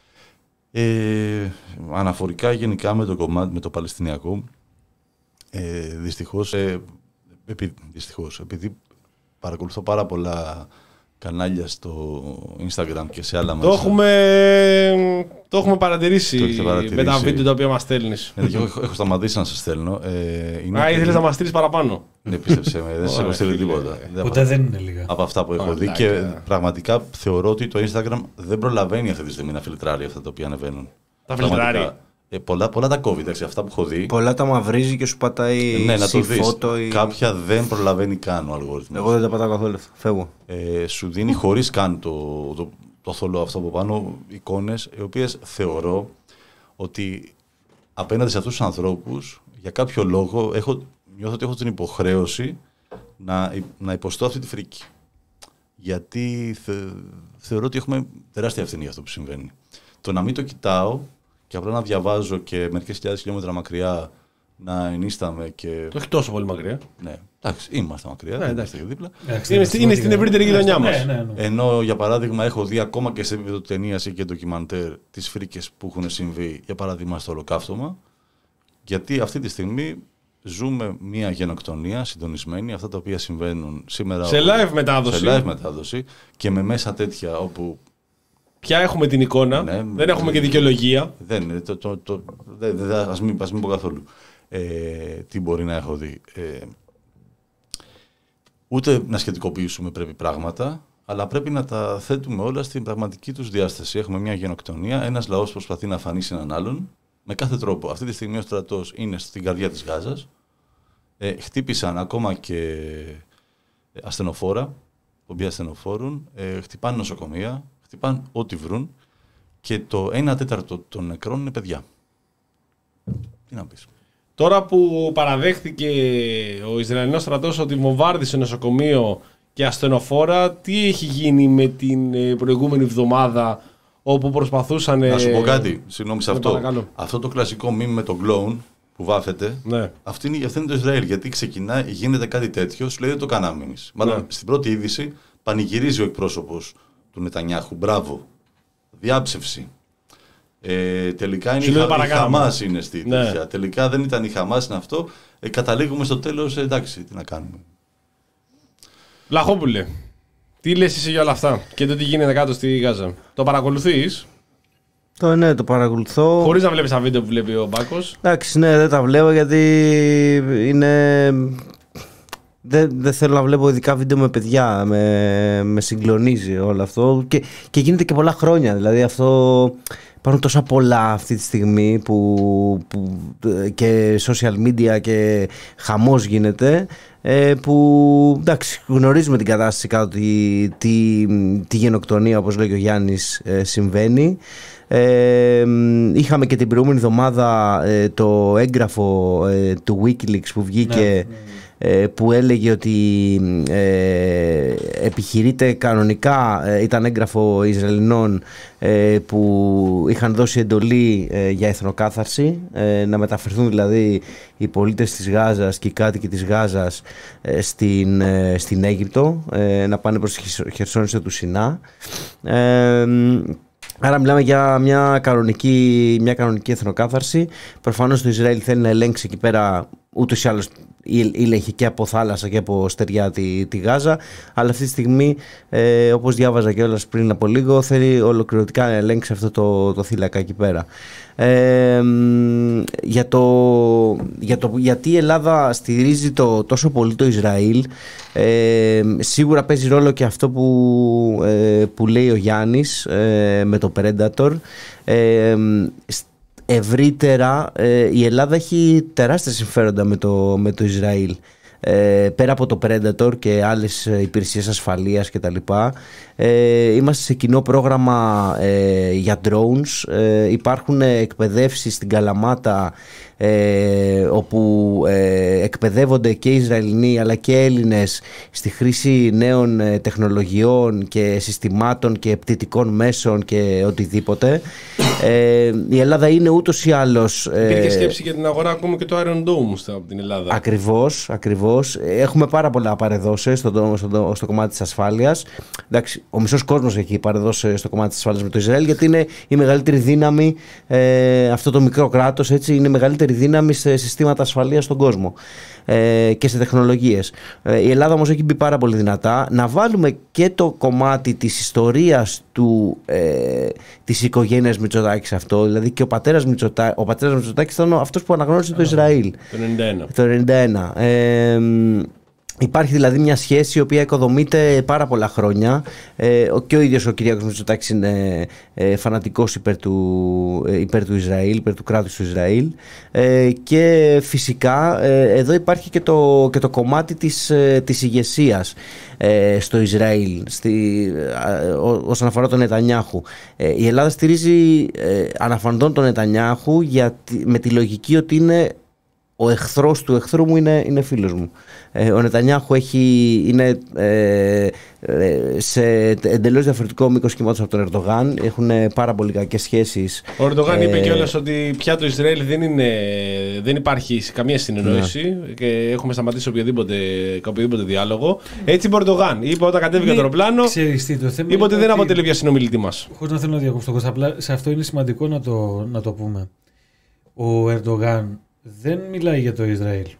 Ε, αναφορικά γενικά με το κομμάτι, με το Παλαιστινιακό, ε, δυστυχώς, ε, επει, δυστυχώς, επειδή παρακολουθώ πάρα πολλά κανάλια στο Instagram και σε άλλα μέσα. Το έχουμε, το έχουμε παρατηρήσει, το παρατηρήσει με τα βίντεο τα οποία μας στέλνεις. Ε, έχω, έχω σταματήσει να σας στέλνω. Ε, είναι Α, ήθελες να μας στείλεις παραπάνω. Ναι, πίστεψε με, δεν σας έχω στείλει τίποτα. Ποτέ δεν είναι λίγα. Από αυτά που έχω δει και πραγματικά θεωρώ ότι το Instagram δεν προλαβαίνει αυτή τη στιγμή να φιλτράρει αυτά τα οποία ανεβαίνουν. Τα φιλτράρει. Ε, πολλά, πολλά τα κόβει, εντάξει, αυτά που έχω δει. Πολλά τα μαυρίζει και σου πατάει ε, ναι, να το δεις. Ή... Κάποια δεν προλαβαίνει καν ο αλγόριθμος. Εγώ δεν τα πατάω καθόλου. Φεύγω. Ε, σου δίνει χωρίς καν το, το, το θολό αυτό από πάνω εικόνες, οι οποίες θεωρώ ότι απέναντι σε αυτούς τους ανθρώπους, για κάποιο λόγο, έχω, νιώθω ότι έχω την υποχρέωση να, να υποστώ αυτή τη φρίκη. Γιατί θε, θεωρώ ότι έχουμε τεράστια ευθύνη για αυτό που συμβαίνει. Το να μην το κοιτάω και απλά να διαβάζω και μερικές χιλιάδες χιλιόμετρα μακριά να ενίσταμε και... Το έχει τόσο πολύ μακριά. Ναι, εντάξει, είμαστε μακριά, ναι, δεν είμαστε δίπλα. Εντάξει, είναι, είναι στην ευρύτερη γειτονιά μας. Ναι, ναι, ναι. Ενώ, για παράδειγμα, έχω δει ακόμα και σε επίπεδο ταινίας ή και ντοκιμαντέρ τις φρίκες που έχουν συμβεί, για παράδειγμα, στο Ολοκαύτωμα. Γιατί αυτή τη στιγμή ζούμε μια γενοκτονία συντονισμένη, αυτά τα οποία συμβαίνουν σήμερα. Σε live μετάδοση. Σε live μετάδοση και με μέσα τέτοια όπου. Πια έχουμε την εικόνα, ναι, δεν έχουμε και δικαιολογία. Δεν, το, το, το, δε, δε, ας, μην, ας μην πω καθόλου ε, τι μπορεί να έχω δει. Ε, ούτε να σχετικοποιήσουμε πρέπει πράγματα, αλλά πρέπει να τα θέτουμε όλα στην πραγματική τους διάσταση. Έχουμε μια γενοκτονία, ένας λαός προσπαθεί να αφανίσει έναν άλλον με κάθε τρόπο. Αυτή τη στιγμή ο στρατός είναι στην καρδιά της Γάζας. Ε, χτύπησαν ακόμα και ασθενοφόρα, πομπή ασθενοφόρων, ε, χτυπάνε νοσοκομεία, χτυπάνε ό,τι βρουν και το ένα τέταρτο των νεκρών είναι παιδιά. Τι να πεις. Τώρα που παραδέχθηκε ο Ισραηλινός στρατός ότι βομβάρδισε νοσοκομείο και ασθενοφόρα, τι έχει γίνει με την προηγούμενη εβδομάδα όπου προσπαθούσαν... Να σου πω κάτι, συγγνώμη σε αυτό. Παρακαλώ. Αυτό το κλασικό μήνυμα με τον κλόουν που βάφεται, ναι. αυτή, είναι, αυτή είναι το Ισραήλ. Γιατί ξεκινάει, γίνεται κάτι τέτοιο, σου λέει δεν το κάναμε εμείς. Μάλλον ναι. στην πρώτη είδηση πανηγυρίζει ο εκπρόσωπος του Νετανιάχου. Μπράβο. Διάψευση. Ε, τελικά είναι η, Χα, η Χαμάς είναι στη ναι. τέτοια. Τελικά δεν ήταν η Χαμάς, είναι αυτό. Ε, καταλήγουμε στο τέλος, ε, εντάξει, τι να κάνουμε. Βλαχόπουλε, τι λες εσύ για όλα αυτά και το τι γίνεται κάτω στη Γάζα. Το παρακολουθείς? Το, ναι, το παρακολουθώ. Χωρίς να βλέπεις τα βίντεο που βλέπει ο Μπάκος. Εντάξει, ναι, δεν τα βλέπω γιατί είναι... Δεν, δεν θέλω να βλέπω ειδικά βίντεο με παιδιά. Με, με συγκλονίζει όλο αυτό. Και, και γίνεται και πολλά χρόνια. Δηλαδή αυτό... Υπάρχουν τόσα πολλά αυτή τη στιγμή που, που και social media και χαμός γίνεται, ε, που εντάξει, γνωρίζουμε την κατάσταση κάτω, τι, τι, τι γενοκτονία, όπως λέει ο Γιάννης, ε, συμβαίνει. Ε, είχαμε και την προηγούμενη εβδομάδα ε, το έγγραφο ε, του WikiLeaks που βγήκε, ναι, ναι. Ε, που έλεγε ότι ε, επιχειρείται κανονικά, ε, ήταν έγγραφο Ισραηλινών ε, που είχαν δώσει εντολή ε, για εθνοκάθαρση, ε, να μεταφερθούν δηλαδή οι πολίτες της Γάζας και οι κάτοικοι της Γάζας ε, στην, ε, στην Αίγυπτο, ε, να πάνε προς τη Χερσόνησο του Σινά. ε, Άρα μιλάμε για μια κανονική, μια κανονική εθνοκάθαρση. Προφανώς το Ισραήλ θέλει να ελέγξει εκεί πέρα, ούτως ή άλλως ήλεγχε και από θάλασσα και από στεριά τη, τη Γάζα, αλλά αυτή τη στιγμή, ε, όπως διάβαζα και όλας πριν από λίγο, θέλει ολοκληρωτικά να ελέγξει αυτό το, το θύλακα εκεί πέρα. Ε, για το, για το γιατί η Ελλάδα στηρίζει το, τόσο πολύ το Ισραήλ, ε, σίγουρα παίζει ρόλο και αυτό που, ε, που λέει ο Γιάννης ε, με το Predator. ε, Ευρύτερα, ε, η Ελλάδα έχει τεράστια συμφέροντα με το, με το Ισραήλ. Ε, πέρα από το Predator και άλλες υπηρεσίες ασφαλείας κτλ. Ε, είμαστε σε κοινό πρόγραμμα ε, για drones. Ε, υπάρχουν εκπαιδεύσεις στην Καλαμάτα, ε, όπου ε, εκπαιδεύονται και Ισραηλινοί αλλά και Έλληνες στη χρήση νέων ε, τεχνολογιών και συστημάτων και πτυτικών μέσων και οτιδήποτε. Ε, η Ελλάδα είναι ούτως ή άλλως... Ε, Υπήρχε σκέψη για την αγορά, ακούμε και το Iron Dome από την Ελλάδα. Ακριβώς, ακριβώς. Έχουμε πάρα πολλά παρεδώσεις στο, στο, στο κομμάτι της ασφάλειας. Εντάξει, ο μισός κόσμος έχει παρεδώσει στο κομμάτι της ασφάλειας με το Ισραήλ, γιατί είναι η μεγαλύτερη δύναμη, ε, αυτό το μικρό κράτος, έτσι, είναι η μεγαλύτερη δύναμη σε συστήματα ασφαλείας στον κόσμο ε, και σε τεχνολογίες. Ε, η Ελλάδα όμως έχει μπει πάρα πολύ δυνατά. Να βάλουμε και το κομμάτι της ιστορίας του, ε, της οικογένειας Μητσοτάκη σε αυτό, δηλαδή και ο πατέρας Μητσοτάκη, ο πατέρας Μητσοτάκης ήταν αυτός που αναγνώρισε το Ισραήλ το ενενήντα ένα. Το ενενήντα ένα. Ε, Υπάρχει δηλαδή μια σχέση η οποία οικοδομείται πάρα πολλά χρόνια. Ε, και ο ίδιος ο Κυριάκος Μητσοτάκης είναι ε, φανατικός υπέρ του, ε, υπέρ του Ισραήλ, υπέρ του κράτους του Ισραήλ. Ε, και φυσικά ε, εδώ υπάρχει και το, και το κομμάτι της, ε, της ηγεσίας ε, στο Ισραήλ, στη, ε, ό, όσον αφορά τον Νετανιάχου. Ε, η Ελλάδα στηρίζει ε, αναφαντών τον Νετανιάχου για, με τη λογική ότι είναι ο εχθρός του εχθρού μου είναι, είναι φίλος μου. Ε, ο Νετανιάχου έχει, είναι ε, ε, σε εντελώς διαφορετικό μήκος κύματος από τον Ερντογάν. Έχουν πάρα πολύ κακές σχέσεις. Ο Ερντογάν ε, είπε κιόλας ότι πια το Ισραήλ δεν, είναι, δεν υπάρχει καμία συνεννόηση, ναι, και έχουμε σταματήσει οποιοδήποτε, οποιοδήποτε διάλογο. Έτσι είπε ο Ερντογάν. Είπε όταν κατέβηκε το αεροπλάνο, είπε ότι δεν αποτελεί πια συνομιλητή μας. Χωρίς να θέλω να διακόψω, απλά σε αυτό είναι σημαντικό να το, να το πούμε. Ο Ερντογάν δεν μιλάει για το Ισραήλ.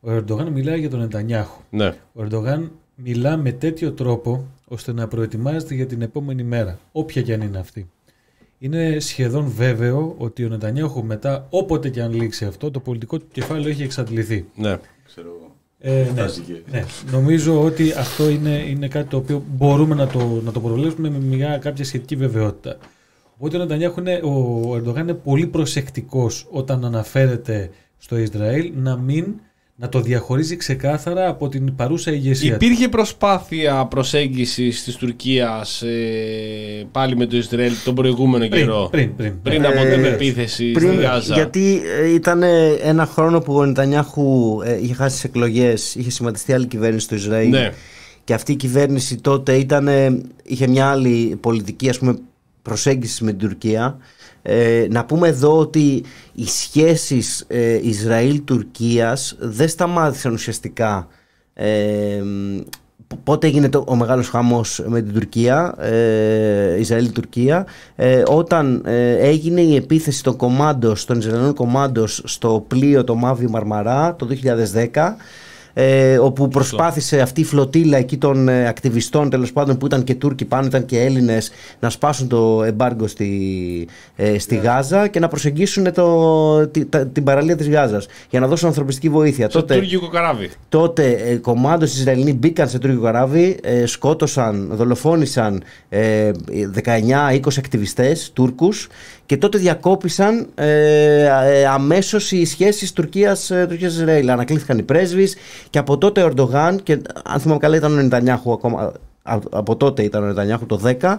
Ο Ερντογάν μιλάει για τον Νετανιάχου. Ναι. Ο Ερντογάν μιλά με τέτοιο τρόπο ώστε να προετοιμάζεται για την επόμενη μέρα, όποια και αν είναι αυτή. Είναι σχεδόν βέβαιο ότι ο Νετανιάχου μετά, όποτε και αν λήξει αυτό, το πολιτικό του κεφάλαιο έχει εξαντληθεί. Ναι. Ξέρω εγώ. Ε, ναι, ναι. Νομίζω ότι αυτό είναι, είναι κάτι το οποίο μπορούμε να το, να το προβλέψουμε με μια κάποια σχετική βεβαιότητα. Οπότε ο Νετανιάχου είναι, ο Ερντογάν είναι πολύ προσεκτικός όταν αναφέρεται στο Ισραήλ να μην να το διαχωρίζει ξεκάθαρα από την παρούσα ηγεσία. Υπήρχε προσπάθεια προσέγγισης της Τουρκίας ε, πάλι με το Ισραήλ τον προηγούμενο πριν, καιρό. Πριν, πριν, πριν ε, από την επίθεση πριν, στη Γάζα. Γιατί ήταν ένα χρόνο που ο Νετανιάχου ε, είχε χάσει τις εκλογές, είχε σχηματιστεί άλλη κυβέρνηση στο Ισραήλ. Ναι. Και αυτή η κυβέρνηση τότε ήταν, είχε μια άλλη πολιτική, ας πούμε, προσέγγιση με την Τουρκία. Ε, να πούμε εδώ ότι οι σχέσεις ε, Ισραήλ-Τουρκίας δεν σταμάτησαν ουσιαστικά ε, πότε έγινε το, ο μεγάλος χαμός με την Τουρκία, ε, Ισραήλ-Τουρκία, ε, όταν ε, έγινε η επίθεση των κομμάντος, των Ισραηλινών κομμάντος στο πλοίο το Μαύριο Μαρμαρά το δύο χιλιάδες δέκα, Ε, όπου προσπάθησε αυτή η φλωτίλα εκεί των ε, ακτιβιστών, τέλος πάντων, που ήταν και Τούρκοι πάνω, ήταν και Έλληνες, να σπάσουν το εμπάργκο στη, ε, στη yeah. Γάζα και να προσεγγίσουν το, τη, τα, την παραλία της Γάζας για να δώσουν ανθρωπιστική βοήθεια. Στο τότε, τουρκικό καράβι. Τότε ε, κομμάντος Ισραηλινοί μπήκαν σε τουρκικό καράβι, ε, σκότωσαν, δολοφόνησαν ε, δεκαεννιά είκοσι ακτιβιστές Τούρκους και τότε διακόπησαν ε, ε, αμέσως οι σχέσεις Τουρκίας-Ισραήλ. Ανακλήθηκαν οι πρέσβεις και από τότε ο Ερντογάν, και αν θυμάμαι καλά ήταν ο Νετανιάχου ακόμα, από τότε ήταν ο Νετανιάχου το δέκα,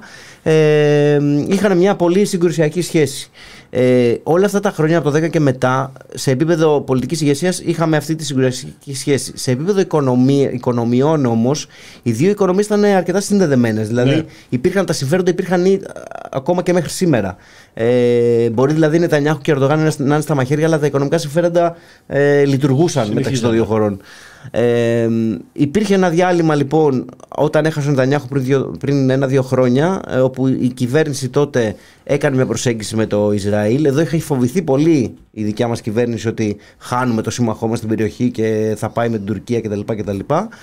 ε, είχαν μια πολύ συγκρουσιακή σχέση. Ε, όλα αυτά τα χρόνια από το δέκα και μετά, σε επίπεδο πολιτικής ηγεσίας, είχαμε αυτή τη συγκρουσιακή σχέση. Σε επίπεδο οικονομία, οικονομιών όμως, οι δύο οικονομίες ήταν αρκετά συνδεδεμένες. Δηλαδή, ναι. υπήρχαν τα συμφέροντα, υπήρχαν ακόμα και μέχρι σήμερα. Ε, μπορεί δηλαδή Νετανιάχου και Ερντογάν να είναι στα μαχαίρια, αλλά τα οικονομικά συμφέροντα ε, λειτουργούσαν μεταξύ των δύο χωρών. Ε, υπήρχε ένα διάλειμμα λοιπόν όταν έχασε ο Νετανιάχου πριν, πριν ένα-δύο χρόνια, ε, όπου η κυβέρνηση τότε έκανε μια προσέγγιση με το Ισραήλ. Εδώ είχε φοβηθεί πολύ η δικιά μας κυβέρνηση ότι χάνουμε το σύμμαχό μας στην περιοχή και θα πάει με την Τουρκία κτλ. κτλ.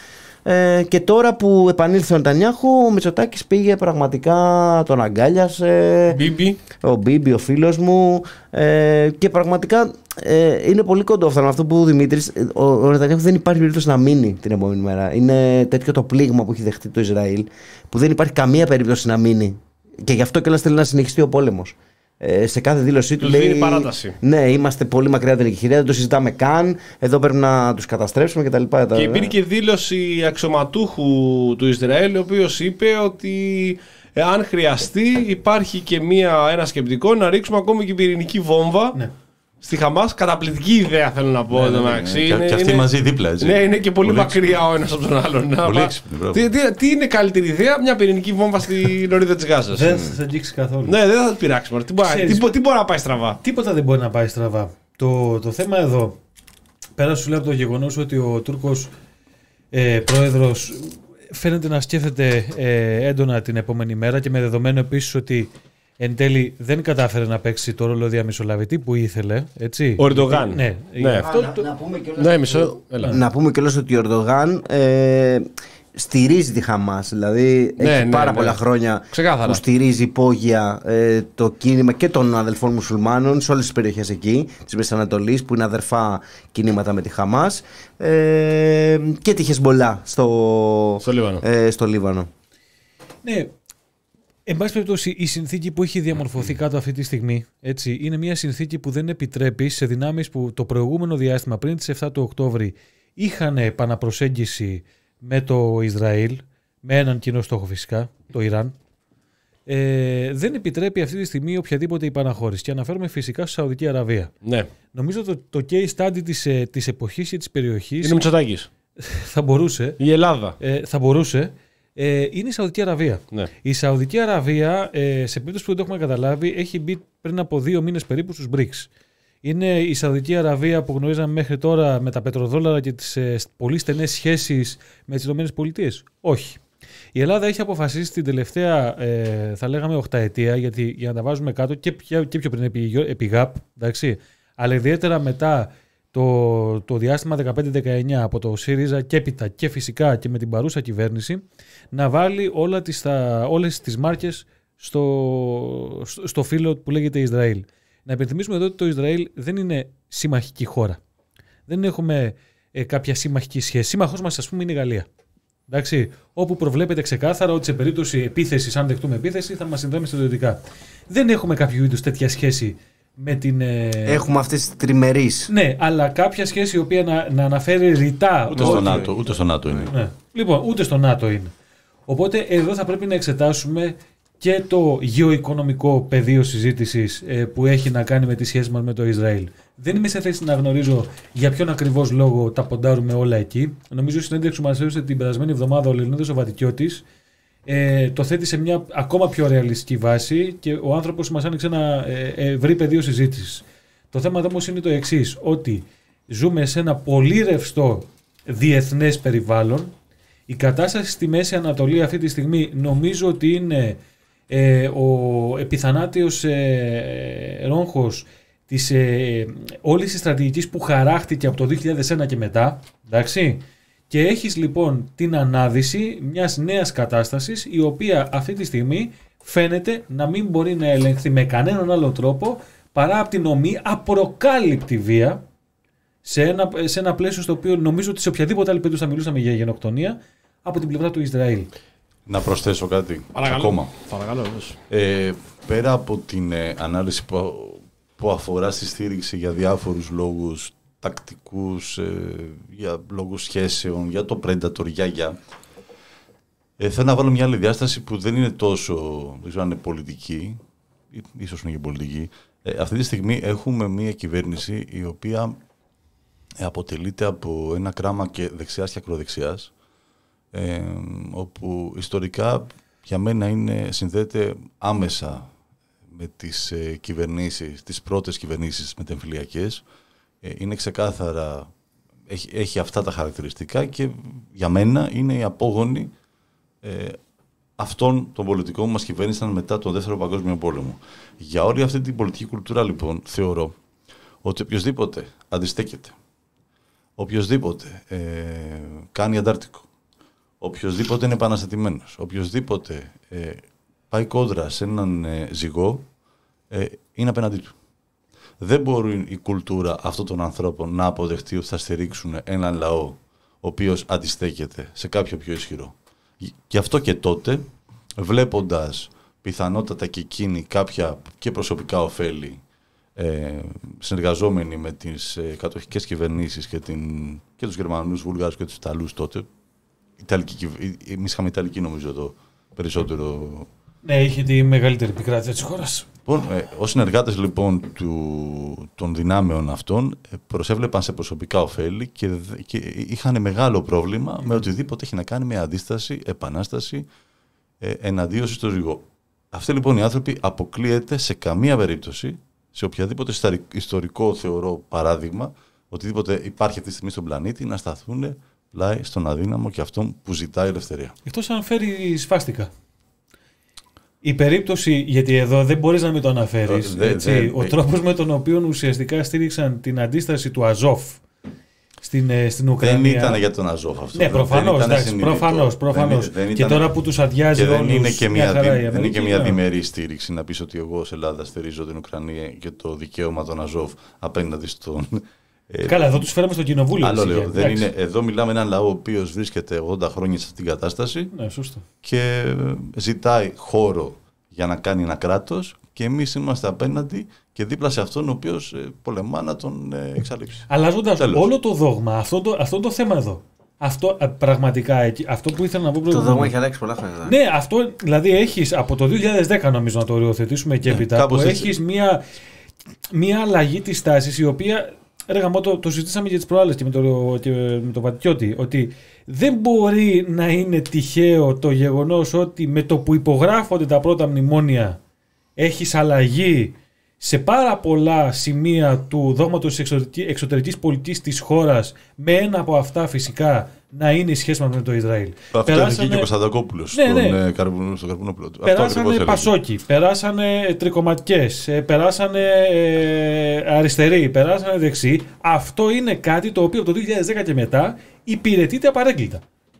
Ε, και τώρα που επανήλθε ο Νετανιάχου, ο Μητσοτάκης πήγε πραγματικά, τον αγκάλιασε. Μπίμπι. Ο Μπίμπι, ο φίλος μου. Ε, και πραγματικά ε, είναι πολύ κοντόφθαλμο αυτό που ο Δημήτρης. Ο, ο Νετανιάχου δεν υπάρχει περίπτωση να μείνει την επόμενη μέρα. Είναι τέτοιο το πλήγμα που έχει δεχτεί το Ισραήλ, που δεν υπάρχει καμία περίπτωση να μείνει. Και γι' αυτό κιόλας θέλει να συνεχιστεί ο πόλεμος. Ε, σε κάθε δήλωσή του λέει: παράταση. Ναι, είμαστε πολύ μακριά από την εκεχηρία, δεν το συζητάμε καν. Εδώ πρέπει να τους καταστρέψουμε κτλ. Και υπήρχε και δήλωση αξιωματούχου του Ισραήλ, ο οποίος είπε ότι αν χρειαστεί, υπάρχει και μια, ένα σκεπτικό να ρίξουμε ακόμη και πυρηνική βόμβα. Ναι. Στη Χαμάς, καταπληκτική ιδέα θέλω να πω. Ναι, ναι, ναι, ναι. Και, είναι, και αυτοί είναι, μαζί δίπλα, έτσι. Ναι, είναι και πολύ, πολύ μακριά ο ένας από τον άλλον. Πολύ τι, τι, τι είναι καλύτερη ιδέα, μια πυρηνική βόμβα στη λωρίδα της Γάζας. Δεν θα σε αγγίξει καθόλου. Ναι, δεν θα την πειράξει. Τι, τι, τι μπορεί να πάει στραβά. Τίποτα δεν μπορεί να πάει στραβά. Το, το θέμα εδώ, πέρα σου λέω από το γεγονός ότι ο Τούρκος ε, πρόεδρος φαίνεται να σκέφτεται ε, έντονα την επόμενη μέρα και με δεδομένο επίσης ότι εν τέλει δεν κατάφερε να παίξει το ρόλο διαμεσολαβητή που ήθελε. Έτσι. Ο Ερντογάν. Ναι. ναι. Αυτό να, το... να πούμε κιόλας ναι, μισό... να πούμε κιόλας ότι ο Ερντογάν ε, στηρίζει τη Χαμάς. Δηλαδή ναι, έχει ναι, πάρα ναι. πολλά χρόνια Ξεκάθαρα. που στηρίζει υπόγεια ε, το κίνημα και των αδελφών μουσουλμάνων σε όλες τις περιοχές εκεί της Μέσης Ανατολής, που είναι αδερφά κινήματα με τη Χαμάς, ε, και τη Χεσμολά στο, στο Λίβανο. Ε, στο Λίβανο. Ναι. Εν πάση περιπτώσει, η συνθήκη που έχει διαμορφωθεί κάτω αυτή τη στιγμή, έτσι, είναι μια συνθήκη που δεν επιτρέπει σε δυνάμεις που το προηγούμενο διάστημα πριν τις εφτά του Οκτώβρη είχαν επαναπροσέγγιση με το Ισραήλ, με έναν κοινό στόχο φυσικά, το Ιράν, ε, δεν επιτρέπει αυτή τη στιγμή οποιαδήποτε υπαναχώρηση. Και αναφέρομαι φυσικά στη Σαουδική Αραβία. Ναι. Νομίζω το, το case study της, της εποχής και της περιοχής. Είναι ο Μητσοτάκης. Θα μπορούσε. Η Ελλάδα. Ε, θα μπορούσε. Ε, είναι η Σαουδική Αραβία. Ναι. Η Σαουδική Αραβία, ε, σε περίπτωση που δεν το έχουμε καταλάβει, έχει μπει πριν από δύο μήνες περίπου στους μπρικς. Είναι η Σαουδική Αραβία που γνωρίζαμε μέχρι τώρα με τα πετροδόλαρα και τις ε, πολύ στενές σχέσεις με τις ΗΠΑ. Όχι. Η Ελλάδα έχει αποφασίσει την τελευταία, ε, θα λέγαμε, οχταετία, γιατί για να τα βάζουμε κάτω και, και πιο πριν επί, επί ΓΑΠ, εντάξει, αλλά ιδιαίτερα μετά το, το διάστημα δεκαπέντε δεκαεννιά από το ΣΥΡΙΖΑ και έπειτα και φυσικά και με την παρούσα κυβέρνηση να βάλει όλα τις, τα, όλες τις μάρκες στο, στο φύλλο που λέγεται Ισραήλ. Να υπενθυμίσουμε εδώ ότι το Ισραήλ δεν είναι συμμαχική χώρα. Δεν έχουμε ε, κάποια συμμαχική σχέση. Σύμμαχός μας, ας πούμε, είναι η Γαλλία. Εντάξει, όπου προβλέπεται ξεκάθαρα ότι σε περίπτωση επίθεσης, αν δεχτούμε επίθεση, θα μας συνδράμει στρατιωτικά. Δεν έχουμε κάποιο είδους τέτοια σχέση με την. Ε... Έχουμε αυτές τις τριμερείς. Ναι, αλλά κάποια σχέση η οποία να, να αναφέρει ρητά. Ούτε, στο ΝΑΤΟ, ούτε στο ΝΑΤΟ είναι. Ναι. Λοιπόν, ούτε στο ΝΑΤΟ είναι. Οπότε εδώ θα πρέπει να εξετάσουμε και το γεωοικονομικό πεδίο συζήτησης ε, που έχει να κάνει με τις σχέσεις μας με το Ισραήλ. Δεν είμαι σε θέση να γνωρίζω για ποιον ακριβώς λόγο τα ποντάρουμε όλα εκεί. Νομίζω η συνέντευξη που μας έδωσε την περασμένη εβδομάδα ο Λεωνίδας ο Βατικιώτης ε, το θέτει σε μια ακόμα πιο ρεαλιστική βάση και ο άνθρωπος μας άνοιξε ένα ε, ευρύ πεδίο συζήτησης. Το θέμα όμως είναι το εξής, ότι ζούμε σε ένα πολύ ρευστό διεθνές περιβάλλον. Η κατάσταση στη Μέση Ανατολή αυτή τη στιγμή νομίζω ότι είναι ε, ο επιθανάτιος ε, ρόγχος της ε, όλης της στρατηγικής που χαράχτηκε από το δύο χιλιάδες ένα και μετά, εντάξει, και έχεις λοιπόν την ανάδυση μιας νέας κατάστασης η οποία αυτή τη στιγμή φαίνεται να μην μπορεί να ελεγχθεί με κανέναν άλλο τρόπο παρά από την ομή απροκάλυπτη βία σε ένα, σε ένα πλαίσιο στο οποίο νομίζω ότι σε οποιαδήποτε άλλη περίπτωση θα μιλούσαμε για γενοκτονία από την πλευρά του Ισραήλ. Να προσθέσω κάτι Παρακαλώ. ακόμα. Παρακαλώ. Ε, πέρα από την ε, ανάλυση που, που αφορά στη στήριξη για διάφορους λόγους τακτικούς, ε, για λόγους σχέσεων, για το Predator, για για... Ε, θέλω να βάλω μια άλλη διάσταση που δεν είναι τόσο, δεν ξέρω αν είναι πολιτική, ίσως είναι και πολιτική. Ε, αυτή τη στιγμή έχουμε μια κυβέρνηση η οποία αποτελείται από ένα κράμα και δεξιάς και ακροδεξιάς, ε, όπου ιστορικά για μένα είναι, συνδέεται άμεσα με τις ε, κυβερνήσεις, τις πρώτες κυβερνήσεις μετεμφυλιακές. Ε, είναι ξεκάθαρα, έχει, έχει αυτά τα χαρακτηριστικά και για μένα είναι η απόγονη ε, αυτών των πολιτικών που μας κυβέρνησαν μετά τον Δεύτερο Παγκόσμιο Πόλεμο. Για όλη αυτή την πολιτική κουλτούρα λοιπόν θεωρώ ότι οποιοσδήποτε αντιστέκεται, οποιοσδήποτε ε, κάνει αντάρτικο, οποιοσδήποτε είναι επαναστατημένος, οποιοσδήποτε ε, πάει κόντρα σε έναν ε, ζυγό, ε, είναι απέναντί του. Δεν μπορεί η κουλτούρα αυτών των ανθρώπων να αποδεχτεί ότι θα στηρίξουν έναν λαό ο οποίος αντιστέκεται σε κάποιο πιο ισχυρό. Γι' αυτό και τότε, βλέποντας πιθανότατα και εκείνοι κάποια και προσωπικά ωφέλη, ε, συνεργαζόμενοι με τις ε, κατοχικές κυβερνήσεις και, την, και τους Γερμανούς, Βουλγάρους και τους Ιταλούς τότε, Ιταλική, εμείς είχαμε Ιταλική νομίζω το περισσότερο. Ναι, είχε τη μεγαλύτερη επικράτεια της χώρας. Λοιπόν, ε, ως συνεργάτες λοιπόν του, των δυνάμεων αυτών ε, προσέβλεπαν σε προσωπικά ωφέλη και, και είχαν μεγάλο πρόβλημα με οτιδήποτε έχει να κάνει με αντίσταση, επανάσταση, ε, εναντίωση στο ζυγό. Αυτοί λοιπόν οι άνθρωποι αποκλείεται σε καμία περίπτωση, σε οποιαδήποτε ιστορικό θεωρώ παράδειγμα, οτιδήποτε υπάρχει αυτή τη στιγμή στον πλανήτη, να σταθούν πλάι στον αδύναμο και αυτόν που ζητάει ελευθερία. Εκτός αν φέρει σφάστικα. Η περίπτωση, γιατί εδώ δεν μπορείς να μην το αναφέρεις, δε, έτσι, δε, ο δε. τρόπος με τον οποίο ουσιαστικά στήριξαν την αντίσταση του Αζόφ στην, στην Ουκρανία. Δεν ήταν για τον Αζόφ αυτό. Ναι, προφανώς, εντάξει, προφανώς, προφανώς. Δεν, δεν και τώρα που τους αδειάζει και δεν όλους, είναι και μια, μια χαρά, δι, δεν είναι και μια διμερή στήριξη να πεις ότι εγώ ως Ελλάδα στηρίζω την Ουκρανία και το δικαίωμα των Αζόφ απέναντι στον... Καλά, εδώ τους φέραμε στο κοινοβούλιο. Άλλο λέω, δεν είναι, εδώ μιλάμε έναν λαό ο οποίος βρίσκεται ογδόντα χρόνια σε αυτήν την κατάσταση, ναι, σωστό, και ζητάει χώρο για να κάνει ένα κράτος και εμείς είμαστε απέναντι και δίπλα σε αυτόν ο οποίος πολεμά να τον εξαλείψει. Αλλάζοντας όλο το δόγμα, αυτό το, αυτό το θέμα εδώ. Αυτό πραγματικά, αυτό που ήθελα να πω πρώτα. Το δόγμα έχει αλλάξει πολλά χρόνια. Ναι, αυτό δηλαδή έχεις από το δύο χιλιάδες δέκα νομίζω να το οριοθετήσουμε και έπειτα, ναι, που έχεις μια, μια αλλαγή της τάσης η οποία... Ρε γαμώ, το, το συζητήσαμε για τις προάλλες και με το, και με το Βατικιώτη, ότι δεν μπορεί να είναι τυχαίο το γεγονός ότι με το που υπογράφονται τα πρώτα μνημόνια έχεις αλλαγή σε πάρα πολλά σημεία του δόγματος της εξωτερικής πολιτικής της χώρας, με ένα από αυτά φυσικά να είναι η σχέση μας με το Ισραήλ. Αυτό περάσανε... και ο Κωνσταντακόπουλος ναι, ναι. στον, Καρβουνό, στον Καρβουνόπουλο. Περάσανε Πασόκοι, περάσανε τρικομματικές, περάσανε ε, αριστεροί, περάσανε δεξιοί. Αυτό είναι κάτι το οποίο από το δύο χιλιάδες δέκα και μετά υπηρετείται απαρέγκλητα.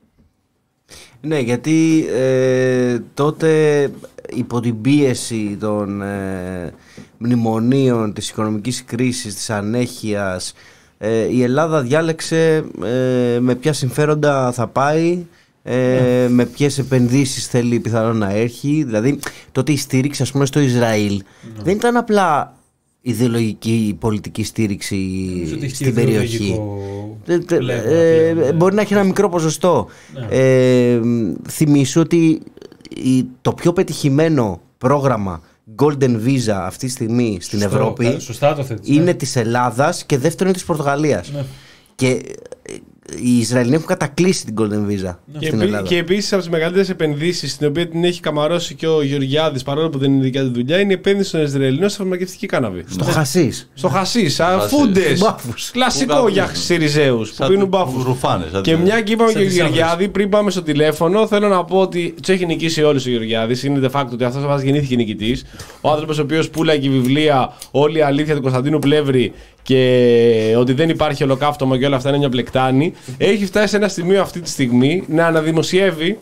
Ναι, γιατί ε, τότε υπό την πίεση των ε, μνημονίων, της οικονομικής κρίσης, της ανέχειας, ε, η Ελλάδα διάλεξε ε, με ποια συμφέροντα θα πάει, ε, με ποιες επενδύσεις θέλει πιθανόν να έχει. Δηλαδή τότε η στήριξη, ας πούμε, στο Ισραήλ mm. δεν ήταν απλά ιδεολογική πολιτική στήριξη στην περιοχή. Πλέγμα, ε, πλέγμα, μπορεί να έχει ένα μικρό ποσοστό. Ναι. Ε, θυμίσου ότι η, το πιο πετυχημένο πρόγραμμα Golden Visa αυτή τη στιγμή στην Σωστό, Ευρώπη σωστά το θέτεις, είναι ναι. της Ελλάδας και δεύτερον είναι της Πορτογαλίας. Ναι. Και οι Ισραηλοί έχουν κατακλείσει την Golden Visa και στην επί, Ελλάδα. Και επίσης από τις μεγαλύτερες επενδύσεις, την οποία την έχει καμαρώσει και ο Γεωργιάδης, παρόλο που δεν είναι δικιά του δουλειά, είναι η επένδυση των Ισραηλινών στη φαρμακευτική κάναβη. Στο χασίς. Στο χασίς, φούντες. Κλασικό για Συριζέους που πίνουν μπάφους. Και μια και είπαμε και ο Γεωργιάδη, πριν πάμε στο τηλέφωνο, θέλω να πω ότι του έχει νικήσει όλους ο Γεωργιάδης. Είναι de facto ότι αυτός μας γεννήθηκε νικητής. Ο άνθρωπος ο οποίος πουλάγε βιβλία Όλη η αλήθεια του Κωνσταντίνου Πλεύρη και ότι δεν υπάρχει ολοκαύτωμα και όλα αυτά είναι μια πλεκτάνη, έχει φτάσει σε ένα σημείο αυτή τη στιγμή να αναδημοσιεύει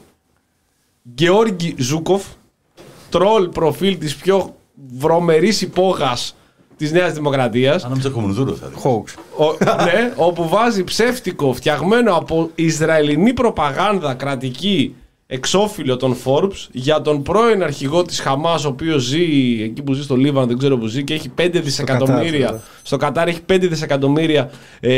Γεώργη Ζούκοφ, τρόλ προφίλ της πιο βρωμερής υπόγας της Νέας Δημοκρατίας. Αν Κομμουνδούρος θα Ναι, όπου βάζει ψεύτικο φτιαγμένο από Ισραηλινή προπαγάνδα κρατική εξώφυλλο των Forbes για τον πρώην αρχηγό της Χαμάς, ο οποίος ζει εκεί που ζει στο Λίβανο, δεν ξέρω που ζει, και έχει πέντε δισεκατομμύρια. Στο Κατάρ, στο Κατάρ έχει πέντε δισεκατομμύρια ε,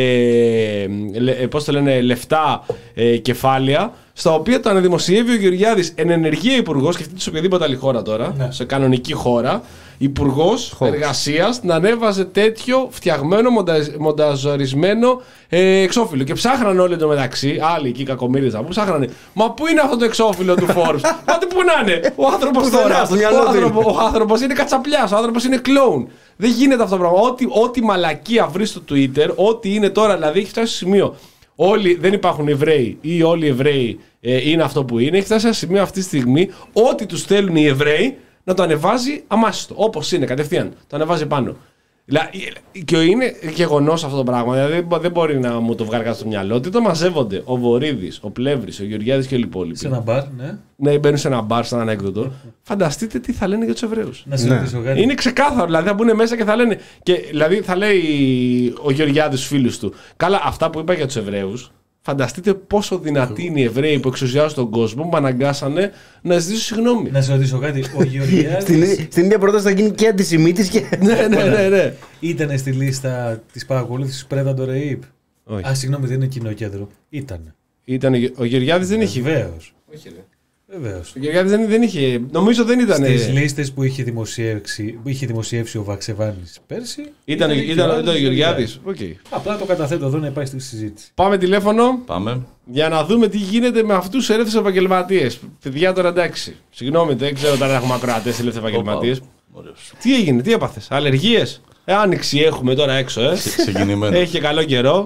ε, πώς το λένε, λεφτά ε, κεφάλαια, στα οποία το αναδημοσιεύει ο Γεωργιάδης εν ενεργεία υπουργός, σκεφτείτε σε οποιαδήποτε άλλη χώρα τώρα, ναι. σε κανονική χώρα, υπουργός εργασίας, να ανέβαζε τέτοιο φτιαγμένο, μοντα, μονταζορισμένο ε, εξώφυλλο. Και ψάχναν όλοι εντωμεταξύ, άλλοι εκεί κακομοίρες που ψάχνανε. Μα πού είναι αυτό το εξώφυλλο του Forbes? Πάτε πού να είναι? Ο άνθρωπος τώρα, ο, άνθρωπο, ο άνθρωπος είναι κατσαπλιάς, ο άνθρωπος είναι κλόουν. Δεν γίνεται αυτό το πράγμα. Ό,τι, ό,τι μαλακία βρει στο Twitter, ό,τι είναι τώρα, δηλαδή έχει φτάσει στο σημείο. Όλοι, δεν υπάρχουν Εβραίοι ή όλοι οι Εβραίοι ε, είναι αυτό που είναι. Έχει φτάσει σε ένα σημείο αυτή τη στιγμή, ό,τι τους στέλνουν οι Εβραίοι να το ανεβάζει αμάσιστο. Όπως είναι, κατευθείαν. Το ανεβάζει πάνω. Και είναι γεγονός αυτό το πράγμα. Δηλαδή δεν μπορεί να μου το βγάλει στο μυαλό. Τι το μαζεύονται ο Βορίδης, ο Πλεύρης, ο Γεωργιάδης και όλοι οι υπόλοιποι. Σε ένα μπαρ, ναι. Ναι, μπαίνουν σε ένα μπαρ, σαν ανέκδοτο. Φανταστείτε τι θα λένε για τους Εβραίους. Να ναι. κάτι. Είναι ξεκάθαρο. Δηλαδή θα μπουν μέσα και θα λένε. Και, δηλαδή θα λέει ο Γεωργιάδης στους φίλους του. Καλά, αυτά που είπα για τους Εβραίους. Φανταστείτε πόσο δυνατοί είναι οι Εβραίοι που εξουσιάζουν τον κόσμο που με αναγκάσανε να ζητήσω συγγνώμη. Να σε ρωτήσω κάτι. Ο Γεωργιάδης. Στην ίδια πρόταση θα γίνει και αντισημίτης και. Ναι, ναι, ναι, ναι. Ήτανε στη λίστα της παρακολούθησης Predator Ape. Όχι. Α, συγγνώμη, δεν είναι κοινό κέντρο. Ήτανε. Ήτανε. Ο Γεωργιάδης δεν είχε. Βεβαίως. Όχι, ρε. Βεβαίως. Ο Γεωργιάδης δεν, δεν είχε. Νομίζω δεν ήταν. Στις λίστες που είχε δημοσιεύσει, που είχε δημοσιεύσει ο Βαξεβάνης πέρσι. Ήταν, ήταν, ήταν, ήταν ο Γεωργιάδης. Okay. Απλά το καταθέτω εδώ να υπάρχει στη συζήτηση. Πάμε τηλέφωνο. Πάμε. Για να δούμε τι γίνεται με αυτούς τους ελεύθερους επαγγελματίες. Παιδιά τώρα εντάξει. Συγγνώμη, δεν ξέρω αν έχουμε ακροατές ελεύθερους επαγγελματίες. Τι έγινε, τι έπαθες, αλλεργίες? Ε, άνοιξη έχουμε τώρα έξω, ε. Ξεκινημένο. Έχει και καλό καιρό.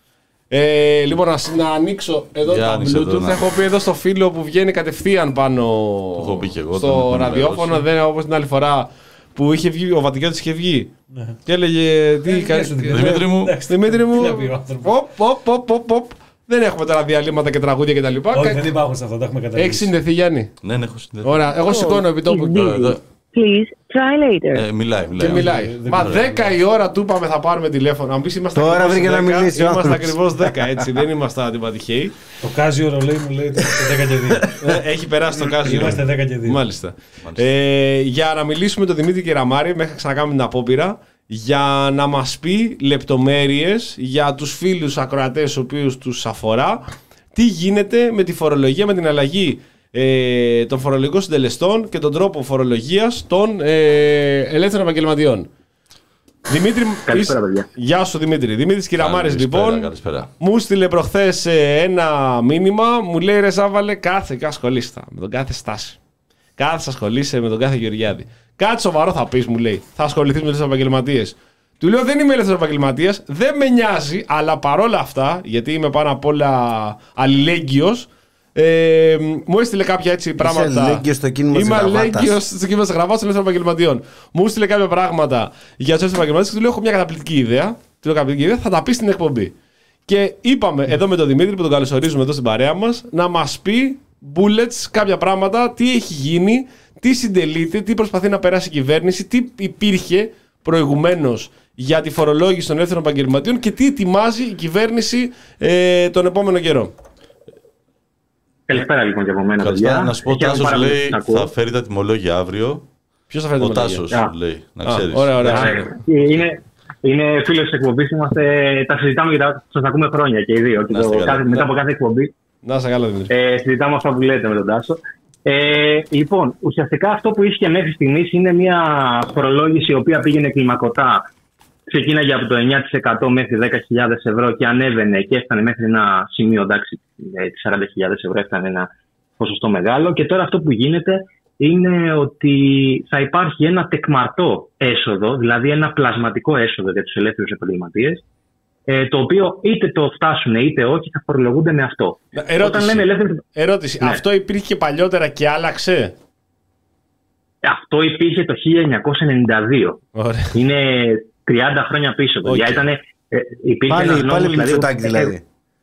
Ε, λοιπόν, να, να ανοίξω εδώ Για το Bluetooth. Να... Έχω πει εδώ στο φίλο που βγαίνει κατευθείαν πάνω εγώ, στο ραδιόφωνο. Δεν είναι όπως την άλλη φορά που είχε βγει, ο Βατικιώτης είχε βγει. Ναι. Και έλεγε. Τι κάνεις, Δημήτρη μου. Δημήτρη μου. Δεν έχουμε τώρα διαλύματα και τραγούδια κτλ. Όχι, δεν υπάρχουν σε αυτό, τα έχουμε καταλήξει. Έχει συνδεθεί, Γιάννη? Ναι, ναι, έχω συνδεθεί. Ωραία, εγώ σηκώνω επί τόπου. Please try later. Ε, μιλάει, μιλάει. Και μιλάει. Δεν Μα δέκα η ώρα του είπαμε θα πάρουμε τηλέφωνο. Αν πεις είμαστε τώρα βρήκε να μιλήσει. Είμαστε ακριβώς δέκα, έτσι. Δεν είμαστε αντιπατυχαίοι. Το Κάζιο ρολόι μου λέει δέκα και δύο. Έχει περάσει το Κάζιο. Είμαστε δέκα και δύο. Μάλιστα. Ε, για να μιλήσουμε με τον Δημήτρη Κεραμάρη, μέχρι να ξανακάνουμε την απόπειρα, για να μας πει λεπτομέρειες για τους φίλους ακροατές, τους οποίους τους αφορά, τι γίνεται με τη φορολογία, με την αλλαγή Ε, των φορολογικών συντελεστών και τον τρόπο φορολογίας των ε, ελεύθερων επαγγελματιών. Δημήτρη, καλησπέρα, παιδιά. Γεια σου, Δημήτρη. Δημήτρης Κεραμάρης, λοιπόν, καλησπέρα. μου στείλε προχθές ένα μήνυμα, μου λέει ρε Σάββαλε, κάθε και ασχολίστα με τον κάθε στάση. Κάθε ασχολείσαι με τον κάθε Γεωργιάδη. Κάτι σοβαρό θα πει, μου λέει. Θα ασχοληθεί με ελεύθερους επαγγελματίες. Του λέω: δεν είμαι ελεύθερος επαγγελματίας, δεν με νοιάζει, αλλά παρόλα αυτά, γιατί είμαι πάνω απ' όλα αλληλέγγυος. Ε, μου έστειλε κάποια έτσι πράγματα. Είσαι αλληλέγγυος στο κίνημα της Γραβάτας. Είμαι αλληλέγγυος στο κίνημα της Γραβάτας των ελεύθερων επαγγελματιών. Μου έστειλε κάποια πράγματα για τους ελεύθερους επαγγελματίες και του λέω: έχω μια καταπληκτική ιδέα. Του λέω: καταπληκτική ιδέα, θα τα πει στην εκπομπή. Και είπαμε εδώ με τον Δημήτρη που τον καλωσορίζουμε εδώ στην παρέα μας να μας πει bullets, κάποια πράγματα, τι έχει γίνει, τι συντελείται, τι προσπαθεί να περάσει η κυβέρνηση, τι υπήρχε προηγουμένως για τη φορολόγηση των ελεύθερων επαγγελματιών και τι ετοιμάζει η κυβέρνηση ε, τον επόμενο καιρό. Καλησπέρα λοιπόν και από μένα. Καλησπέρα. Να σου πω, ο Τάσος λέει θα φέρει τα τιμολόγια αύριο. Ποιος θα φέρει τα τιμολόγια? Ο Τάσος λέει, να ξέρεις. Ωραία, ωραία. Είναι, είναι φίλος της εκπομπής, είμαστε, τα συζητάμε και τα, σας ακούμε χρόνια και οι δύο. Και το, κάθε, μετά από κάθε εκπομπή να σε καλά, Δημήτρη. Ε, συζητάμε αυτά που λέτε με τον Τάσο. Ε, λοιπόν, ουσιαστικά αυτό που ίσχυε μέχρι στιγμής είναι μια φορολόγηση η οποία πήγαινε κλιμακωτά. Ξεκίναγε από το εννιά τοις εκατό μέχρι δέκα χιλιάδες ευρώ και ανέβαινε και έφτανε μέχρι ένα σημείο, εντάξει, σαράντα χιλιάδες ευρώ έφτανε ένα ποσοστό μεγάλο. Και τώρα αυτό που γίνεται είναι ότι θα υπάρχει ένα τεκμαρτό έσοδο, δηλαδή ένα πλασματικό έσοδο για τους ελεύθερους επαγγελματίες, το οποίο είτε το φτάσουν είτε όχι θα φορολογούνται με αυτό. Ερώτηση, Όταν λέμε ελεύθεροι... ερώτηση. Ναι. Αυτό υπήρχε και παλιότερα και άλλαξε? Αυτό υπήρχε το χίλια εννιακόσια ενενήντα δύο. Ωραία. Είναι τριάντα χρόνια πίσω. Okay. Ήτανε, ε, υπήρχε πάλι, ένας νόμος, πάλι Μητσοτάκη δηλαδή.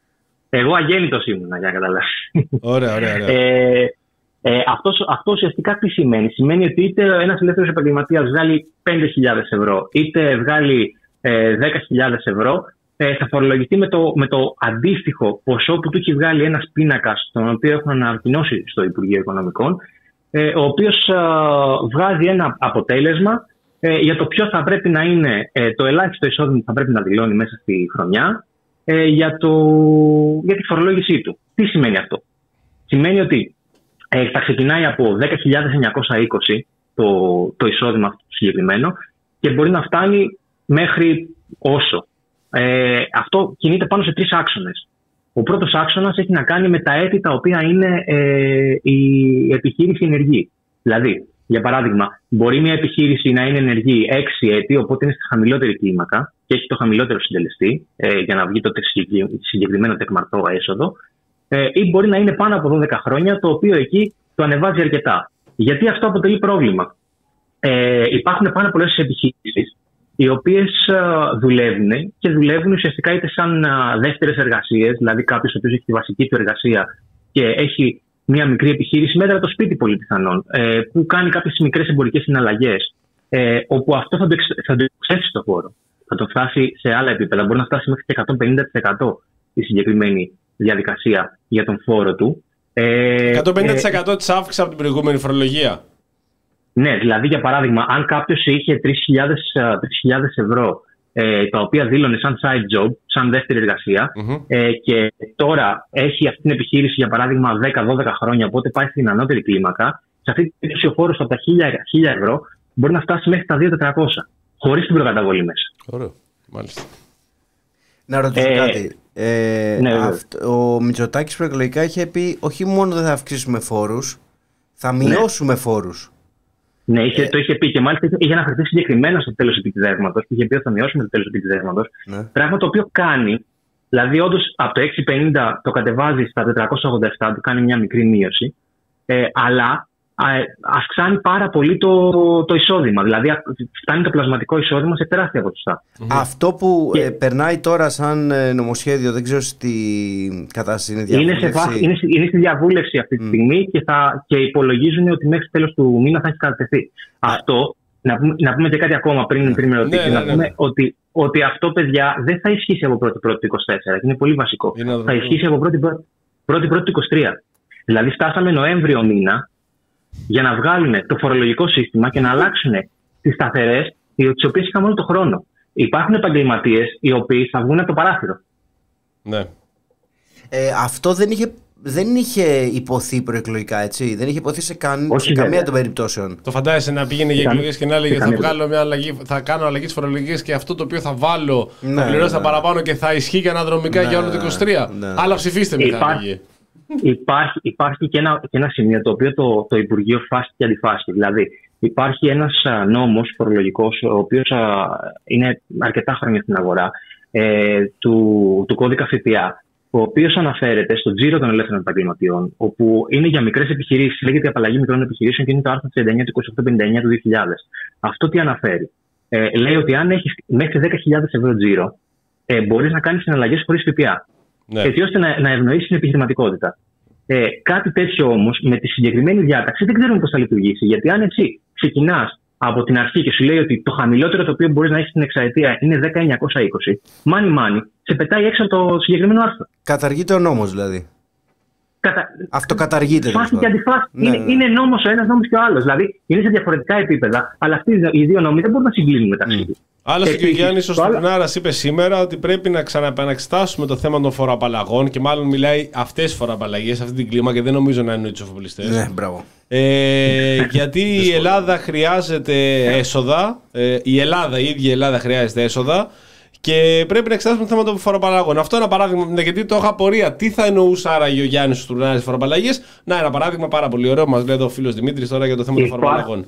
Ε, εγώ αγέννητος ήμουνα, για να καταλάβεις. Ωραία, ωραία, ωραία. Ε, ε, αυτός, αυτό ουσιαστικά τι σημαίνει? Σημαίνει ότι είτε ένας ελεύθερος επαγγελματίας βγάλει πέντε χιλιάδες ευρώ, είτε βγάλει ε, δέκα χιλιάδες ευρώ, ε, θα φορολογηθεί με το, με το αντίστοιχο ποσό που του έχει βγάλει ένας πίνακας, τον οποίο έχουν ανακοινώσει στο Υπουργείο Οικονομικών, ε, ο οποίος ε, βγάζει ένα αποτέλεσμα ε, για το ποιο θα πρέπει να είναι ε, το ελάχιστο εισόδημα που θα πρέπει να δηλώνει μέσα στη χρονιά ε, για, το, για τη φορολόγησή του. Τι σημαίνει αυτό? Σημαίνει ότι ε, θα ξεκινάει από δέκα χιλιάδες εννιακόσια είκοσι το, το εισόδημα αυτό το συγκεκριμένο και μπορεί να φτάνει μέχρι όσο. Ε, αυτό κινείται πάνω σε τρεις άξονες. Ο πρώτος άξονας έχει να κάνει με τα έτη τα οποία είναι ε, η επιχείρηση ενεργή. Δηλαδή, για παράδειγμα, μπορεί μια επιχείρηση να είναι ενεργή έξι έτη, οπότε είναι στη χαμηλότερη κλίμακα και έχει το χαμηλότερο συντελεστή ε, για να βγει το συγκεκριμένο τεκμαρτό έσοδο, ε, ή μπορεί να είναι πάνω από δώδεκα χρόνια, το οποίο εκεί το ανεβάζει αρκετά. Γιατί αυτό αποτελεί πρόβλημα? Ε, υπάρχουν πάρα πολλές επιχειρήσεις οι οποίες δουλεύουν και δουλεύουν ουσιαστικά είτε σαν δεύτερες εργασίες, δηλαδή κάποιος ο οποίος έχει τη βασική του εργασία και έχει μια μικρή επιχείρηση μέτρα το σπίτι πολύ πιθανόν, που κάνει κάποιες μικρές εμπορικές συναλλαγές, όπου αυτό θα το, εξ, θα το εξέψει στο χώρο. Θα το φτάσει σε άλλα επίπεδα. Μπορεί να φτάσει μέχρι και εκατόν πενήντα τοις εκατό η συγκεκριμένη διαδικασία για τον φόρο του. εκατόν πενήντα τοις εκατό της αύξησης από την προηγούμενη φορολογία. Ναι, δηλαδή για παράδειγμα, αν κάποιος είχε τρεις χιλιάδες ευρώ ε, τα οποία δήλωνε σαν side job, σαν δεύτερη εργασία, mm-hmm. ε, και τώρα έχει αυτή την επιχείρηση για παράδειγμα δέκα δώδεκα χρόνια, οπότε πάει στην ανώτερη κλίμακα, σε αυτή την περίπτωση ο φόρος από τα χίλια ευρώ μπορεί να φτάσει μέχρι τα δύο χιλιάδες τετρακόσια, χωρίς την προκαταβολή μέσα. Ωραίο, μάλιστα. Να ρωτήσω ε, κάτι. Ε, ναι, αυτό, ο Μητσοτάκης προεκλογικά είχε πει όχι μόνο δεν θα αυξήσουμε φόρους, θα μειώσουμε ναι. φόρους. Ναι, είχε, ε, το είχε πει και μάλιστα είχε αναφερθεί συγκεκριμένα στο τέλος του επιδεύματος. Είχε πει ότι θα μειώσουμε το τέλος του επιδεύματος. Ναι. Πράγμα το οποίο κάνει, δηλαδή όντως από το έξι πενήντα το κατεβάζει στα τετρακόσια ογδόντα επτά, του κάνει μια μικρή μείωση. Ε, αλλά ε, αυξάνει πάρα πολύ το, το εισόδημα. Δηλαδή φτάνει το πλασματικό εισόδημα σε τεράστια ποσοστά. Mm-hmm. Αυτό που και... ε, περνάει τώρα σαν ε, νομοσχέδιο, δεν ξέρω στη κατάσταση είναι διαβούλευση. Είναι, σε βάση, είναι, είναι στη διαβούλευση αυτή τη mm. στιγμή και, θα, και υπολογίζουν ότι μέχρι τέλος του μήνα θα έχει κατατεθεί. Ah. Αυτό, να πούμε, να πούμε και κάτι ακόμα πριν, πριν με ρωτήσει, ναι, να ναι, πούμε ναι. Ότι, ότι αυτό, παιδιά, δεν θα ισχύσει από πρώτη πρώτη του είκοσι τέσσερα. Είναι πολύ βασικό. Είναι θα ισχύσει από πρώτη πρώτη του είκοσι τρία. Δηλαδή φτάσαμε Νοέμβριο μήνα για να βγάλουν το φορολογικό σύστημα και να αλλάξουν τις σταθερές, τις οποίες είχαμε όλο τον χρόνο. Υπάρχουν επαγγελματίες οι οποίοι θα βγουν από το παράθυρο. Ναι. Ε, αυτό δεν είχε, δεν είχε υποθεί προεκλογικά, έτσι. Δεν είχε υποθεί σε, καν, Όχι, σε καμία των περιπτώσεων. Το φαντάζεσαι να πήγαινε για εκλογές και να έλεγε θα, βγάλω μια αλλαγή, θα κάνω αλλαγή στις φορολογικές και αυτό το οποίο θα βάλω ναι, θα πληρώσω ναι. παραπάνω και θα ισχύει και αναδρομικά ναι, για όλο το είκοσι τρία. Ναι, ναι. Αλλά ψηφίστε με Υπά... υπάρχει, υπάρχει και, ένα, και ένα σημείο το οποίο το, το Υπουργείο φάσκει και αντιφάσκει. Δηλαδή, υπάρχει ένας νόμος φορολογικός, ο οποίος α, είναι αρκετά χρόνια στην αγορά, ε, του, του κώδικα ΦΠΑ, ο οποίος αναφέρεται στο τζίρο των ελεύθερων επαγγελματιών, όπου είναι για μικρές επιχειρήσεις, λέγεται η απαλλαγή μικρών επιχειρήσεων και είναι το άρθρο τριάντα εννιά του είκοσι οκτώ πενήντα εννιά του δύο χιλιάδες. Αυτό τι αναφέρει? Ε, λέει ότι αν έχεις μέχρι δέκα χιλιάδες ευρώ τζίρο, ε, μπορείς να κάνεις συναλλαγές χωρίς ΦΠΑ. Ναι. Έτσι ώστε να, να ευνοήσεις την επιχειρηματικότητα. Ε, κάτι τέτοιο όμως με τη συγκεκριμένη διάταξη δεν ξέρουμε πώς θα λειτουργήσει. Γιατί αν εσύ ξεκινάς από την αρχή και σου λέει ότι το χαμηλότερο το οποίο μπορείς να έχεις στην εξαετία είναι δέκα χιλιάδες εννιακόσια είκοσι, μάνι μάνι, σε πετάει έξω από το συγκεκριμένο άρθρο. Καταργείται ο νόμος δηλαδή. Κατα... Αυτοκαταργείται. Φάση και αντιφάση. Ναι, είναι, ναι. είναι νόμος ο ένας, νόμος και ο άλλος. Δηλαδή είναι σε διαφορετικά επίπεδα, αλλά αυτοί οι δύο νόμοι δεν μπορούν να συγκλίνουν μεταξύ τους. Mm. Άλλωστε και ο Γιάννης ο Στουρνάρας είπε σήμερα ότι πρέπει να ξαναεπαναξετάσουμε το θέμα των φοροαπαλλαγών και μάλλον μιλάει αυτές τις φοροαπαλλαγές, αυτή την κλίμα και δεν νομίζω να εννοεί τους εφοπλιστές. Ναι, μπράβο. Ε, γιατί η Ελλάδα χρειάζεται έσοδα, ε, η Ελλάδα, η ίδια η Ελλάδα χρειάζεται έσοδα και πρέπει να εξετάσουμε το θέμα των φοροαπαλλαγών. Αυτό είναι ένα παράδειγμα, γιατί το έχω απορία. Τι θα εννοούσε άραγε ο Γιάννης ο Στουρνάρας φοροαπαλλαγές? Να, ένα παράδειγμα πάρα πολύ ωραίο, μας λέει εδώ ο φίλος Δημήτρης τώρα για το θέμα των φοροαπαλλαγών.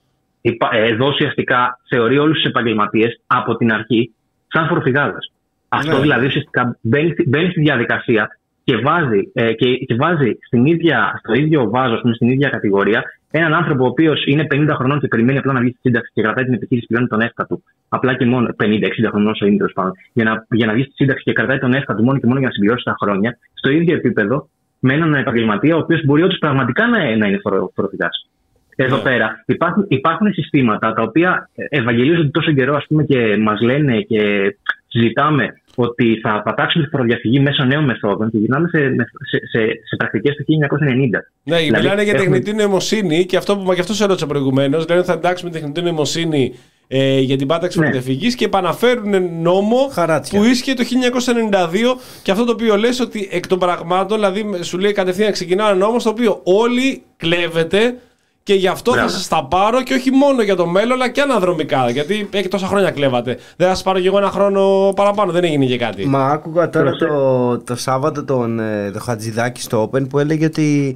Εδώ ουσιαστικά θεωρεί όλους τους επαγγελματίες από την αρχή σαν φοροφυγάδες. Αυτό ναι. δηλαδή ουσιαστικά μπαίνει, μπαίνει στη διαδικασία και βάζει, ε, και, και βάζει στην ίδια, στο ίδιο βάζο, στην ίδια κατηγορία, έναν άνθρωπο ο οποίος είναι πενήντα χρονών και περιμένει απλά να βγει στη σύνταξη και κρατάει την επιχείρηση, πληρώνει τον εύκα του. Απλά και μόνο πενήντα εξήντα χρονών όσο είναι τέλος πάντων. Για να, για να βγει στη σύνταξη και κρατάει τον εύκα του μόνο και μόνο για να συμπληρώσει τα χρόνια, στο ίδιο επίπεδο με έναν επαγγελματία ο οποίος μπορεί όντως πραγματικά να, να είναι φοροφυγάς. Εδώ yeah. πέρα υπάρχουν, υπάρχουν συστήματα τα οποία ευαγγελίζονται τόσο καιρό, ας πούμε, και μας λένε και συζητάμε ότι θα πατάξουν τη φοροδιαφυγή μέσω νέων μεθόδων και γυρνάμε σε, σε, σε, σε πρακτικές του χίλια εννιακόσια ενενήντα. Ναι, δηλαδή, μιλάνε για έχουμε... τεχνητή νοημοσύνη και αυτό που, και αυτό σε ερώτησα προηγουμένως. Λένε ότι θα εντάξουμε τεχνητή νοημοσύνη ε, για την πάταξη ναι. φοροδιαφυγής και επαναφέρουν νόμο Χαράτσια. που ίσχυε το χίλια εννιακόσια ενενήντα δύο και αυτό το οποίο λες ότι εκ των πραγμάτων, δηλαδή σου λέει κατευθείαν ξεκινά ένα νόμο στο οποίο όλοι κλέβετε. Και γι' αυτό Μπράβο. θα σας τα πάρω και όχι μόνο για το μέλλον, αλλά και αναδρομικά. Γιατί έχει τόσα χρόνια κλέβατε. Δεν θα σας πάρω και εγώ ένα χρόνο παραπάνω, δεν έγινε και κάτι. Μα άκουγα τώρα το, το Σάββατο τον το Χατζηδάκη στο Open που έλεγε ότι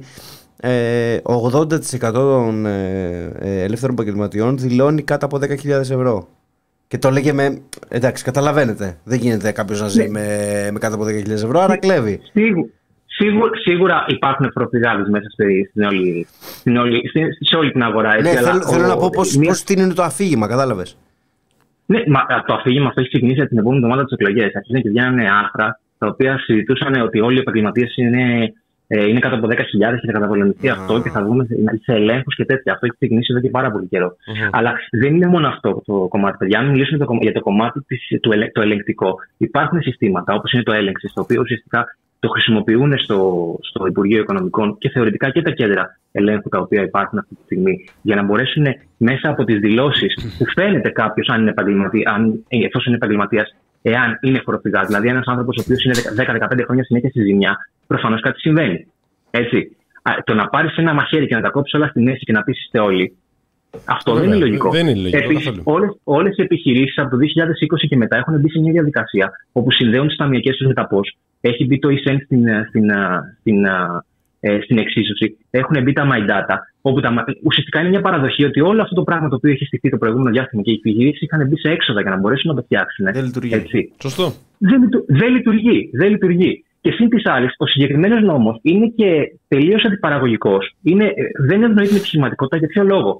ε, ογδόντα τοις εκατό των ε, ελεύθερων επαγγελματιών δηλώνει κάτω από δέκα χιλιάδες ευρώ. Και το λέγε με. Εντάξει, καταλαβαίνετε. Δεν γίνεται κάποιος να ζει ναι. με, με κάτω από δέκα χιλιάδες ευρώ, άρα κλέβει. Σίγουρα. Σίγουρα, σίγουρα υπάρχουν φοροφυγάδες μέσα στην όλη, στην όλη, σε όλη την αγορά. Έτσι, ναι, αλλά θέλω, ο, θέλω να πω πώς, μία... πώς είναι το αφήγημα, κατάλαβες. Ναι, μα, το αφήγημα αυτό έχει ξεκινήσει την επόμενη εβδομάδα τις εκλογές. Αρχίζουν και βγαίνανε άρθρα τα οποία συζητούσαν ότι όλοι οι επαγγελματίες είναι, ε, είναι κάτω από δέκα χιλιάδες και θα καταπολεμηθεί ah. αυτό και θα βγούμε σε ελέγχους και τέτοια. Αυτό έχει ξεκινήσει εδώ και πάρα πολύ καιρό. Mm-hmm. Αλλά δεν είναι μόνο αυτό το κομμάτι. παιδιά. Αν μιλήσουμε για το κομμάτι της, του ελε, το ελεγκτικό, υπάρχουν συστήματα όπως είναι το έλεγξη, το οποίο ουσιαστικά το χρησιμοποιούν στο, στο Υπουργείο Οικονομικών και θεωρητικά και τα κέντρα ελέγχου τα οποία υπάρχουν αυτή τη στιγμή για να μπορέσουν μέσα από τις δηλώσεις που φαίνεται κάποιος αν είναι επαγγελματίας, εφόσον είναι επαγγελματίας, εάν είναι φοροφυγάς. Δηλαδή ένας άνθρωπος ο οποίος είναι δέκα με δεκαπέντε χρόνια συνέχεια στη ζημιά, προφανώς κάτι συμβαίνει. Έτσι. Το να πάρεις ένα μαχαίρι και να τα κόψεις όλα στη μέση και να πεις είστε όλοι, αυτό Βέβαια, δεν είναι λογικό. Δεν είναι λογικό. Επίσης, όλες, όλες οι επιχειρήσεις από το δύο χιλιάδες είκοσι και μετά έχουν μπει σε μια διαδικασία όπου συνδέουν τις ταμιακές τους με τα πώς. Έχει μπει το e-cent στην, στην, στην, στην, στην εξίσωση. Έχουν μπει τα My Data. Όπου τα, ουσιαστικά είναι μια παραδοχή ότι όλο αυτό το πράγμα το οποίο έχει στηθεί το προηγούμενο διάστημα και οι επιχειρήσεις είχαν μπει σε έξοδα για να μπορέσουν να το φτιάξουν. Δεν λειτουργεί. Έτσι. Σωστό. Δεν, δεν λειτουργεί. Δεν λειτουργεί. Και σύν της άλλης, ο συγκεκριμένος νόμος είναι και τελείως αντιπαραγωγικός. Είναι, δεν ευνοεί την επιχειρηματικότητα για ποιο λόγο.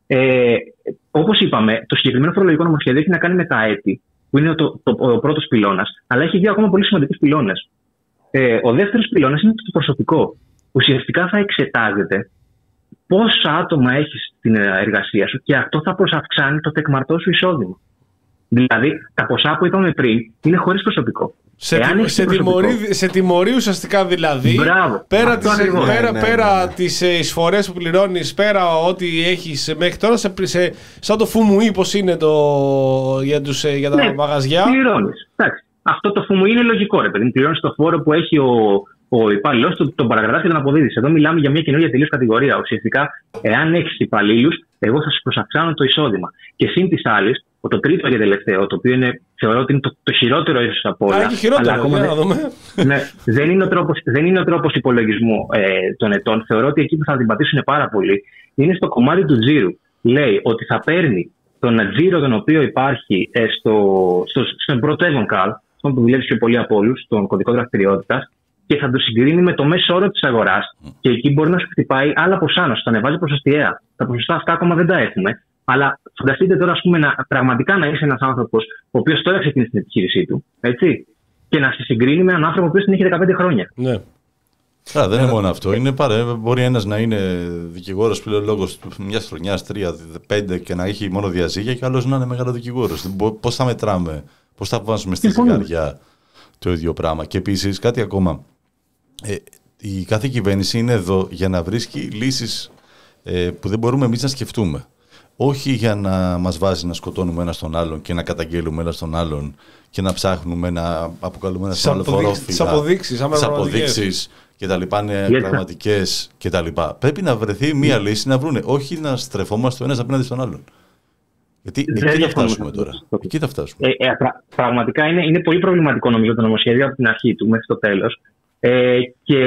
Ε, όπως είπαμε, το συγκεκριμένο φορολογικό νομοσχέδιο έχει να κάνει με τα έτη, που είναι το, το, το, ο πρώτος πυλώνας, αλλά έχει δύο ακόμα πολύ σημαντικούς πυλώνες. Ε, ο δεύτερος πυλώνας είναι το προσωπικό. Ουσιαστικά θα εξετάζεται πόσα άτομα έχεις στην εργασία σου και αυτό θα προσαυξάνει το τεκμαρτό σου εισόδημα. Δηλαδή, τα ποσά που είπαμε πριν είναι χωρίς προσωπικό. Σε, τη, σε, τιμωρεί, σε τιμωρεί ουσιαστικά δηλαδή. Μπράβο, πέρα τις, πέρα, ναι, πέρα ναι, ναι. τις εισφορές που πληρώνεις, πέρα ό,τι έχεις μέχρι τώρα, σε, σε, σαν το φουμουί πως είναι το, για, τους, για τα ναι, μαγαζιά. Πληρώνεις. Εντάξει. Αυτό το φουμουί είναι λογικό, ρε παιδί. Πληρώνεις το φόρο που έχει ο, ο υπάλληλος, τον, τον παραγράφει και τον αποδίδεις. Εδώ μιλάμε για μια καινούργια τελείως κατηγορία. Ουσιαστικά, εάν έχεις υπαλλήλους, εγώ θα σου προσαυξάνω το εισόδημα. Και σύν της άλλης, Το τρίτο και τελευταίο, το οποίο είναι, θεωρώ ότι είναι το, το χειρότερο ίσως από όλα. Α, και χειρότερο, αλλά ακόμα, για να δούμε. Ναι, δεν είναι ο τρόπος, δεν είναι ο τρόπος υπολογισμού ε, των ετών. Θεωρώ ότι εκεί που θα την πατήσουν πάρα πολύ είναι στο κομμάτι του τζίρου. Λέει ότι θα παίρνει τον τζίρο τον οποίο υπάρχει ε, στο, στο, στον πρώτο Evoncall, στον που δουλεύει πιο πολύ από όλους, τον κωδικό δραστηριότητας, και θα το συγκρίνει με το μέσο όρο της αγοράς. Και εκεί μπορεί να σου χτυπάει άλλα ποσά, να σου τα ανεβάζει ποσοστιαία. Τα ποσοστά αυτά ακόμα δεν τα έχουμε. Αλλά φανταστείτε τώρα, ας πούμε, να, πραγματικά να είσαι ένας άνθρωπος ο οποίος τώρα ξεκίνησε την επιχείρησή του, έτσι, και να σε συγκρίνει με έναν άνθρωπο ο οποίος την έχει δεκαπέντε χρόνια. Ναι. Άρα δεν είναι μόνο αυτό. Είναι παρέ, μπορεί ένας να είναι δικηγόρος πληρολόγος μιας χρονιάς, τρία, πέντε και να έχει μόνο διαζύγια, και άλλος να είναι μεγάλο δικηγόρος. Πώς θα μετράμε, πώς θα βάζουμε στη ζυγαριά το ίδιο πράγμα. Και επίσης κάτι ακόμα. Ε, η κάθε κυβέρνηση είναι εδώ για να βρίσκει λύσεις ε, που δεν μπορούμε εμείς να σκεφτούμε. Όχι για να μας βάζει να σκοτώνουμε ένα στον άλλον και να καταγγέλουμε ένα στον άλλον και να ψάχνουμε να αποκαλούμε ένα στον άλλο φορόφιλα. Τις αποδείξεις, τις αποδείξεις και τα λοιπά είναι yeah. πραγματικές και τα λοιπά. Πρέπει να βρεθεί μία yeah. λύση να βρούνε, όχι να στρεφόμαστε ο ένας απέναντι στον άλλον. Γιατί δεν εκεί θα φτάσουμε τώρα. Εκεί θα φτάσουμε. Ε, ε, πρα, πραγματικά είναι, είναι πολύ προβληματικό νομίζω το νομοσχέδιο από την αρχή του μέχρι το τέλος. Ε, και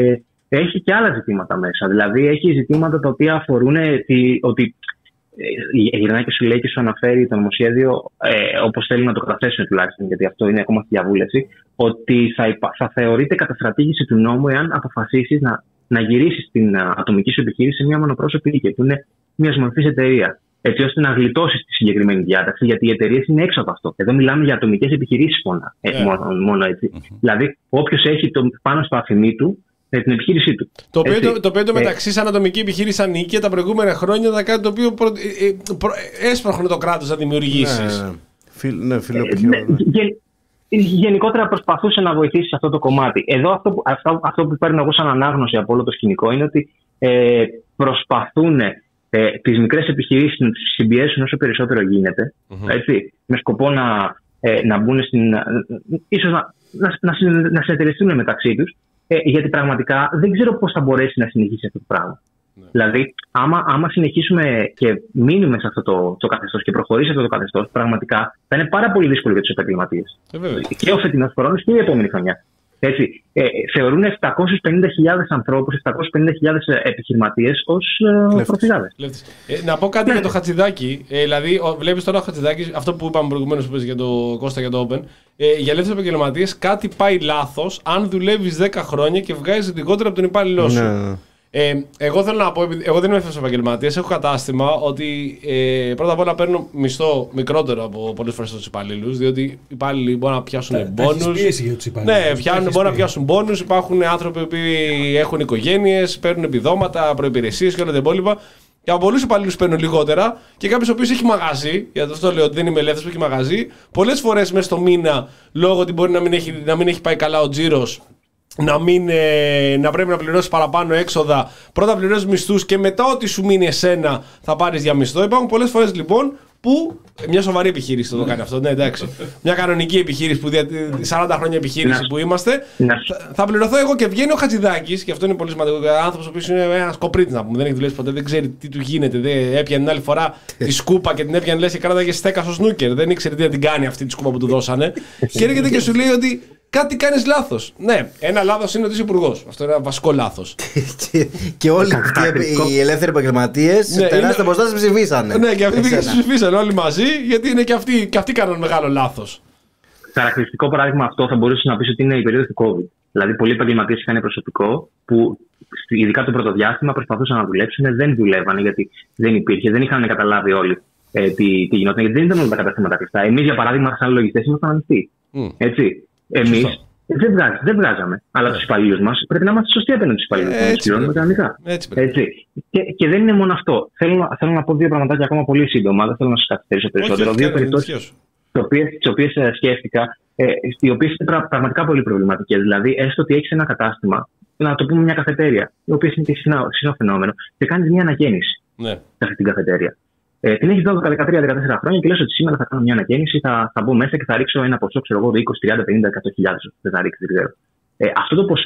έχει και άλλα ζητήματα μέσα. Δηλαδή έχει ζητήματα τα οποία αφορούν τη, ότι γυρνάει και σου λέει και σου αναφέρει το νομοσχέδιο, ε, όπως θέλει να το καταθέσουν τουλάχιστον, γιατί αυτό είναι ακόμα στη διαβούλευση, ότι θα, υπα... θα θεωρείται καταστρατήγηση του νόμου εάν αποφασίσεις να, να γυρίσεις την ατομική σου επιχείρηση σε μια μονοπρόσωπη δίκαια, που είναι μια μορφή εταιρεία. Έτσι ώστε να γλιτώσεις τη συγκεκριμένη διάταξη, γιατί οι εταιρείες είναι έξω από αυτό. Εδώ μιλάμε για ατομικές επιχειρήσεις μόνο, yeah. μόνο, μόνο έτσι. Mm-hmm. Δηλαδή, όποιος έχει το, πάνω στο αφημί του την επιχείρησή του. Το οποίο, το, το οποίο το μεταξύ, σαν ατομική επιχείρηση ανήκει τα προηγούμενα χρόνια ήταν κάτι το οποίο προ, ε, προ, έσπροχνε το κράτος να δημιουργήσει. Ναι, Φιλ, ναι, φιλοεπιχειρηματικό. Ναι. Γενικότερα προσπαθούσε να βοηθήσει σε αυτό το κομμάτι. Εδώ αυτό, αυτό, αυτό που παίρνω εγώ σαν ανάγνωση από όλο το σκηνικό είναι ότι ε, προσπαθούν ε, τις μικρές επιχειρήσεις να τις συμπιέσουν όσο περισσότερο γίνεται, mm-hmm. έτσι, με σκοπό να, ε, να μπουν στην. Ίσως να, να, να, να συνεταιριστούν μεταξύ τους. Ε, γιατί πραγματικά δεν ξέρω πώς θα μπορέσει να συνεχίσει αυτό το πράγμα. Ναι. Δηλαδή, άμα, άμα συνεχίσουμε και μείνουμε σε αυτό το, το καθεστώς και προχωρήσει αυτό το καθεστώς, πραγματικά θα είναι πάρα πολύ δύσκολο για τους επαγγελματίες. Ε, και ο φετινός χρόνος και η επόμενη χρονιά. Έτσι, ε, θεωρούν επτακόσιες πενήντα χιλιάδες ανθρώπους, επτακόσιες πενήντα χιλιάδες επιχειρηματίες ως ε, προφυγάδες. Ε, να πω κάτι ναι. για το Χατζηδάκι. Ε, δηλαδή, βλέπεις τώρα ο Χατζηδάκης, αυτό που είπαμε προηγουμένως που είπες για το Κώστα για το Open, ε, για ελεύθερους επαγγελματίες κάτι πάει λάθος αν δουλεύεις δέκα χρόνια και βγάζεις λιγότερο από τον υπάλληλό σου. Ναι. Ε, εγώ θέλω να πω, εγώ δεν είμαι ελεύθερος επαγγελματίας, έχω κατάστημα ότι ε, πρώτα απ' όλα παίρνω μισθό μικρότερο από πολλές φορές τους υπαλλήλους, διότι οι υπάλληλοι μπορούν να πιάσουν μπόνους. Ναι, πιάνουν, μπορούν να πιάσουν μπόνους. Υπάρχουν άνθρωποι που έχουν οικογένειες, παίρνουν επιδόματα, προϋπηρεσίες και όλα τα υπόλοιπα. Και από πολλούς υπαλλήλους παίρνουν λιγότερα και κάποιος ο οποίος έχει μαγαζί, γιατί αυτό λέω ότι δεν είμαι ελεύθερος που έχει μαγαζί, πολλές φορές μέσα στο μήνα, λόγω ότι μπορεί να μην έχει, να μην έχει πάει καλά ο τζίρος, να, μην, ε, να πρέπει να πληρώσεις παραπάνω έξοδα, πρώτα πληρώσεις μισθούς και μετά ό,τι σου μείνει εσένα θα πάρεις για μισθό. Υπάρχουν πολλές φορές λοιπόν που μια σοβαρή επιχείρηση θα το κάνει αυτό, ναι, εντάξει. Μια κανονική επιχείρηση που δια, σαράντα χρόνια επιχείρηση που είμαστε, θα, θα πληρωθώ εγώ και βγαίνει ο Χατζηδάκης, και αυτό είναι πολύ σημαντικό. Ο άνθρωπος ο οποίος είναι ένας κοπρίτης, να πούμε, δεν έχει δουλέψει ποτέ, δεν ξέρει τι του γίνεται. Δεν έπιανε την άλλη φορά τη σκούπα και την έπιανε λες και κράταγε στέκα στο σνούκερ. Δεν ήξερε τι να την κάνει αυτή τη σκούπα που του δώσανε. Και έρχεται και σου λέει ότι κάτι κάνεις λάθος. Ναι, ένα λάθος είναι ότι είσαι υπουργός. Αυτό είναι ένα βασικό λάθος. Και όλοι αυτοί οι ελεύθεροι επαγγελματίες σε τεράστια αποστάσεις ψηφίσανε. Ναι, και αυτοί ψηφίσανε όλοι μαζί, γιατί είναι και αυτοί, και αυτοί κάνουν μεγάλο λάθος. Χαρακτηριστικό παράδειγμα αυτό θα μπορούσε να πει ότι είναι η περίοδος του COVID. Δηλαδή, πολλοί επαγγελματίες είχαν προσωπικό που, ειδικά το πρώτο διάστημα, προσπαθούσαν να δουλέψουν, δεν δουλεύανε γιατί δεν υπήρχε, δεν είχαν καταλάβει όλοι ε, τι, τι γινόταν, γιατί δεν ήταν όλα τα καταστήματα κλειστά. Εμείς, για παράδειγμα, σαν λογιστές, ήμασταν ανοιχτοί. Mm. Έτσι. Εμείς δεν, βγάζ, δεν βγάζαμε. Αλλά yeah. τους υπαλλήλους μας πρέπει να είμαστε σωστοί απέναντι στους υπαλλήλους μας. Έτσι πληρώνουμε κανονικά. Έτσι, Έτσι. Και, και δεν είναι μόνο αυτό. Θέλω, θέλω να πω δύο πραγματάκια ακόμα πολύ σύντομα. Δεν θέλω να σας καθυστερήσω περισσότερο. Όχι, δύο περιπτώσεις τις οποίες σκέφτηκα, ε, οι οποίες είναι πρα, πραγματικά πολύ προβληματικές. Δηλαδή, έστω ότι έχεις ένα κατάστημα, να το πούμε μια καφετέρια, η οποία είναι και συχνό φαινόμενο, και κάνεις μια ανακαίνιση yeah. σε αυτή την καφετέρια. Ε, την έχεις δώσει δεκατρία δεκατέσσερα χρόνια και λες ότι σήμερα θα κάνω μια ανακαίνιση, θα, θα μπω μέσα και θα ρίξω ένα ποσό, ξέρω εγώ, είκοσι, τριάντα, πενήντα, εκατό χιλιάδες. Δεν θα ρίξει, δεν ξέρω. Ε, αυτό το ποσό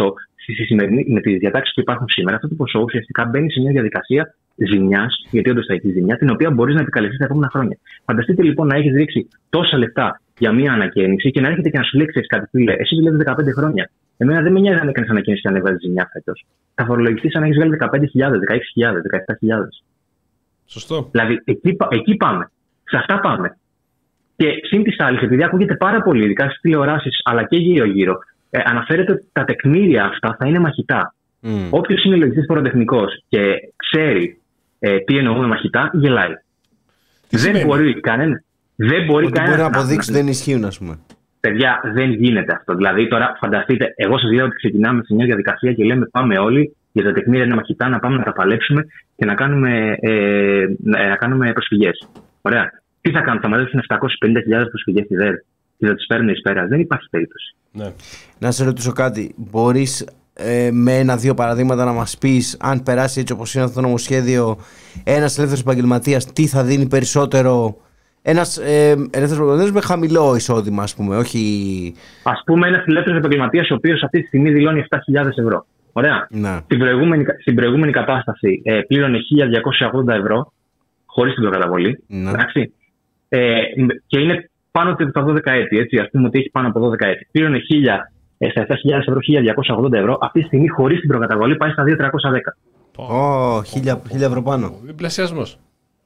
με τις διατάξεις που υπάρχουν σήμερα, αυτό το ποσό ουσιαστικά μπαίνει σε μια διαδικασία ζημιάς, γιατί όντως θα έχει ζημιά, την οποία μπορείς να επικαλεστείς τα επόμενα χρόνια. Φανταστείτε λοιπόν να έχεις ρίξει τόσα λεφτά για μια ανακαίνιση και να έρχεται και να σου λέει: ξέρεις κάτι, φίλε, εσύ δουλεύεις δεκαπέντε χρόνια. Εμένα δεν με νοιάζει αν έκανες ανακαίνιση και αν έβγαλες ζημιά φέτος. Θα φορολογηθείς αν έχεις βγάλει δεκαπέντε χιλιάδες, δεκαέξι χιλιάδες, δεκαεπτά χιλιάδες. Σωστό. Δηλαδή εκεί, εκεί πάμε. Σε αυτά πάμε. Και συν της άλλης, επειδή ακούγεται πάρα πολύ, ειδικά στις τηλεοράσεις αλλά και γύρω-γύρω, ε, αναφέρεται ότι τα τεκμήρια αυτά θα είναι μαχητά. Mm. Όποιος είναι λογιστής φοροτεχνικός και ξέρει ε, τι εννοούμε μαχητά, γελάει. Τι δεν σημαίνει? μπορεί κανένα. Δεν μπορεί ότι κανένα. Μπορεί να αποδείξει ότι δεν ισχύουν, ας πούμε. Παιδιά, δεν γίνεται αυτό. Δηλαδή, τώρα φανταστείτε, εγώ σας λέω ότι ξεκινάμε σε μια διαδικασία και λέμε: πάμε όλοι για τα τεκμήρια είναι μαχητά, να πάμε να τα παλέψουμε και να κάνουμε, ε, να κάνουμε προσφυγές. Ωραία. Τι θα κάνουν, θα μαζέψουν επτακόσιες πενήντα χιλιάδες προσφυγές στη ΔΕΡ και θα τις παίρνουν εις πέρας? Δεν υπάρχει περίπτωση. Ναι. Να σε ρωτήσω κάτι. Μπορείς ε, με ένα-δύο παραδείγματα να μας πεις, αν περάσει έτσι όπως είναι αυτό το νομοσχέδιο, ένας ελεύθερος επαγγελματίας τι θα δίνει περισσότερο? Ένας ε, ελεύθερος επαγγελματίας με χαμηλό εισόδημα, ας πούμε, όχι. Ας πούμε, ένας ελεύθερος επαγγελματίας ο οποίος αυτή τη στιγμή δηλώνει επτά χιλιάδες ευρώ. Ωραία. Ναι. Στην, προηγούμενη, στην προηγούμενη κατάσταση ε, πλήρωνε χίλια διακόσια ογδόντα ευρώ χωρίς την προκαταβολή. Ναι. Εντάξει. Ε, και είναι πάνω από τα δώδεκα έτη. Έτσι, ας πούμε ότι έχει πάνω από δώδεκα έτη. Πλήρωνε χίλια, ε, στα επτά χιλιάδες ευρώ, χίλια διακόσια ογδόντα ευρώ. Αυτή τη στιγμή χωρίς την προκαταβολή πάει στα δύο χιλιάδες τριακόσια δέκα. Ω, χίλια ευρώ πάνω. Διπλασιασμός.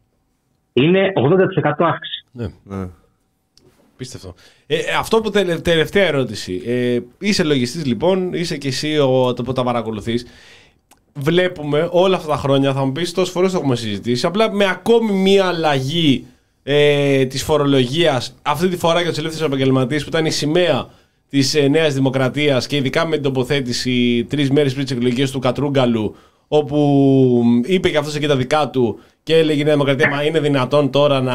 Είναι ογδόντα τοις εκατό αύξηση. Ναι. Ναι. Πίστευτο. Ε, αυτό που τελε, τελευταία ερώτηση. Ε, είσαι λογιστής λοιπόν, είσαι και εσύ ο, το που τα παρακολουθείς. Βλέπουμε όλα αυτά τα χρόνια, θα μου πεις τόσες φορές το έχουμε συζητήσει, απλά με ακόμη μία αλλαγή ε, της φορολογίας, αυτή τη φορά για τους ελεύθερους επαγγελματίες που ήταν η σημαία της ε, Νέας Δημοκρατίας και ειδικά με την τοποθέτηση τρεις μέρες πριν τις εκλογές του Κατρούγκαλου, όπου είπε και αυτός εκεί τα δικά του και έλεγε η Νέα Δημοκρατία: μα είναι δυνατόν τώρα να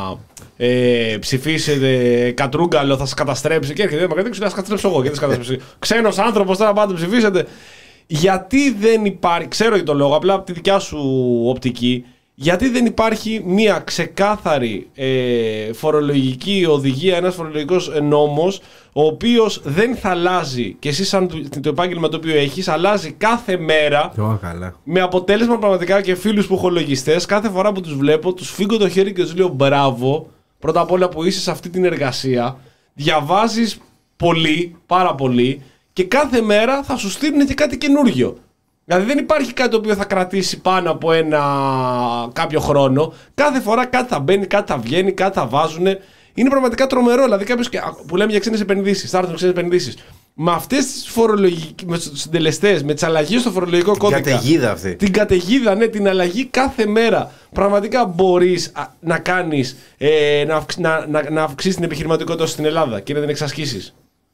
ε, ψηφίσετε Κατρούγκαλο, θα σας καταστρέψει? Και έρχεται η Νέα Δημοκρατία και σου λέει: ας καταστρέψω εγώ. Και δεν σας καταστρέψει. Ξένος άνθρωπος τώρα πάτε ψηφίσετε. Γιατί δεν υπάρχει, ξέρω για τον λόγο, απλά από τη δικιά σου οπτική, γιατί δεν υπάρχει μια ξεκάθαρη ε, φορολογική οδηγία, ένας φορολογικός νόμος, ο οποίος δεν θα αλλάζει, και εσύ σαν το, το επάγγελμα το οποίο έχεις, αλλάζει κάθε μέρα, oh, καλά. με αποτέλεσμα πραγματικά και φίλους που έχω λογιστές, κάθε φορά που τους βλέπω, τους φύγω το χέρι και τους λέω μπράβο, πρώτα απ' όλα που είσαι σε αυτή την εργασία, διαβάζεις πολύ, πάρα πολύ, και κάθε μέρα θα σου στείλουν και κάτι καινούργιο. Δηλαδή δεν υπάρχει κάτι το οποίο θα κρατήσει πάνω από ένα κάποιο χρόνο. Κάθε φορά κάτι θα μπαίνει, κάτι θα βγαίνει, κάτι θα βάζουν. Είναι πραγματικά τρομερό. Δηλαδή κάποιος που λέμε για ξένες επενδύσεις, θα έρθουν ξένες επενδύσεις. Με αυτές τις φορολογικές, με τους συντελεστές, με τις αλλαγές στο φορολογικό κώδικα. Την καταιγίδα αυτή. Την καταιγίδα, ναι, την αλλαγή κάθε μέρα. Πραγματικά μπορείς να κάνεις, ε, να, να, να, να αυξήσεις την επιχειρηματικότητα στην Ελλάδα και να την εξασκήσεις.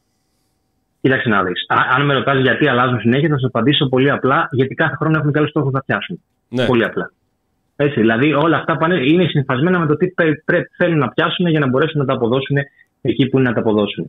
Κοίταξε να δεις. Αν με ρωτάς γιατί αλλάζουν συνέχεια, θα σου απαντήσω πολύ απλά: γιατί κάθε χρόνο έχουμε και άλλους στόχους να πιάσουν. Ναι. Πολύ απλά. Έτσι, δηλαδή όλα αυτά πάνε, είναι συμφασμένα με το τι πρέπει, θέλουν να πιάσουν για να μπορέσουν να τα αποδώσουν εκεί που είναι να τα αποδώσουν.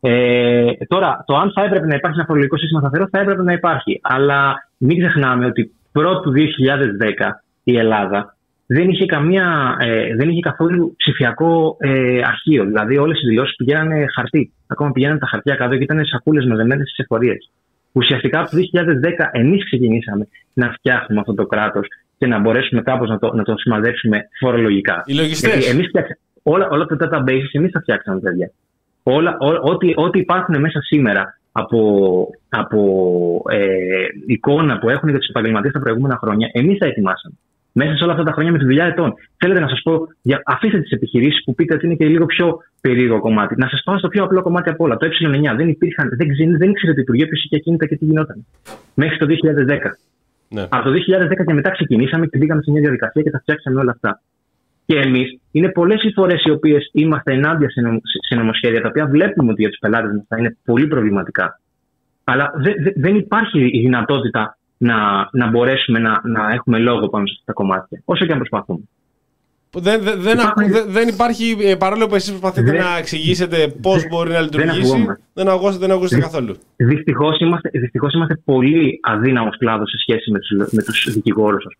Ε, τώρα, το αν θα έπρεπε να υπάρχει ένα φορολογικό σύστημα σταθερό, θα έπρεπε να υπάρχει. Αλλά μην ξεχνάμε ότι πρώτου δύο χιλιάδες δέκα η Ελλάδα δεν είχε, καμία, ε, δεν είχε καθόλου ψηφιακό ε, αρχείο. Δηλαδή, όλες οι δηλώσεις πηγαίνανε χαρτί. Ακόμα πηγαίνανε τα χαρτιά κάτω και ήταν σακούλες μαζεμένες στις εφορίες. Ουσιαστικά από το δύο χιλιάδες δέκα εμείς ξεκινήσαμε να φτιάχνουμε αυτό το κράτος και να μπορέσουμε κάπως να το, να το σημαδέψουμε φορολογικά. Οι λογιστές. Εμείς φτιάξαμε όλα, όλα τα databases, εμείς τα φτιάξαμε, παιδιά. Όλα, ό, ό,τι, ό,τι υπάρχουν μέσα σήμερα από, από ε, εικόνα που έχουν για τους επαγγελματίες τα προηγούμενα χρόνια, εμείς τα ετοιμάσαμε. Μέσα σε όλα αυτά τα χρόνια με τη δουλειά ετών. Θέλετε να σας πω, για, αφήστε τις επιχειρήσεις που πείτε ότι είναι και λίγο πιο περίεργο κομμάτι. Να σας πάω στο πιο απλό κομμάτι από όλα. Το ε εννιά δεν υπήρχαν, δεν, ξε, δεν ήξερε το Υπουργείο ποιος είχε ακίνητα και τι γινόταν. Μέχρι το δύο χιλιάδες δέκα. Ναι. Από το δύο χιλιάδες δέκα και μετά ξεκινήσαμε και μπήκαμε σε μια διαδικασία και τα φτιάξαμε όλα αυτά. Και εμείς είναι πολλές οι φορές οι οποίες είμαστε ενάντια σε, νομ, σε νομοσχέδια τα οποία βλέπουμε ότι για τους πελάτες μας θα είναι πολύ προβληματικά. Αλλά δε, δε, δεν υπάρχει η δυνατότητα να, να μπορέσουμε να, να έχουμε λόγο πάνω σε αυτά τα κομμάτια, όσο και αν προσπαθούμε. Δεν, δεν, δεν, Υπάρχουν... δεν, δεν υπάρχει, παρόλο που εσείς προσπαθείτε δεν... να εξηγήσετε πώς μπορεί να λειτουργήσει, δεν αγώσετε, δεν αγώσετε καθόλου. Δυστυχώς είμαστε, δυστυχώς είμαστε πολύ αδύναμος κλάδος σε σχέση με τους, με τους δικηγόρους, ας πούμε.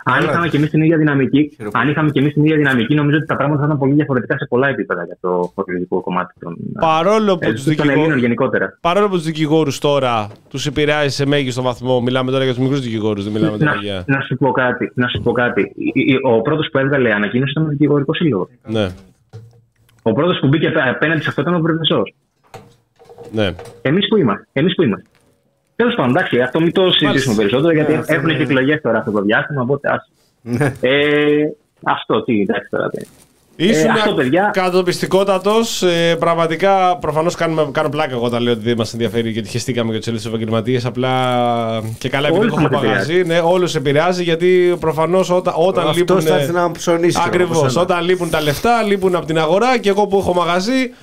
Αν είχαμε και εμείς την ίδια δυναμική, αν είχαμε και εμείς την ίδια δυναμική, νομίζω ότι τα πράγματα θα ήταν πολύ διαφορετικά σε πολλά επίπεδα για το φορολογικό κομμάτι των, παρόλο που ε, τους των δικηγόρους, Ελλήνων γενικότερα. Παρόλο που τους δικηγόρους τώρα τους επηρεάζει σε μέγιστο βαθμό, μιλάμε τώρα για τους μικρούς δικηγόρους, δεν μιλάμε τώρα Να, για. να σου πω κάτι. Να σου πω κάτι. Ο πρώτος που έβγαλε ανακοίνωση ήταν ο δικηγορικός σύλλογος. Ναι. Ο πρώτος που μπήκε απέναντι σε αυτό ήταν ο Πρεβεσός. Ναι. Εμείς που είμαστε. Εμείς που είμαστε. Τέλος πάντων, εντάξει, αυτό μην το συζητήσουμε περισσότερο, γιατί Yeah, έχουν yeah. και εκλογές τώρα αυτό το διάστημα. Οπότε ας. ε, αυτό, τι, εντάξει τώρα. Ήσουν Ε, αυτό, παιδιά. κατοπιστικότατος. Ε, πραγματικά, προφανώς κάνω πλάκα εγώ όταν λέω ότι δεν μας ενδιαφέρει γιατί χεστήκαμε για τους Έλληνες επαγγελματίες. Απλά και καλά, επειδή Όλους έχω μας παγαζί. Ναι, όλους επηρεάζει γιατί προφανώς όταν, όταν Αυτός λείπουν. θα έρθει να ψωνίσει. Ακριβώς. Όταν λείπουν τα λεφτά, λείπουν από την αγορά και εγώ που έχω μαγαζί.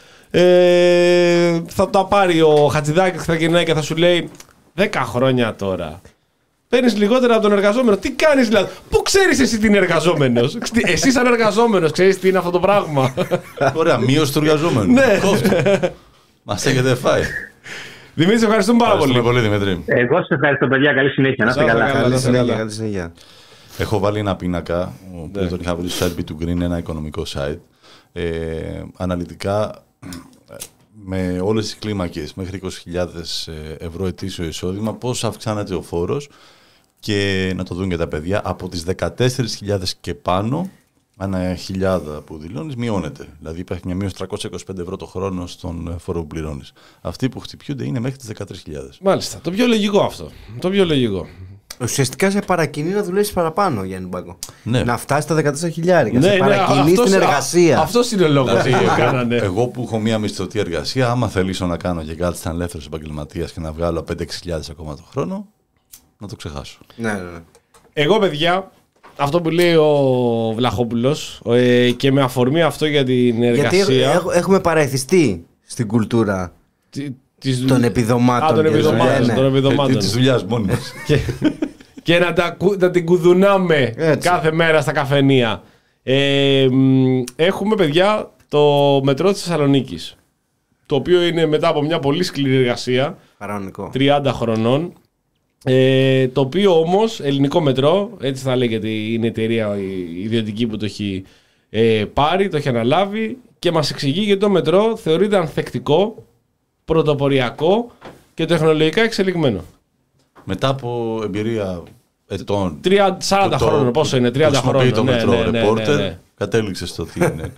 Ε, θα τα πάρει ο Χατζηδάκης και θα γυρνάει και θα σου λέει δέκα χρόνια τώρα. Παίρνεις λιγότερα από τον εργαζόμενο. Τι κάνεις δηλαδή? Πού ξέρεις εσύ τι είναι εργαζόμενος? Εσύ σαν εργαζόμενος ξέρεις τι είναι αυτό το πράγμα? Ωραία, μείωση του εργαζόμενου. Ναι. Μας έχετε φάει. Δημήτρη, ευχαριστούμε πάρα πολύ. Ευχαριστούμε πολύ, Δημήτρη. Εγώ σας ευχαριστώ, παιδιά. Καλή συνέχεια. Να είστε Σας καλά. καλά. Καλή Καλά, συνέχεια, καλά. καλή συνέχεια. Έχω βάλει ένα πίνακα, ο οποίος Ναι. τον είχα βρει στο site μπι του Green, ένα οικονομικό site. Ε, αναλυτικά, με όλες τις κλίμακες μέχρι είκοσι χιλιάδες ευρώ ετήσιο εισόδημα, πώς αυξάνεται ο φόρος και να το δουν και τα παιδιά, από τις δεκατέσσερις χιλιάδες και πάνω, ανά χιλιάδα που δηλώνεις, μειώνεται. Δηλαδή υπάρχει μια μείωση τριακόσια είκοσι πέντε ευρώ το χρόνο στον φόρο που πληρώνεις. Αυτοί που χτυπιούνται είναι μέχρι τις δεκατρείς χιλιάδες. Μάλιστα. Το πιο λογικό αυτό. Το πιο λογικό. Ουσιαστικά σε παρακινεί να δουλέψει παραπάνω, Γιάννη Μπάκο. Ναι. Να φτάσει στα δεκατέσσερα χιλιάρικα. Ναι, σε ναι, παρακινεί αυτός- στην εργασία. α- αυτός είναι ο λόγος. Δηλαδή, που κάνανε. εγώ που έχω μία μισθωτή εργασία, άμα θελήσω να κάνω και κάτι σαν ελεύθερος επαγγελματίας και να βγάλω πέντε έξι χιλιάδες ακόμα το χρόνο, να το ξεχάσω. Ναι, ναι, ναι. Εγώ, παιδιά, αυτό που λέει ο Βλαχόπουλος ε, και με αφορμή αυτό για την Γιατί εργασία. έχ- έχουμε παραεθιστεί στην κουλτούρα τη- της- των επιδομάτων. Α, των και επιδομάτων. ναι, των ναι. επιδομάτων. Ε, Τη δουλειά μόνοι μας. και, και να, τα, κου- να την κουδουνάμε Έτσι. κάθε μέρα στα καφενεία. Ε, μ, έχουμε, παιδιά, το μετρό της Θεσσαλονίκης, το οποίο είναι μετά από μια πολύ σκληρή εργασία Κανονικό. τριάντα χρονών, ε, το οποίο όμως ελληνικό μετρό, έτσι θα λέγεται, είναι η εταιρεία η ιδιωτική που το έχει ε, πάρει, το έχει αναλάβει και μας εξηγεί γιατί το μετρό θεωρείται ανθεκτικό, πρωτοποριακό και τεχνολογικά εξελιγμένο. Μετά από εμπειρία ετών. τριάντα, σαράντα που το- χρόνων, πόσο είναι, που τριάντα χρησιμοποιεί χρόνων. το Ναι, μετρό ναι, ναι, ρεπόρτερ, ναι, ναι. κατέληξε στο τι είναι.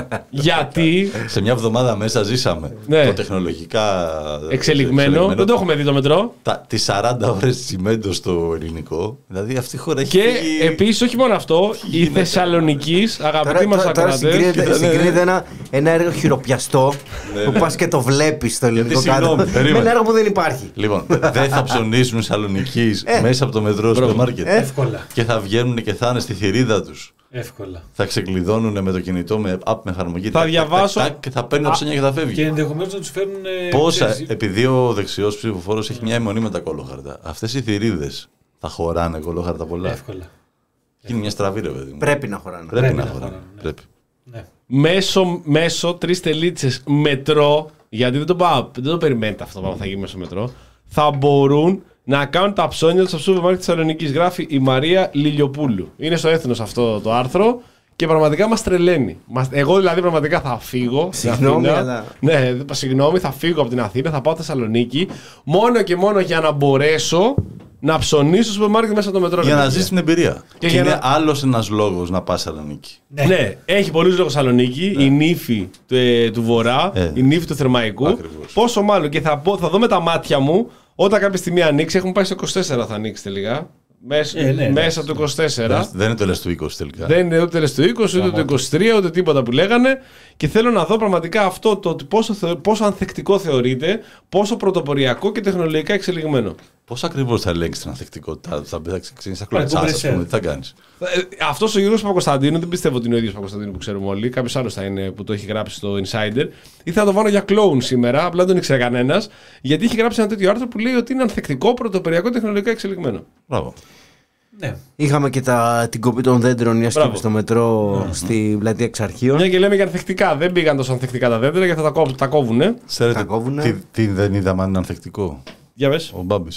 Γιατί Σε μια εβδομάδα μέσα ζήσαμε Ναι. το τεχνολογικά εξελιγμένο, δεν το έχουμε δει το μετρό. Τα, τις σαράντα ώρες τσιμέντο στο ελληνικό. Δηλαδή αυτή η χώρα έχει Και φύγει- επίσης, όχι μόνο αυτό, η Θεσσαλονικής, Τώρα, αγαπητοί μας τώρα, τώρα ακροατές. συγκρίνεται, συγκρίνεται ένα, ένα έργο χειροπιαστό Ναι, που ναι. πας και το βλέπεις στο ελληνικό συγγνώμη, κάτω. Με περίμενε. ένα έργο που δεν υπάρχει. Λοιπόν, δεν θα ψωνίσουν Σαλονικής Ε. μέσα από το μετρό στο μάρκετ. Εύκολα. Και θα βγαίνουν και θα είναι στη θηρίδα τους. Εύκολα. Θα ξεκλειδώνουν με το κινητό με app με εφαρμογή. Θα τάκ, διαβάσω- τάκ, τάκ, και θα παίρνουν ψώνια και θα Και φεύγει. ενδεχομένως να τους φέρουν. ε, Πόσα, ξέρεις, επειδή ο δεξιός ψηφοφόρος έχει μια αιμονή με τα κολόχαρτα. Αυτές οι θηρίδες θα χωράνε κολόχαρτα πολλά. Εύκολα. Είναι μια στραβή, ρε παιδί μου. Πρέπει να χωράνε. Πρέπει Πρέπει να να χωράνε. χωράνε, ναι. Πρέπει. Ναι. Μέσω, μέσω τρεις τελίτσες μετρό, γιατί δεν το, πάω, δεν το περιμένετε αυτό που θα γίνει μέσω μετρό, θα μπορούν να κάνουν τα ψώνια τους στο σούπερ μάρκετ της Θεσσαλονίκης. Γράφει η Μαρία Λιλιοπούλου. Είναι στο Έθνος αυτό το άρθρο και πραγματικά μας τρελαίνει. Μας- Εγώ δηλαδή πραγματικά θα φύγω. στην Συγγνώμη, Αθήνα. αλλά- Ναι, συγγνώμη, θα φύγω από την Αθήνα, θα πάω στη Θεσσαλονίκη μόνο και μόνο για να μπορέσω να ψωνίσω στο σούπερ μάρκετ μέσα από το μετρό. Για ρε να παιδιά. ζεις την εμπειρία. Και, για είναι να- άλλος ένας λόγος να πας Σαλονίκη. Ναι. έχει πολλούς λόγους Θεσσαλονίκη, η νύφη του, ε, του Βορρά, Ε, η νύφη του Θερμαϊκού. ακριβώς. Πόσο μάλλον και θα, πω- θα δω με τα μάτια μου όταν κάποια στιγμή ανοίξει. Έχουμε πάει στο είκοσι τέσσερα, θα ανοίξει τελικά. Μέσα, Ε, ναι, μέσα ναι. του είκοσι τέσσερα. Δεν είναι το λες του είκοσι τελικά. Δεν είναι ούτε τέλος του είκοσι, ούτε το είκοσι τρία, ούτε τίποτα που λέγανε. Και θέλω να δω πραγματικά αυτό το ότι πόσο, θεω- πόσο ανθεκτικό θεωρείται, πόσο πρωτοποριακό και τεχνολογικά εξελιγμένο. Πώς ακριβώς θα ελέγξεις την ανθεκτικότητα, θα ξεκινήσεις να Πάρε κλωτσάς, ας κομπρεσέρ. πούμε, τι θα κάνεις. Αυτό ο Γιώργος Παπακοσταντίνου, δεν πιστεύω ότι είναι ο ίδιος Παπακοσταντίνου που ξέρουμε όλοι. Κάποιο άλλο θα είναι που το έχει γράψει στο Insider. Ήθελα να το βάλω για κλόουν σήμερα, απλά δεν τον ήξερε κανένα. Γιατί έχει γράψει ένα τέτοιο άρθρο που λέει ότι είναι ανθεκτικό, πρωτοποριακό, τεχνολογικά εξελιγμένο. Μπράβο. Ναι. Είχαμε και τα, την κοπή των δέντρων μια Μπράβο. σκήπη στο μετρό στη πλατεία Εξαρχείων. Μια και λέμε για ανθεκτικά. Δεν πήγαν τόσο ανθεκτικά τα δέντρα γιατί θα τα, κόβ, τα κόβουνε. Ξέρετε Τα κόβουνε. τι, τι δεν είδαμε αν είναι ανθεκτικό. Για πες. Ο Μπάμπης.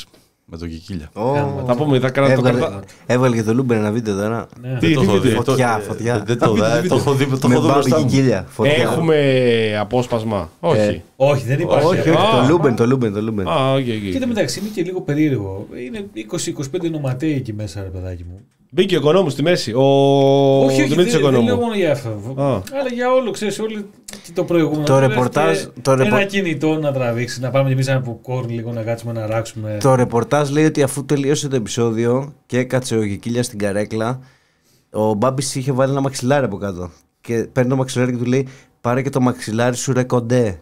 Με τον Κικίλια. Oh. Θα πούμε, θα κάνω το καρτά. Έβγαλε και το Λούμπερ ένα βίντεο τώρα. Ναι. Τι, τι βίντεο. Φωτιά, φωτιά. Δεν το έχω δει, το έχω δει μπροστά μου. Έχουμε απόσπασμα. Όχι. Όχι, δεν υπάρχει. Όχι, το Λούμπερ, το Λούμπερ, το Λούμπερ. Κοίτα, μεταξύ είναι και λίγο περίεργο. Είναι είκοσι με είκοσι πέντε νοματέοι εκεί μέσα, ρε παιδάκι μου. Μπήκε ο Οικονόμου στη μέση. Ο όχι, όχι, δεν, δεν λέω μόνο για αυτό. Α. Αλλά για όλο, ξέρεις, όλο το προηγούμενο. Το ρεπορτάζ. Το ένα ρεπο... κινητό να τραβήξει, να πάμε κι εμείς ένα popcorn λίγο να κάτσουμε να ράξουμε. Το ρεπορτάζ λέει ότι αφού τελείωσε το επεισόδιο και έκατσε ο Κικίλια στην καρέκλα, ο Μπάμπης είχε βάλει ένα μαξιλάρι από κάτω. Και παίρνει το μαξιλάρι και του λέει: πάρε και το μαξιλάρι σου, ρε κοντέ.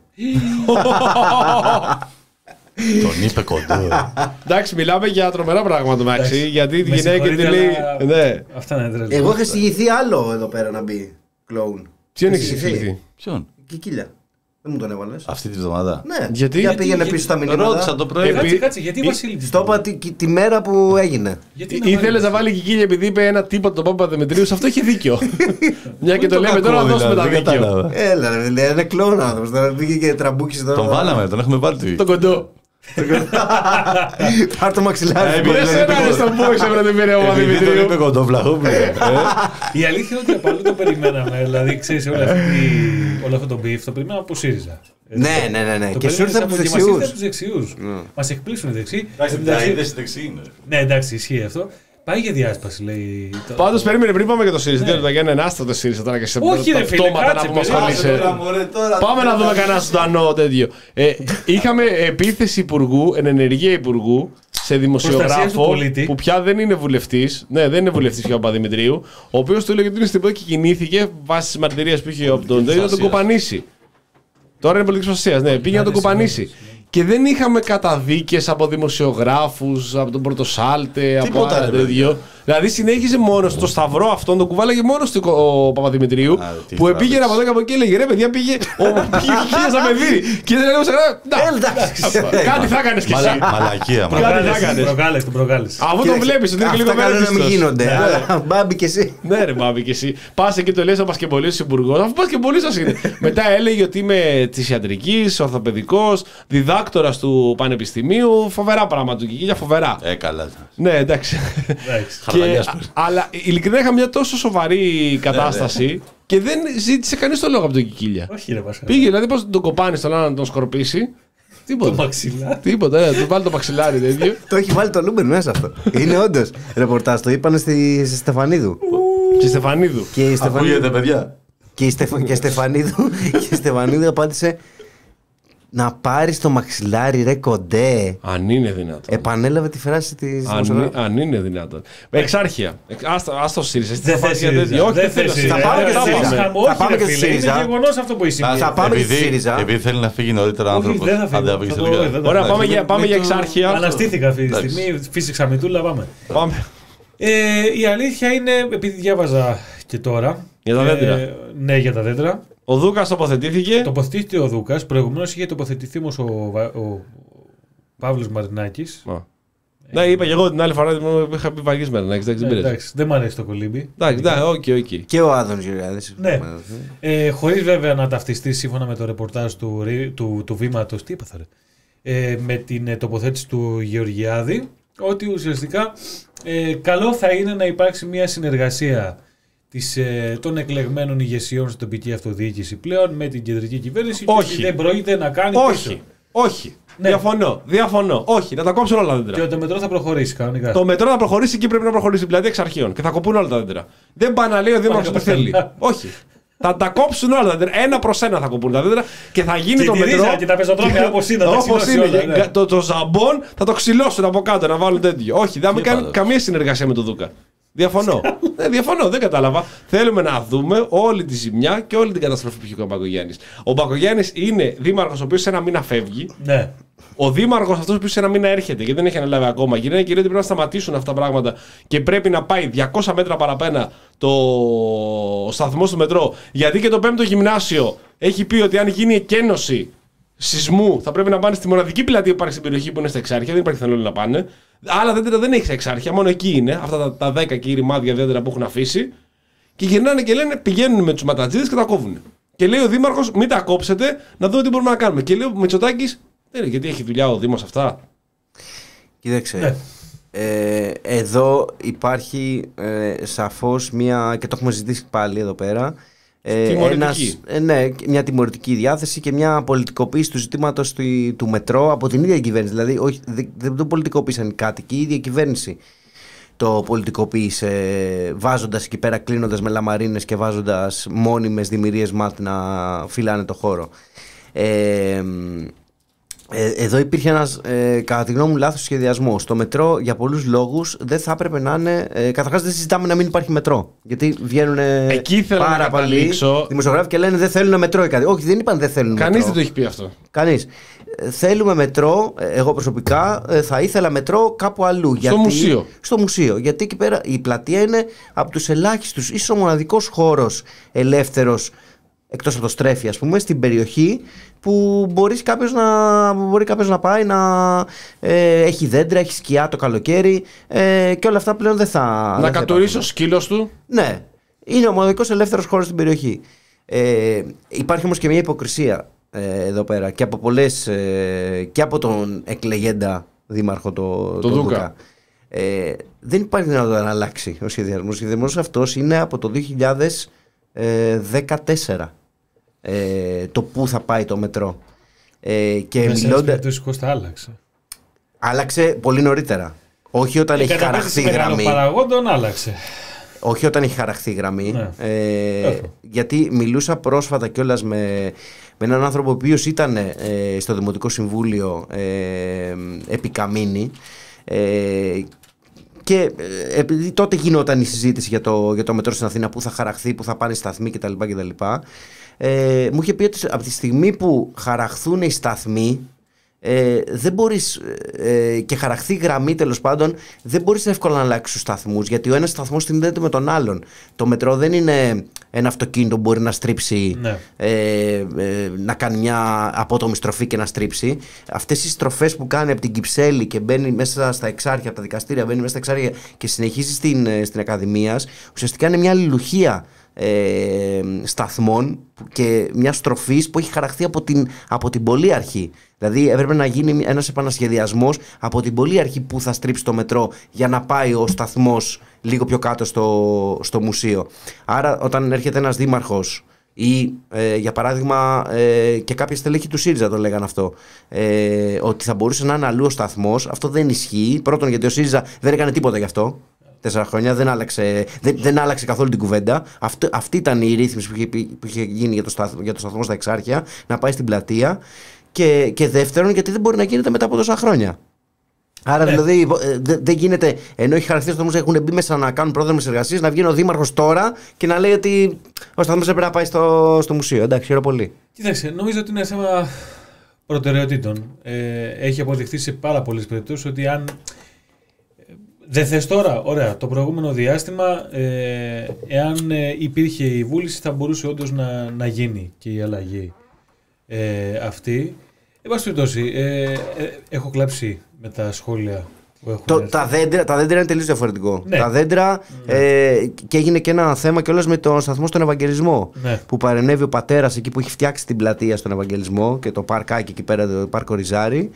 Τον είπε κοντό. Εντάξει, μιλάμε για τρομερά πράγματα, Μάξι. Γιατί τη γυναίκα τη λέει. Ναι. Αυτά είναι τρελά. Εγώ είχα συγχυθεί άλλο εδώ πέρα να μπει κλόουν. Ποιον έχει συγχυθεί? Ποιον? Κικίλια. Δεν μου τον έβαλες. Αυτή τη βδομάδα. Ναι. Γιατί? Για πήγαινε πίσω στα μηνύματα. Ρώτησα το πρωί. Κάτσε, κάτσε, γιατί Βασίλη. Στο είπα τη μέρα που έγινε. Ήθελε να βάλει Κικίλια επειδή είπε ένα τίποτα τον Πάπα Δημητρίου. Σε αυτό είχε δίκιο. Μια και το λέμε τώρα να δώσουμε τα δίκιο. Έλα, είναι κλόουν άνθρωπος. Τώρα πήγε και τραμπούκισε τώρα. Τον βάλαμε, τον έχουμε βάλει. Τον κοντό. Πάρ' το μαξιλάρι. Δεν σε έκανε στον πόξο να την πήρε ο Παπαδημητρίου. Τον είπε κοντόφλαχο. Η αλήθεια είναι ότι από αλλού το περιμέναμε. Δηλαδή, ξέρεις, όλο αυτό το μπιφ το περιμέναμε από ΣΥΡΙΖΑ. Ναι, ναι, ναι, ναι. Και σου ήρθε από τους δεξιούς. Μας εκπλήσουν οι δεξιοί. Εντάξει, δεξιοί είναι. Ναι, εντάξει, ισχύει αυτό. Πάει για διάσπαση, λέει. Πάντως περίμενε πριν πάμε για το ΣΥΡΙΖΑ. Δεν είναι ένα άστρο το ΣΥΡΙΖΑ τώρα και σε πτώματα να πούμε ασχολείσαι. Πάμε να δούμε κανένα ζωντανό τέτοιο. Είχαμε επίθεση υπουργού, εν ενεργεία υπουργού, σε δημοσιογράφο που πια δεν είναι βουλευτής. Ναι, δεν είναι βουλευτής πια ο Παπαδημητρίου. Ο οποίος του έλεγε ότι είναι στην πρώτη και κινήθηκε βάσει τη μαρτυρία που είχε από τον Ντέιβι να τον κοπανίσει. Τώρα είναι πολιτική προστασία. Ναι, πήγε να τον κοπανίσει. Και δεν είχαμε καταδίκες από δημοσιογράφους, από τον Πρωτοσάλτε, από ένα τέτοιο. Δηλαδή συνέχιζε μόνος το σταυρό αυτόν, τον κουβάλαγε μόνος του ο Παπαδημητρίου, που πήγαινε από εδώ και από εκεί και έλεγε ρε παιδιά, πήγε ο Κικίλιας να με δει. Και δεν έλεγε σε κάτι θα έκανες κι εσύ. Μαλακία, προκάλες, τον προκάλες. Αφού τον βλέπεις ότι είναι και λίγο βέλτιστος. Αυτά να μην γίνονται. Μπάμπη κι εσύ. Ναι ρε Μπάμπη κι εσύ. Πας εκεί το λες να πας και πολύ στους υπουργός, αφού πας και πολύ σας είναι. Μετά έλεγε ότι είμαι της ιατρικής, ορθοπαιδικός, διδάκτορας του πανεπιστημίου. Φοβερά πράγματα του Κικίλια, φοβερά. Ε, καλά. Ναι, εντάξει. Και, αλλά ειλικρινά είχα μια τόσο σοβαρή κατάσταση και δεν ζήτησε κανείς το λόγο από τον Κικίλια. Όχι, ρε Πασχάλη. Πήγε, δηλαδή πώς τον κοπάνει στον άλλο να τον σκορπίσει. Τίποτα. Το μαξιλάρι. Τίποτα, ναι, του βάλει το μαξιλάρι τέτοιο. Το έχει βάλει το Λούμπερ μέσα αυτό. Είναι όντως ρεπορτάζ. Το είπανε στη Στεφανίδου. Και Στεφανίδου. Ακούγεται, παιδιά. Και η Στεφανίδου, και η Στεφανίδου απάντησε. Να πάρεις το μαξιλάρι ρε κοντέ. Αν είναι δυνατόν. Επανέλαβε τη φράση της. Αν, αν είναι δυνατόν. Εξάρχεια. Ας το ΣΥΡΙΖΑ. Δεν θες ΣΥΡΙΖΑ. Όχι, δεν θέλω ΣΥΡΙΖΑ. Θα πάμε και στη ΣΥΡΙΖΑ. Θα πάμε και στη ΣΥΡΙΖΑ. Είναι γεγονός αυτό που είσαι. Θα πάμε και στη ΣΥΡΙΖΑ. Επειδή θέλει να φύγει νωρίτερα άνθρωπος. Αν δεν φύγει στη δουλειά. Ωραία, πάμε για εξάρχεια. Αναστήθηκα αυτή τη στιγμή. Φύσηξα μητούλα, πάμε. Η αλήθεια είναι, επειδή διάβαζα και τώρα. Για τα δέντρα. Ναι, για τα δέντρα. Ο Δούκας τοποθετήθηκε. Τοποθετήθηκε ο Δούκας. Προηγουμένως είχε τοποθετηθεί όμως ο, ο Παύλος Μαρινάκης. Ναι, είπα και εγώ την άλλη φορά που είχα πει Βαγγής Μαρινάκης. Εντάξει, δεν μου αρέσει το κολύμπι. Εντάξει, οκ, οκ. Και ο Άδωνης Γεωργιάδης. Ναι. Ε, χωρίς βέβαια να ταυτιστεί σύμφωνα με το ρεπορτάζ του, του, του Βήματος. Τι είπα θα ε, με την τοποθέτηση του Γεωργιάδη. Ότι ουσιαστικά ε, καλό θα είναι να υπάρξει μια συνεργασία της, ε, των εκλεγμένων ηγεσιών στην τοπική αυτοδιοίκηση πλέον με την κεντρική κυβέρνηση. Όχι. Και δεν πρόκειται να κάνει Όχι. πίσω. Όχι. Ναι. Διαφωνώ. Διαφωνώ. Όχι. Να τα κόψουν όλα τα δέντρα. Και το μετρό θα προχωρήσει κανονικά. Το μετρό θα προχωρήσει και πρέπει να προχωρήσει. Δηλαδή εξ αρχείων. Και θα κοπούν όλα τα δέντρα. Δεν πάει να λέει ο Δήμαρχος τι θέλει. Όχι. Θα τα κόψουν όλα τα δέντρα. Ένα προς ένα θα κοπούν τα δέντρα και θα γίνει και το μετρό. Και τα πεζοδρόμια όπως είναι. Όπως είναι. Όλα, ναι. το, το ζαμπόν θα το ξυλώσουν από κάτω να βάλουν τέτοιο. Όχι. Δεν θα κάνει καμία συνεργασία με τον Δούκα. Διαφωνώ. ναι, διαφωνώ, δεν κατάλαβα. Θέλουμε να δούμε όλη τη ζημιά και όλη την καταστροφή που είχε ο Μπακογιάννης. Ο Μπακογιάννης είναι δήμαρχος ο οποίος σε ένα μήνα φεύγει. Ναι. Ο δήμαρχος αυτός ο οποίος σε ένα μήνα έρχεται και δεν έχει αναλάβει ακόμα. Και είναι και λέει ότι πρέπει να σταματήσουν αυτά τα πράγματα και πρέπει να πάει διακόσια μέτρα παραπέρα το σταθμό του μετρό. Γιατί και το πέμπτο γυμνάσιο έχει πει ότι αν γίνει εκένωση σεισμού θα πρέπει να πάνε στη μοναδική πλατεία που υπάρχει στην περιοχή που είναι στα Εξάρχεια. Δεν υπάρχει θέλω να πάνε. Άλλα δέντρα δεν έχει στα Εξάρχεια, μόνο εκεί είναι. Αυτά τα, τα δέκα και ρημάδια δέντρα που έχουν αφήσει. Και γυρνάνε και λένε πηγαίνουν με τους ματατζίδες και τα κόβουν. Και λέει ο Δήμαρχος, μην τα κόψετε, να δούμε τι μπορούμε να κάνουμε. Και λέει ο Μητσοτάκης, δεν είναι γιατί έχει δουλειά ο Δήμος αυτά. Κοίταξε. Ναι. Ε, εδώ υπάρχει ε, σαφώς μια, και το έχουμε ζητήσει πάλι εδώ πέρα, ε, ένας, ε, ναι, μια τιμωρητική διάθεση και μια πολιτικοποίηση του ζητήματος του, του μετρό από την ίδια κυβέρνηση. Δηλαδή όχι, δεν, δεν το πολιτικοποίησαν οι κάτοικοι, η ίδια κυβέρνηση το πολιτικοποίησε, βάζοντας εκεί πέρα, κλείνοντας με λαμαρίνες και βάζοντας μόνιμες δημιουργίες ΜΑΤ να φυλάνε το χώρο. Ε, Ε, εδώ υπήρχε ένας, ε, κατά τη γνώμη μου, λάθος σχεδιασμός. Το μετρό για πολλούς λόγους δεν θα έπρεπε να είναι. Ε, καταρχάς, δεν συζητάμε να μην υπάρχει μετρό. Γιατί βγαίνουν πάρα πολλοί δημοσιογράφοι και λένε δεν θέλουν μετρό ή κάτι. Όχι, δεν είπαν δεν θέλουν Κανείς μετρό. δεν το έχει πει αυτό. Κανείς. Ε, θέλουμε μετρό. Εγώ προσωπικά ε, θα ήθελα μετρό κάπου αλλού. Στο γιατί, μουσείο. Στο μουσείο. Γιατί εκεί πέρα η πλατεία είναι από τους ελάχιστους, ίσως ο μοναδικός χώρος ελεύθερος, εκτός από το Στρέφι, ας πούμε, στην περιοχή που μπορείς κάποιος να, μπορεί κάποιος να πάει να ε, έχει δέντρα, έχει σκιά το καλοκαίρι ε, και όλα αυτά πλέον δεν θα. Να κατουρίσει ο σκύλος του. Ναι, είναι ο μοναδικός ελεύθερος χώρος στην περιοχή. Ε, υπάρχει όμως και μια υποκρισία ε, εδώ πέρα και από πολλές ε, και από τον εκλεγέντα δήμαρχο το, το, το Δούκα. Δούκα. Ε, δεν υπάρχει δυνατότητα να αλλάξει ο σχεδιασμός. Ο σχεδιασμός αυτός είναι από το δύο χιλιάδες δεκατέσσερα. Ε, το πού θα πάει το μετρό. Ε, και μιλώντα... Το Κώστα άλλαξε. Άλλαξε πολύ νωρίτερα. Όχι όταν η έχει χαραχθεί γραμμή. Παραγόντων άλλαξε. Όχι όταν έχει χαραχθεί γραμμή. Ναι. Ε, γιατί μιλούσα πρόσφατα κιόλας με, με έναν άνθρωπο ο οποίος ήταν ε, στο Δημοτικό Συμβούλιο ε, επί Καμίνη. Ε, Και επειδή τότε γινόταν η συζήτηση για το, για το μετρό στην Αθήνα, πού θα χαραχθεί, πού θα πάνε οι σταθμοί κτλ. κτλ. Ε, μου είχε πει ότι από τη στιγμή που χαραχθούν οι σταθμοί, ε, δεν μπορείς, ε, και χαραχθεί γραμμή τέλος πάντων, δεν μπορείς εύκολα να αλλάξεις τους σταθμούς, γιατί ο ένας σταθμός συνδέεται με τον άλλον. Το μετρό δεν είναι ένα αυτοκίνητο που μπορεί να στρίψει, ναι. ε, ε, να κάνει μια απότομη στροφή και να στρίψει. Αυτές οι στροφές που κάνει από την Κυψέλη και μπαίνει μέσα στα Εξάρχεια, από τα δικαστήρια, μπαίνει μέσα στα Εξάρχεια και συνεχίζει στην, στην Ακαδημίας, ουσιαστικά είναι μια αλληλουχία Ε, σταθμών και μια στροφής που έχει χαραχθεί από την, από την πολύ αρχή. Δηλαδή έπρεπε να γίνει ένας επανασχεδιασμός από την πολύ αρχή που θα στρίψει το μετρό για να πάει ο σταθμός λίγο πιο κάτω στο, στο μουσείο. Άρα όταν έρχεται ένας δήμαρχος ή ε, για παράδειγμα ε, και κάποια στελέχη του ΣΥΡΙΖΑ το λέγανε αυτό, ε, ότι θα μπορούσε να είναι αλλού ο σταθμός, αυτό δεν ισχύει. Πρώτον γιατί ο ΣΥΡΙΖΑ δεν έκανε τίποτα γι' αυτό. Τέσσερα χρόνια δεν άλλαξε, δεν, δεν άλλαξε καθόλου την κουβέντα. Αυτή, αυτή ήταν η ρύθμιση που είχε, που είχε γίνει για το, σταθ, για το σταθμό στα Εξάρχεια, να πάει στην πλατεία. Και, και δεύτερον, γιατί δεν μπορεί να γίνεται μετά από τόσα χρόνια. Άρα ναι. δηλαδή δεν δε γίνεται, ενώ έχει χαρακτηριστεί ότι έχουν μπει μέσα να κάνουν πρόδρομες εργασίες, να βγαίνει ο δήμαρχος τώρα και να λέει ότι ο σταθμός έπρεπε να πάει στο, στο μουσείο. Εντάξει, χαίρομαι πολύ. Κοίταξε, νομίζω ότι είναι θέμα προτεραιοτήτων. Ε, έχει αποδειχθεί σε πάρα πολλές περιπτώσεις ότι αν. Δεν θες τώρα, ωραία, το προηγούμενο διάστημα, ε, εάν ε, υπήρχε η βούληση θα μπορούσε όντως να, να γίνει και η αλλαγή ε, αυτή. Εν πάση περιπτώσει, ε, ε, έχω κλάψει με τα σχόλια που έχουν το, τα, δέντρα, τα δέντρα είναι τελείως διαφορετικό. Ναι. Τα δέντρα, ναι. ε, και έγινε και ένα θέμα κιόλας με τον σταθμό στον Ευαγγελισμό, ναι. που παρενέβη ο πατέρας εκεί που έχει φτιάξει την πλατεία στον Ευαγγελισμό και το παρκάκι εκεί πέρα, το πάρκο Ριζάρι.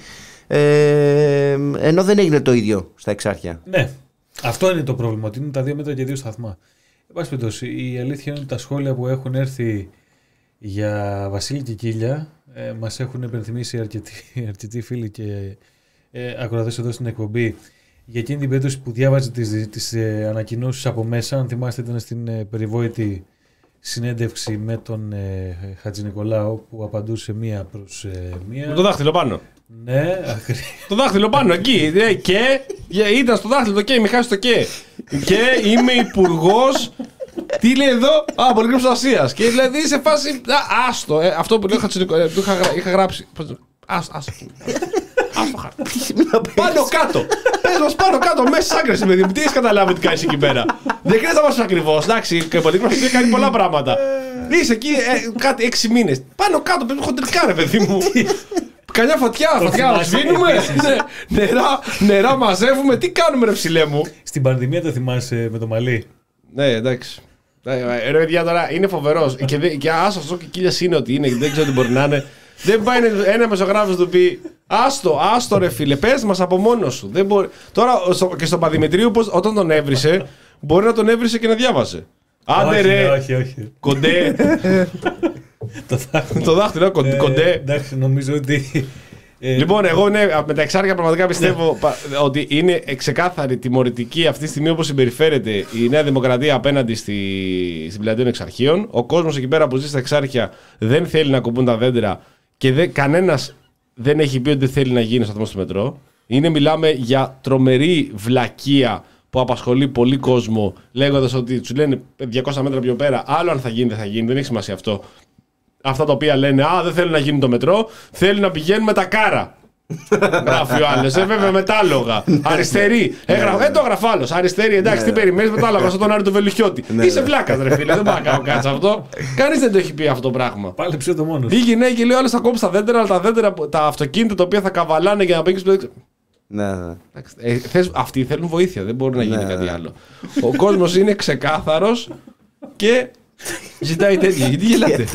Ε, ενώ δεν έγινε το ίδιο στα Εξάρχεια. Ναι, αυτό είναι το πρόβλημα, ότι είναι τα δύο μέτρα και δύο σταθμά. Εν πάση περιπτώσει, η αλήθεια είναι ότι τα σχόλια που έχουν έρθει για Βασίλη και Κίλια ε, μας έχουν επενθυμίσει αρκετοί, αρκετοί φίλοι και ε, ακροατές εδώ στην εκπομπή για εκείνη την περίπτωση που διάβαζε τις, τις ε, ανακοινώσεις από μέσα. Αν θυμάστε, ήταν στην ε, περιβόητη συνέντευξη με τον ε, Χατζηνικολάου που απαντούσε μία προς ε, μία. Με το δάχτυλο πάνω. Ναι, ακριβώς. Το δάχτυλο πάνω εκεί. Και ήταν στο δάχτυλο το και, μη χάσει το και. Και είμαι υπουργός. Τι λέει εδώ, Α, πολιτικής προστασίας. Και δηλαδή σε φάση. Α, άστο. Ε, αυτό που λέω Χατζηνικολάου. Του είχα, είχα γράψει. Άστο, άστο. Άστο χάρη. Πάνω κάτω. Πες μας πάνω κάτω, μέσα άκρες, παιδί μου. Τι έχεις καταλάβει τι κάνεις εκεί πέρα. Δεν κρίνεται να μας ακριβώς. Εντάξει, η πολιτική προστασία κάνει πολλά πράγματα. Είσαι εκεί ε, κάτι έξι μήνες. Πάνω κάτω, πρέπει χοντρικά, ρε παιδί μου. Καμιά φωτιά, φωτιά σβήνουμε, νερά, νερά μαζεύουμε, τι κάνουμε ρε ψηλέ μου. Στην πανδημία το θυμάσαι με το μαλλί. Ναι, εντάξει. Ρε παιδιά τώρα είναι φοβερός και, και άσο αυτό και Κίλιας είναι ότι είναι, δεν ξέρω τι μπορεί να είναι. Δεν πάει ένα μεσογράφος του πει Άστο, άστο ρε φίλε, πες μας από μόνος σου. Δεν μπορεί... Τώρα στο, και στον Παδημητρίου, πώς, όταν τον έβρισε, μπορεί να τον έβρισε και να διάβασε. Άντε ρε, όχι, όχι. κοντέ. Το δάχτυλο. Το δάχτυλο, κοντέ. κοντέ. Εντάξει, νομίζω ότι. Λοιπόν, εγώ ναι, με τα εξάρια πραγματικά πιστεύω ότι είναι ξεκάθαρη τιμωρητική αυτή τη στιγμή όπως συμπεριφέρεται η Νέα Δημοκρατία απέναντι στη, στην πλατεία των Εξαρχείων. Ο κόσμος εκεί πέρα που ζει στα εξάρχεια δεν θέλει να κοπούν τα δέντρα και δε, κανένας δεν έχει πει ότι δεν θέλει να γίνει σταθμός του μετρό. Είναι, μιλάμε για τρομερή βλακεία που απασχολεί πολύ κόσμο, λέγοντας ότι του λένε διακόσια μέτρα πιο πέρα, άλλο αν θα γίνει δεν θα γίνει, δεν έχει σημασία αυτό. Αυτά τα οποία λένε, α, δεν θέλουν να γίνει το μετρό, θέλουν να πηγαίνουν με τα κάρα. Γράφει ο άλλος, ε, βέβαια μετάλογα. Αριστερή. Έγραφε, ε, το έγραφε άλλος. Αριστερή, εντάξει, τι περιμένεις, μετάλογα, σαν τον Άρη του Βελουχιώτη. Είσαι βλάκας, ρε φίλε, δεν πάω να κάνω κάτι αυτό. Κανείς δεν το έχει πει αυτό το πράγμα. Πάλι ψε το μόνο. Η γυναίκα λέει, ο άλλος θα κόψει τα δέντρα, αλλά τα δέντρα, τα αυτοκίνητα τα οποία θα καβαλάνε για να πήγε. Ναι, ναι. Ε, θες, αυτοί θέλουν βοήθεια, δεν μπορεί να γίνει κάτι άλλο. Ο κόσμος είναι ξεκάθαρος και ζητάει τέτοια. Γιατί γελάτε?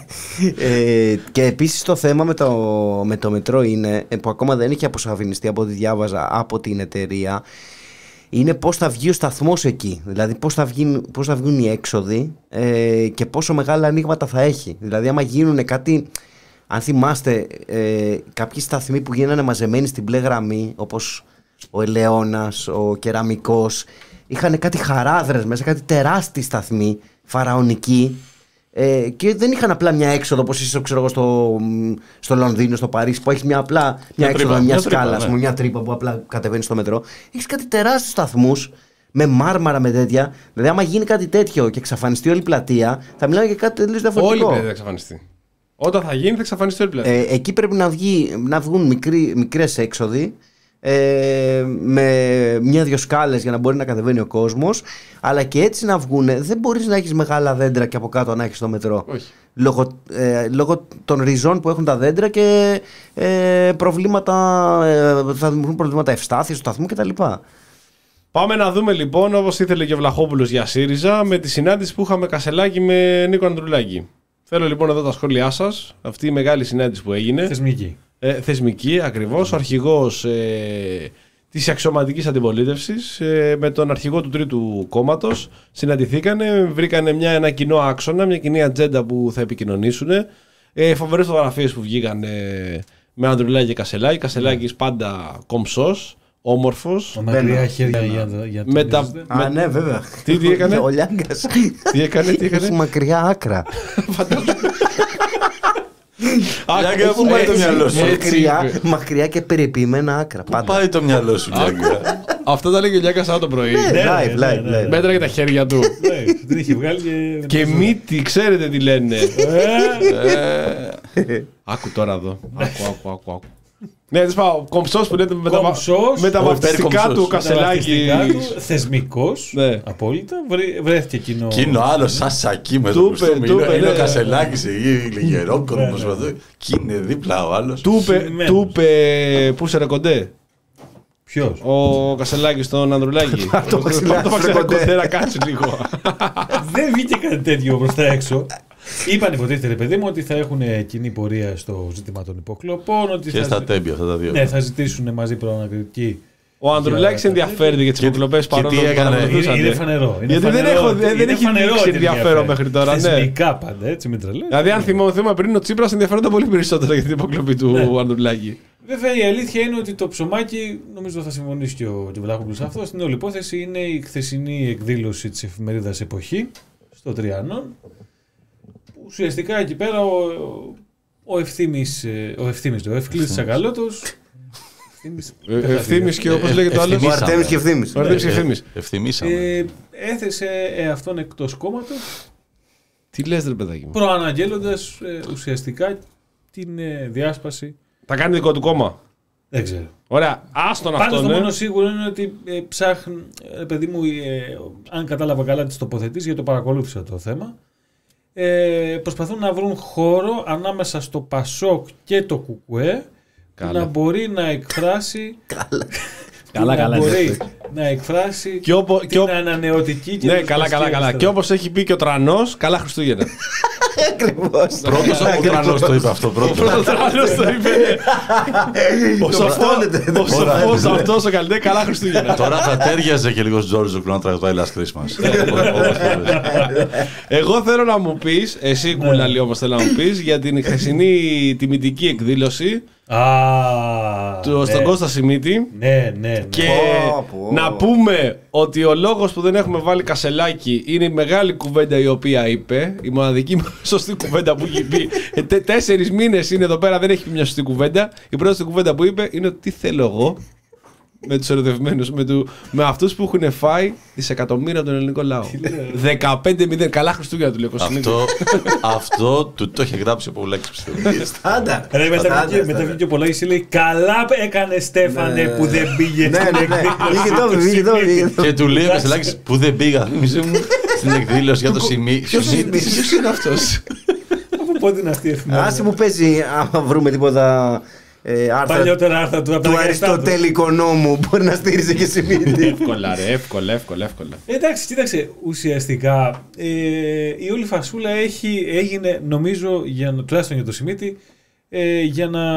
ε, και επίσης το θέμα με το, με το μετρό είναι, που ακόμα δεν έχει αποσαφινιστεί από ό,τι διάβαζα από την εταιρεία, είναι πώς θα βγει ο σταθμός εκεί. Δηλαδή πώς θα, βγει, πώς θα βγουν οι έξοδοι ε, και πόσο μεγάλα ανοίγματα θα έχει. Δηλαδή άμα γίνουν κάτι... Αν θυμάστε, ε, κάποιοι σταθμοί που γίνανε μαζεμένοι στην μπλε γραμμή, όπως ο Ελαιώνας, ο Κεραμικός, είχαν κάτι χαράδρες μέσα, κάτι τεράστιοι σταθμοί, φαραωνικοί, ε, και δεν είχαν απλά μια έξοδο όπως είσαι, ξέρω εγώ, στο, στο Λονδίνο, στο Παρίσι, που έχεις μια απλά μια, μια έξοδο, τρύπα, μια, μια σκάλα, τρύπα, ναι. Μια τρύπα που απλά κατεβαίνει στο μετρό. Έχεις κάτι τεράστιους σταθμούς με μάρμαρα, με τέτοια. Δηλαδή, άμα γίνει κάτι τέτοιο και εξαφανιστεί όλη η πλατεία, θα μιλάμε για κάτι τελείως διαφορετικό. Όλη η θα εξαφανιστεί. Όταν θα γίνει θα εξαφανιστεί όλη η πλατεία. Ε, εκεί πρέπει να, βγει, να βγουν μικροί, μικρές έξοδοι, ε, με μια-δυο σκάλες για να μπορεί να κατεβαίνει ο κόσμος, αλλά και έτσι να βγουν. Δεν μπορείς να έχεις μεγάλα δέντρα και από κάτω να έχεις το μετρό. Όχι. Λόγω, ε, λόγω των ριζών που έχουν τα δέντρα και ε, προβλήματα, ε, θα δημιουργούν προβλήματα ευστάθειας του σταθμού κτλ. Πάμε να δούμε λοιπόν, όπως ήθελε και ο Βλαχόπουλος για ΣΥΡΙΖΑ, με τη συνάντηση που είχαμε Κασελάκη με Νίκο Ανδρουλάκη. Θέλω λοιπόν εδώ τα σχόλιά σας, αυτή η μεγάλη συνάντηση που έγινε. Θεσμική. Ε, θεσμική, ακριβώς. Ο αρχηγός ε, της αξιωματικής αντιπολίτευσης ε, με τον αρχηγό του τρίτου κόμματος συναντηθήκανε, βρήκανε μια, ένα κοινό άξονα, μια κοινή ατζέντα που θα επικοινωνήσουν. Ε, φοβερές φωτογραφίες που βγήκαν ε, με Ανδρουλάκη και Κασελάκη. Κασελάκης mm. πάντα κομψός, όμορφος. Μακριά χέρια για, για το με τα, Α, με... ναι, βέβαια. Τι, τι έκανε? Ο Λιάγκας. Τι έκανε, τι έκανε? Έχει μακριά άκρα. Λιάγκα, πού πάει το μυαλό σου? Μακριά και περιποιημένα άκρα. Πού πάει το μυαλό σου, Λιάγκα? Αυτό τα λέγει ο Λιάγκα σαν το πρωί. Live, live. Μέτραγε τα χέρια του. Δεν είχε βγάλει και. Και μύτη, ξέρετε τι λένε. Άκου τώρα εδώ. Άκου, άκου, άκου. Ναι, δεν πάω. Κομψός που λέτε με τα βαφτιστικά του Κασελάκη. Θεσμικός. Απόλυτα. Βρέθηκε εκείνο. Εκείνο άλλο σαν σακί με το κουστούμι. Είναι ο Κασελάκης εκεί, λιγερόκονος εδώ. Και είναι δίπλα ο άλλος. Του είπε πού σε ρε κοντέ. Ποιος? Ο Κασελάκης στον Ανδρουλάκη. Το Κασελάκη κοντέ να κάτσει λίγο. Δεν βγήκε κάτι τέτοιο προς τα έξω. Είπαν υποτίθεται, ρε παιδί μου, ότι θα έχουν κοινή πορεία στο ζήτημα των υποκλοπών. Ότι και θα στα ζη... τέμπη αυτά τα δύο. Ναι, θα ζητήσουν μαζί προανακριτική. Ο Ανδρουλάκης για... ενδιαφέρεται για τις υποκλοπές παρόλο που είναι, είναι φανερό. Είναι Γιατί φανερό, δεν, έχω, είναι δεν έχει δείξει ενδιαφέρον μέχρι τώρα. Θεσμικά ναι. Πάντα, έτσι μην τρελαίνεις. Δηλαδή, αν θυμόμαστε πριν, ο Τσίπρας ενδιαφέρονταν πολύ περισσότερο για την υποκλοπή του ναι. Ανδρουλάκη. Βέβαια, η αλήθεια είναι ότι το ψωμάκι, νομίζω θα συμφωνήσει και ο Βλάχοπουλος αυτό, στην όλη υπόθεση είναι η χθεσινή εκδήλωση της εφημερίδας Εποχή στο Τριανόν. Ουσιαστικά εκεί πέρα ο, ο Ευθύμης, ο Ευθύμης, ο Ευκλής Τσακαλώτος. Ευθύμης και όπως λέγεται το άλλο. Ο Αρτέμις και Ευθύμης. Ο Αρτέμις και Ευθύμης. Ευθυμίσαμε. Έθεσε αυτόν εκτός κόμματος. Τι λες ρε παιδάκι μου? Προαναγγέλλοντας ουσιαστικά την διάσπαση. Θα κάνει δικό του κόμμα. Δεν ξέρω. Ωραία, άστον αυτό. Πάντως το μόνο σίγουρο είναι ότι ψάχνει, παιδί μου, αν κατάλαβα καλά τις τοποθετήσεις, γιατί το παρακολούθησα το θέμα. Ε, προσπαθούν να βρουν χώρο ανάμεσα στο Πασόκ και το Κουκουέ να μπορεί να εκφράσει Καλά, καλά. Μπορεί να εκφράσει Και όπο- την και ο- ανανεωτική και Ναι, ριζοσπαστική καλά, καλά, καλά. αριστερά. Και όπως έχει πει και ο Τρανός, καλά Χριστούγεννα. Ακριβώς. Πρώτος ο Τρανός το είπε αυτό. Πρώτος. Ο Τρανός το είπε. Ο προφτώνεται. σοφός- Ο σοφός αυτός ο καλλιτέχνης, καλά Χριστούγεννα. Τώρα θα τέριαζε και λίγο Τζόρτζο να τραγουδάει Last Christmas. Όπως- όπως το είπες. Εγώ θέλω να μου πεις, εσύ Κούλαλη όμως θέλω να μου πεις, για την χθεσινή τιμητική εκδήλωση Α, του ναι. στον Κώστα Σιμίτη. Ναι, ναι, ναι. Και Πω, πω. να πούμε ότι ο λόγος που δεν έχουμε βάλει Κασελάκη είναι η μεγάλη κουβέντα η οποία είπε, η μοναδική σωστή κουβέντα που έχει πει. Ε, τε- Τέσσερις μήνες είναι εδώ πέρα, δεν έχει πει μια σωστή κουβέντα. Η πρώτη κουβέντα που είπε είναι ότι τι θέλω εγώ με τους ερωτευμένους, με, του, με αυτούς που έχουν φάει δισεκατομμύρια τον ελληνικό λαό. δεκαπέντε μηδέν. Καλά Χριστούγεννα του λέει ο Κωνσταντίνου. Αυτό, αυτό του το είχε γράψει από λέξη πιστεύω. Στάνταρ. Ρε, μετά Στάνταρ, βγήκε- μετά στάνταρ. βγήκε ο Πολάκης, λέει καλά έκανε Στέφανε Ναι. που δεν πήγε Ναι, στην ναι, ναι. εκδήλωση Βγήκε του το, βγήκε το, Σιμίτη. βγήκε το. Και του λέει ο Κασελάκης που δεν πήγα, θύμισε μου, στην εκδήλωση για το σημείο. Ποιος είναι αυτός? Από πότε είναι αυτή η εφημερίδα. Άσε μου παίζει, άμα βρούμε τίποτα ε, άρθρα Παλιότερα άρθρα του του Απραγιαστάτου. Αριστοτέλικο νόμου, μπορεί να στήριζε και Σιμίτη. Εύκολα, ρε, εύκολα, εύκολα, εύκολα. Εντάξει, κοίταξε, ουσιαστικά ε, η όλη φασούλα έχει, έγινε, νομίζω, για, να- τουλάχιστον για το Σιμίτη, ε, για να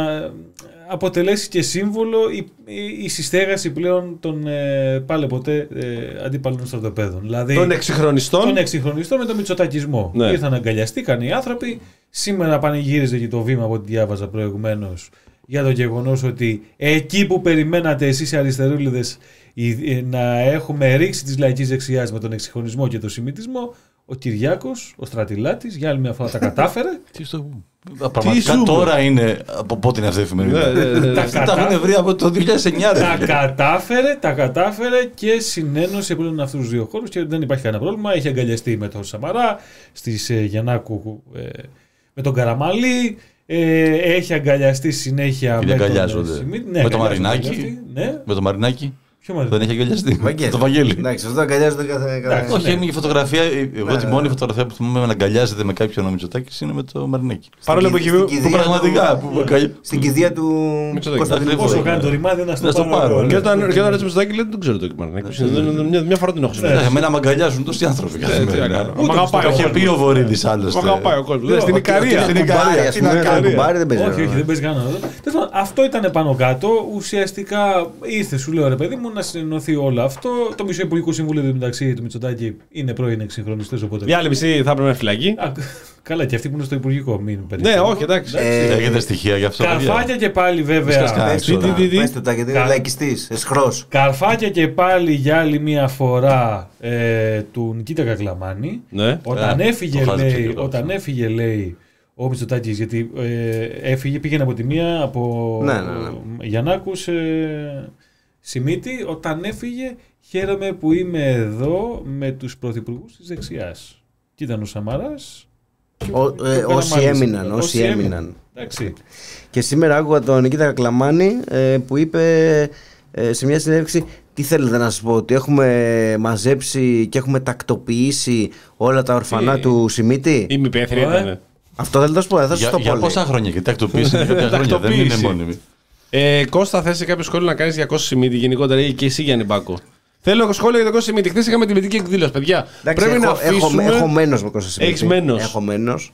αποτελέσει και σύμβολο η, η, η συστέγαση πλέον των ε, πάλι ποτέ ε, αντίπαλων στρατοπέδων. Δηλαδή, Των εξυγχρονιστών. τον εξυγχρονιστό με τον μητσοτακισμό. Ναι. Ήρθαν αγκαλιαστήκαν οι άνθρωποι. Σήμερα πανηγύριζε και το βήμα από ό,τι διάβαζα προηγουμένως για το γεγονός ότι εκεί που περιμένατε εσείς οι αριστερούλιδες η- ε, να έχουμε ρίξει της λαϊκής δεξιάς με τον εξυγχρονισμό και τον σημιτισμό, ο Κυριάκος, ο Στρατιλάτης, για άλλη μια φορά τα κατάφερε. Τι στο... Πραγματικά ζούμε. τώρα είναι. Από πότε είναι αυτή η εφημερίδα. Ναι, ναι, ναι. τα, Τα κατα... έχουν βρει από το δύο χιλιάδες εννιά. ρε τα φίλε. κατάφερε, τα κατάφερε και συνένωσε πλέον αυτούς τους δύο χώρους και δεν υπάρχει κανένα πρόβλημα. Έχει αγκαλιαστεί με τον Σαμαρά, στις ε, Γιαννάκου ε, με τον Καραμαλή. Ε, έχει αγκαλιαστεί συνέχεια Και με τον αγκαλιάζονται. Σιμίτη. Με το αγκαλιάζονται Μαρινάκη. και αυτοί. Ναι. Με το Μαρινάκι. Ποιο Μαρινάκη? Δεν έχει αγκαλιαστεί. Βαγγέλη. Το Βαγγέλη. Εντάξει, αυτό αγκαλιάζονται κάθε. κάθε- Όχι, Ναι. η φωτογραφία. Εγώ τη Ναι, μόνη ναι. φωτογραφία που θυμάμαι να αγκαλιάζεται με κάποιον ο Μητσοτάκης είναι με το Μαρινάκι. Παρόλο που έχει Στην βγει. κηδεία Που πραγματικά. του- που αγκαλ- Στην κηδεία του Μητσοτάκη. Κωνσταντίνου. Ακριβώς. Όσο κάνει το ρημάδι, να Να στο στο πάρω. πάρω, εγώ. Και όταν, και όταν έτσι Μητσοτάκη λέει δεν ξέρω το Μαρινάκη. Μια, μια φορά την έχω Ε, συναντήσει. Εμένα με αγκαλιάζουν τόσοι άνθρωποι. Ε, τι να καθημερινά. κάνω. Ούτε Μ' αγαπάει Το ο είχε κόσμος. πει ο Βορύδης άλλωστε. Μ' αγαπάει ο κόσμος. Δεν, Στην Ότι- Ικαρία. ότι Στην είναι κουμπάρι, Ικαρία, ας στην πούμε, Ικαρία. ένα κουμπάρι δεν παίζει. Όχι, όχι, δεν παίζει κανένα. Τέλος πάντων, αυτό ήταν πάνω κάτω. Ουσιαστικά ήρθε, σου λέω ρε παιδί μου, να συνενωθεί όλο αυτό. Το μισό Υπουργικό Συμβούλιο του μεταξύ του Μητσοτάκη είναι πρώην εξυγχρονιστές. Οπότε. Η άλλη μισή θα έπρεπε να φυλακή. Α, καλά, και αυτοί που είναι στο Υπουργικό, μην Ναι, περιμένετε. όχι, εντάξει. Ε, Έχετε στοιχεία γι' αυτό. παιδιά? Καρφάκια και πάλι Μισkas βέβαια. κανένα. Πες του τι, τα, τι, τι. πες του τα, γιατί είναι Κα- λαϊκιστής, εσχρός. Καρφάκια και πάλι για άλλη μία φορά ε, του Νικήτα Κακλαμάνη. Ναι. Όταν, Ε, έφυγε, το χάζεψε λέει, κιόλας. όταν έφυγε, λέει, ο Μητσοτάκης, γιατί ε, έφυγε, πήγαινε από τη μία από Ναι, ναι, ναι. Γιαννάκους ε, Σιμίτη. Όταν έφυγε, χαίρομαι που είμαι εδώ με τους πρωθυπουργούς της δεξιάς. Και ήταν ο Σαμαράς. και Ο- και ο ε, όσοι Καραμάνης. έμειναν, όσοι έμειναν. Εντάξει. Και σήμερα άκουγα τον Νικήτα Κακλαμάνη ε, που είπε ε, σε μια συνέντευξη τι θέλετε να σας πω, ότι έχουμε μαζέψει και έχουμε τακτοποιήσει όλα τα ορφανά Τι? του Σιμίτη. Η μη υπαίθρια Ωραία. ήταν. Αυτό θέλετε να σου πω, δεν θα σας Για, το για πω. πόσα λέει. χρόνια, γιατί τακτοποίηση είναι κάποια χρόνια, δεν είναι Τακτοποίηση. μόνιμη. Ε, Κώστα, θες σε κάποιο σχόλιο να κάνεις για Κώστα Σιμίτη γενικότερα ή και εσύ Γιάννη Μπάκο? Θέλω σχόλιο για τον Κώστα Σιμίτη. Χθες είχαμε τη μυθική εκδήλωση, παιδιά. Εντάξει, Πρέπει έχω, να αφήσουμε. έχω, έχω μένος με Κώστα Σιμίτη. Έχεις μένος. Έχω μένος.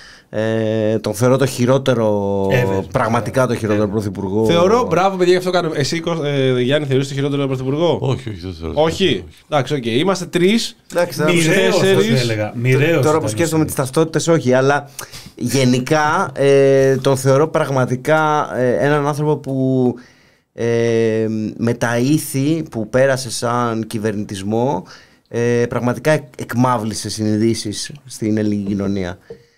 Ε, τον θεωρώ το χειρότερο, Ε, βέβαια. πραγματικά το χειρότερο πρωθυπουργό. Θεωρώ, μπράβο παιδιά, γι' αυτό κάνουμε. Εσύ, Κώστα- ε, Γιάννη, θεωρείς το χειρότερο πρωθυπουργό? Όχι, όχι, δεν θεωρώ. Όχι. Εντάξει, οκ. Είμαστε τρεις. Εντάξει, τώρα που Μοιραίος θα τέσσερις. σου έλεγα. Μοιραίος Τώρα ήταν που ο σκέφτομαι τις Σιμίτης. ταυτότητες όχι, αλλά γενικά ε, τον θεωρώ πραγματικά ε, έναν άνθρωπο που ε, με τα ήθη που πέρασε σαν κυβερνητισμό ε, πραγματικά εκ- εκμάβλησε συνειδήσεις στην ελληνική κοινωνία.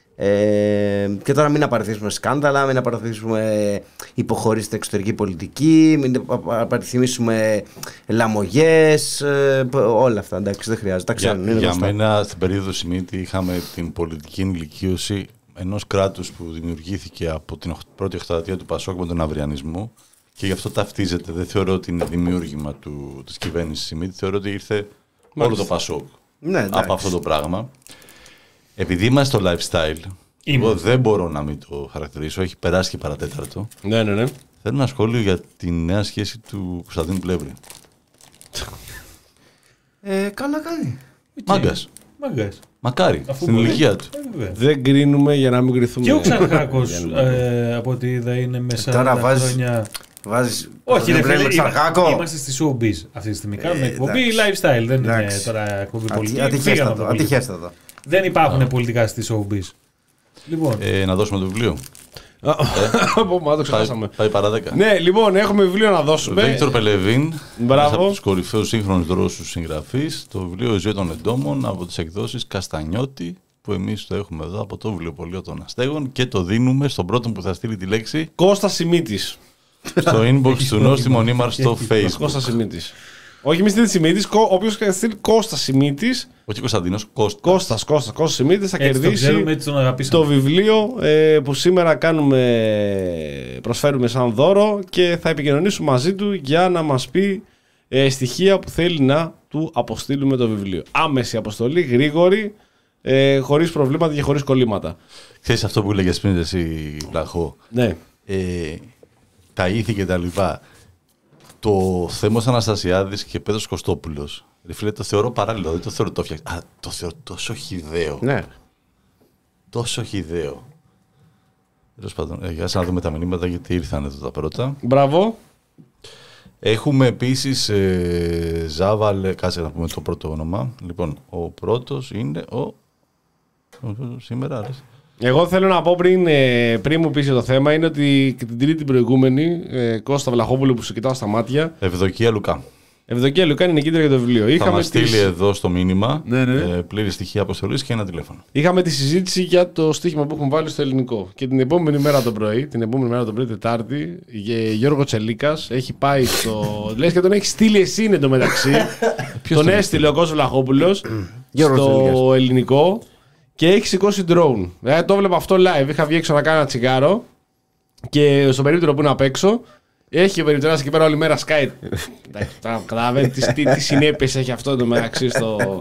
Ε, και τώρα μην απαριθμίσουμε σκάνδαλα, μην απαριθμίσουμε υποχωρήσεις στην εξωτερική πολιτική, μην απαριθμίσουμε λαμογές, ε, όλα αυτά, εντάξει, δεν χρειάζεται, τα Για, ξέρουν, είναι για γνωστά. μένα στην περίοδο Σιμίτη είχαμε την πολιτική ενηλικίωση ενός κράτους που δημιουργήθηκε από την οχ- πρώτη οχταετία του Πασόκ με τον αυριανισμό και γι' αυτό ταυτίζεται. Δεν θεωρώ ότι είναι δημιούργημα του, της κυβέρνησης Σιμίτη, θεωρώ ότι ήρθε όλο το Πασόκ Ναι, εντάξει. από αυτό το πράγμα. Επειδή είμαστε στο lifestyle, εγώ δεν μπορώ να μην το χαρακτηρίσω, έχει περάσει και παρατέταρτο. Ναι, ναι, ναι. Θέλω ένα σχόλιο για τη νέα σχέση του Κωνσταντίνου Πλεύρη. Ε, καλά κάνει. Μάγκας. Μάγκας. Μακάρι, Αφού στην μπορεί. ηλικία του. Ε, Δεν κρίνουμε για να μην κρυθούμε. Και ο Ξαρχάκος, ε, από ό,τι είδα, είναι μέσα Τώρα σαράντα βάζεις- χρόνια. Βάζεις. Όχι, ρε φίλε, με Ξαρχάκο. είμαστε στη showbiz αυτή τη στιγμή. Κάνουμε Ε, εκπομπή εντάξει. lifestyle. Δεν είναι Εντάξει. τώρα εκπομπή Ατι- πολιτική. Φύγαμε Ατυχέστατο. από το πολιτικό. Ατυχέστατο. Δεν υπάρχουν πολιτικά στη showbiz. Λοιπόν, Ε, να δώσουμε το βιβλίο. Από μα το ξεχάσαμε. Πάει, πάει παρά δέκα. Ναι, λοιπόν, έχουμε βιβλίο να δώσουμε. Βίκτορ Πελεβίν, Μπράβο. ένας από τους κορυφαίους σύγχρονους Ρώσους συγγραφείς, το βιβλίο «Η ζωή των εντόμων» από τις εκδόσεις Καστανιώτη, που εμείς το έχουμε εδώ από το βιβλιοπωλείο των Αστέγων και το δίνουμε στον πρώτο που θα στείλει τη λέξη Κώστας Σιμίτης. στο inbox του Νόστιμο Νίμαρ στο Facebook. Κώστας Σιμίτης. Όχι, μη στείλει Σιμίτης, όποιος στείλει Κώστας Σιμίτης. Όχι Κωνσταντίνος, Κώστα. Κώστας, Κώστας, Κώστας Σιμίτης θα έτσι το κερδίσει ξέρουμε, έτσι τον αγαπήσαμε. το βιβλίο ε, που σήμερα κάνουμε, προσφέρουμε σαν δώρο και θα επικοινωνήσουμε μαζί του για να μας πει ε, στοιχεία που θέλει να του αποστείλουμε το βιβλίο. Άμεση αποστολή, γρήγορη, ε, χωρίς προβλήματα και χωρίς κολλήματα. Ξέρεις αυτό που έλεγες πριν εσύ, Βλαχό, Ναι. ε, τα ήθη και τα λοιπά. Το Θέμος Αναστασιάδης και Πέτρος Κωστόπουλος, ρε φίλε, το θεωρώ παράλληλο, δεν το θεωρώ το φτιάξα. Α, το θεωρώ τόσο χυδαίο. Ναι. Τόσο χυδαίο. Τέλος πάντων, ε, για να δούμε τα μηνύματα γιατί ήρθαν εδώ τα πρώτα. Μπράβο. Έχουμε επίσης ε, Ζάβαλ, κάτσε να πούμε το πρώτο όνομα. Λοιπόν, ο πρώτος είναι ο... ο- σήμερα, άρεσε. Εγώ θέλω να πω πριν, ε, πριν μου πεις για το θέμα είναι ότι και την τρίτη την προηγούμενη, ε, Κώστα Βλαχόπουλου που σου κοιτάω στα μάτια, Ευδοκία Λουκά. Ευδοκία Λουκά είναι νικήτρια για το βιβλίο. Θα μας στείλει εδώ στο μήνυμα Ναι, ναι. ε, πλήρη στοιχεία αποστολής και ένα τηλέφωνο. Είχαμε τη συζήτηση για το στοίχημα που έχουν βάλει στο ελληνικό. Και την επόμενη μέρα το πρωί, την επόμενη μέρα το πρωί, Τετάρτη, γε- Γιώργο Τσελίκας έχει πάει στο. Λες και τον έχει στείλει εσύ εν τω μεταξύ. τον έστειλε ο Κώστας Βλαχόπουλος Γιώργος στο Τσελίκας. ελληνικό και έχει σηκώσει drone. Δηλαδή το έβλεπα αυτό live. Είχα βγει έξω να κάνω ένα τσιγάρο και στο περίπτερο που είναι απ' έξω. Έχει ο περιπτεράς εκεί πέρα όλη μέρα Skype. Καταλαβαίνετε τι, τι, τι συνέπειες έχει αυτό το μεταξύ στο,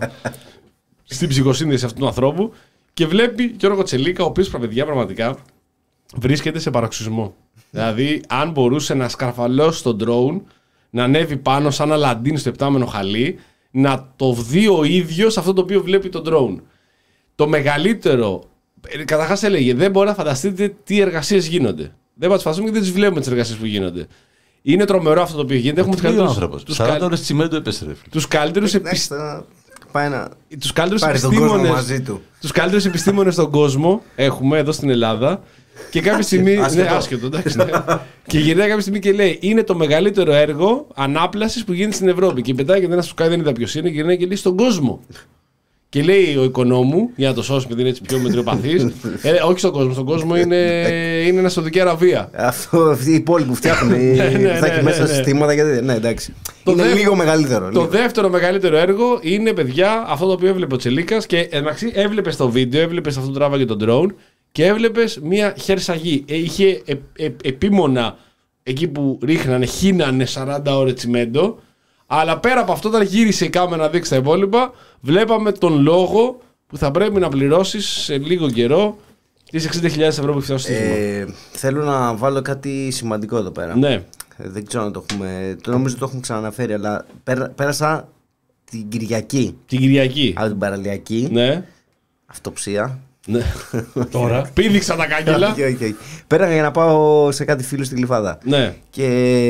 στην ψυχοσύνδεση αυτού του ανθρώπου. Και βλέπει Γιώργο Τσελίκα, ο οποίος παιδιά πραγματικά βρίσκεται σε παροξισμό. Δηλαδή, αν μπορούσε να σκαρφαλώσει τον drone, να ανέβει πάνω σαν Αλαντίν στο επτάμενο χαλί, να το δει ο ίδιος αυτό το οποίο βλέπει τον drone. Το μεγαλύτερο. Καταρχάς έλεγε, δεν μπορεί να φανταστείτε τι εργασίες γίνονται. Δεν μπορούμε να τις φανταστούμε γιατί δεν τις βλέπουμε τις εργασίες που γίνονται. Είναι τρομερό αυτό το οποίο γίνεται. Έχουμε τους Τι λέει ο καλύτερους, άνθρωπος. τους, σαράντα καλ... ώρες τσιμέντο έπεσε, ρε φίλε. τους καλύτερους, επι... Εντάξει, θα πάει να τους καλύτερους πάρει τον κόσμο επιστήμονες. μαζί του. Τους καλύτερους επιστήμονες στον κόσμο έχουμε εδώ στην Ελλάδα. Και κάποια στιγμή. Άσχετο. Ναι, άσχετο, εντάξει. Ναι. Και γυρνάει κάποια στιγμή και λέει: είναι το μεγαλύτερο έργο ανάπλασης που γίνεται στην Ευρώπη. Και πετάει και ένα σου κάνει, δεν είδα ποιος είναι, και γυρνάει και λέει: στον κόσμο. Και λέει ο οικονόμου, για να το σώσει, επειδή είναι έτσι πιο μετριοπαθής, ε, όχι στον κόσμο, στον κόσμο είναι, είναι ένα Σαουδική Αραβία. Αυτό, αυτοί οι πόλοι που φτιάχνουν, οι- Ναι, ναι, θα έχει ναι, μέσα ναι. συστήματα. Γιατί, ναι, εντάξει. Το Είναι δε- λίγο μεγαλύτερο. Το λίγο. δεύτερο μεγαλύτερο έργο είναι, παιδιά, αυτό το οποίο έβλεπε ο Τσελίκας και εντάξει, έβλεπε το βίντεο, έβλεπε αυτό το τράβαγε τον drone και έβλεπε μια χερσαγή. Ε, είχε ε, ε, επίμονα εκεί που ρίχνανε, χύνανε σαράντα ώρες τσιμέντο. Αλλά πέρα από αυτό, όταν γύρισε η κάμερα να δείξει τα υπόλοιπα, βλέπαμε τον λόγο που θα πρέπει να πληρώσεις σε λίγο καιρό τις εξήντα χιλιάδες ευρώ που έχει φτάσει στο στοίχημα. Ε, θέλω να βάλω κάτι σημαντικό εδώ πέρα. Ναι. Ε, Δεν ξέρω αν το έχουμε. Το νομίζω το έχουμε ξαναναφέρει, αλλά πέρα- πέρασα την Κυριακή Την Κυριακή. από την παραλιακή. Ναι. Αυτοψία. ναι. Τώρα. Πήδηξα τα κάγκελα. Όχι, όχι, όχι. Πέραγα για να πάω σε κάτι φίλο στην Γλυφάδα. Ναι. Και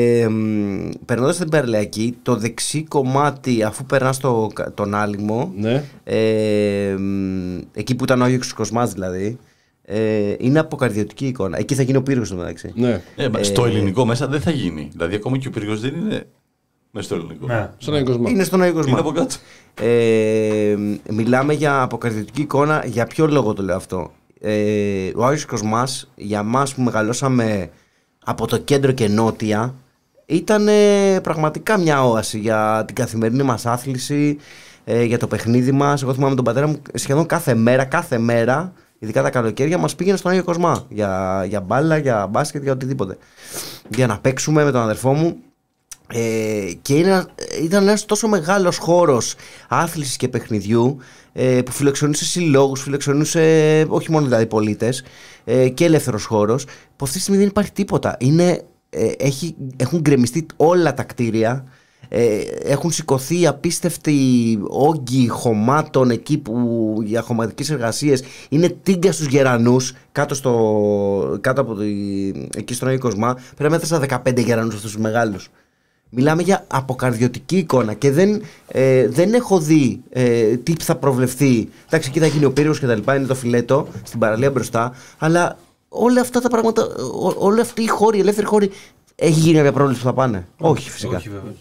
περνώντα την παραλιακή, το δεξί κομμάτι, αφού περνά το, τον άλυμο, Ναι. ε, μ, εκεί που ήταν ο Άγιος Κοσμάς δηλαδή, ε, είναι αποκαρδιωτική εικόνα. Εκεί θα γίνει ο πύργος στο μεταξύ. Ναι. Ε, μα στο ελληνικό μέσα δεν θα γίνει. Δηλαδή, ακόμα και ο πύργος δεν είναι μέσα στο ελληνικό. Ναι. Στον Άγιο Κοσμά. Είναι στον Άγιο Είναι Κοσμά. από κάτω. Ε, μιλάμε για αποκαρδιωτική εικόνα. Για ποιο λόγο το λέω αυτό? Ε, ο Άγιος Κοσμάς, για μας που μεγαλώσαμε από το κέντρο και νότια, ήταν ε, πραγματικά μια όαση για την καθημερινή μας άθληση, ε, για το παιχνίδι μας. Εγώ θυμάμαι τον πατέρα μου σχεδόν κάθε μέρα, κάθε μέρα, ειδικά τα καλοκαίρια, μας πήγαινε στον Άγιο Κοσμά για, για μπάλα, για μπάσκετ, για οτιδήποτε. Για να παίξουμε με τον αδερφό μου. Ε, και είναι, ήταν ένας τόσο μεγάλος χώρος άθλησης και παιχνιδιού, ε, που φιλοξενούσε συλλόγους, φιλοξενούσε όχι μόνο δηλαδή πολίτες, ε, και ελεύθερος χώρος, που αυτή τη στιγμή δεν υπάρχει τίποτα. Είναι ε, έχει, έχουν γκρεμιστεί όλα τα κτίρια. Ε, έχουν σηκωθεί απίστευτοι όγκοι χωμάτων εκεί που για χωματικές εργασίες είναι τίγκα στους γερανούς κάτω, στο, κάτω από το, εκεί στον Άγιο Κοσμά. Πρέπει να μέτρησα δεκαπέντε γερανούς αυτούς τους μεγάλους. Μιλάμε για αποκαρδιωτική εικόνα και δεν, ε, δεν έχω δει ε, τι θα προβλεφθεί. Εντάξει, εκεί θα γίνει ο πύργος και τα λοιπά, είναι το φιλέτο στην παραλία μπροστά, αλλά όλα αυτά τα πράγματα, ό, όλοι αυτοί οι χώροι, οι ελεύθεροι χώροι, έχει γίνει μια πρόβλεψη που θα πάνε? Όχι, όχι φυσικά. Όχι, βέβαια.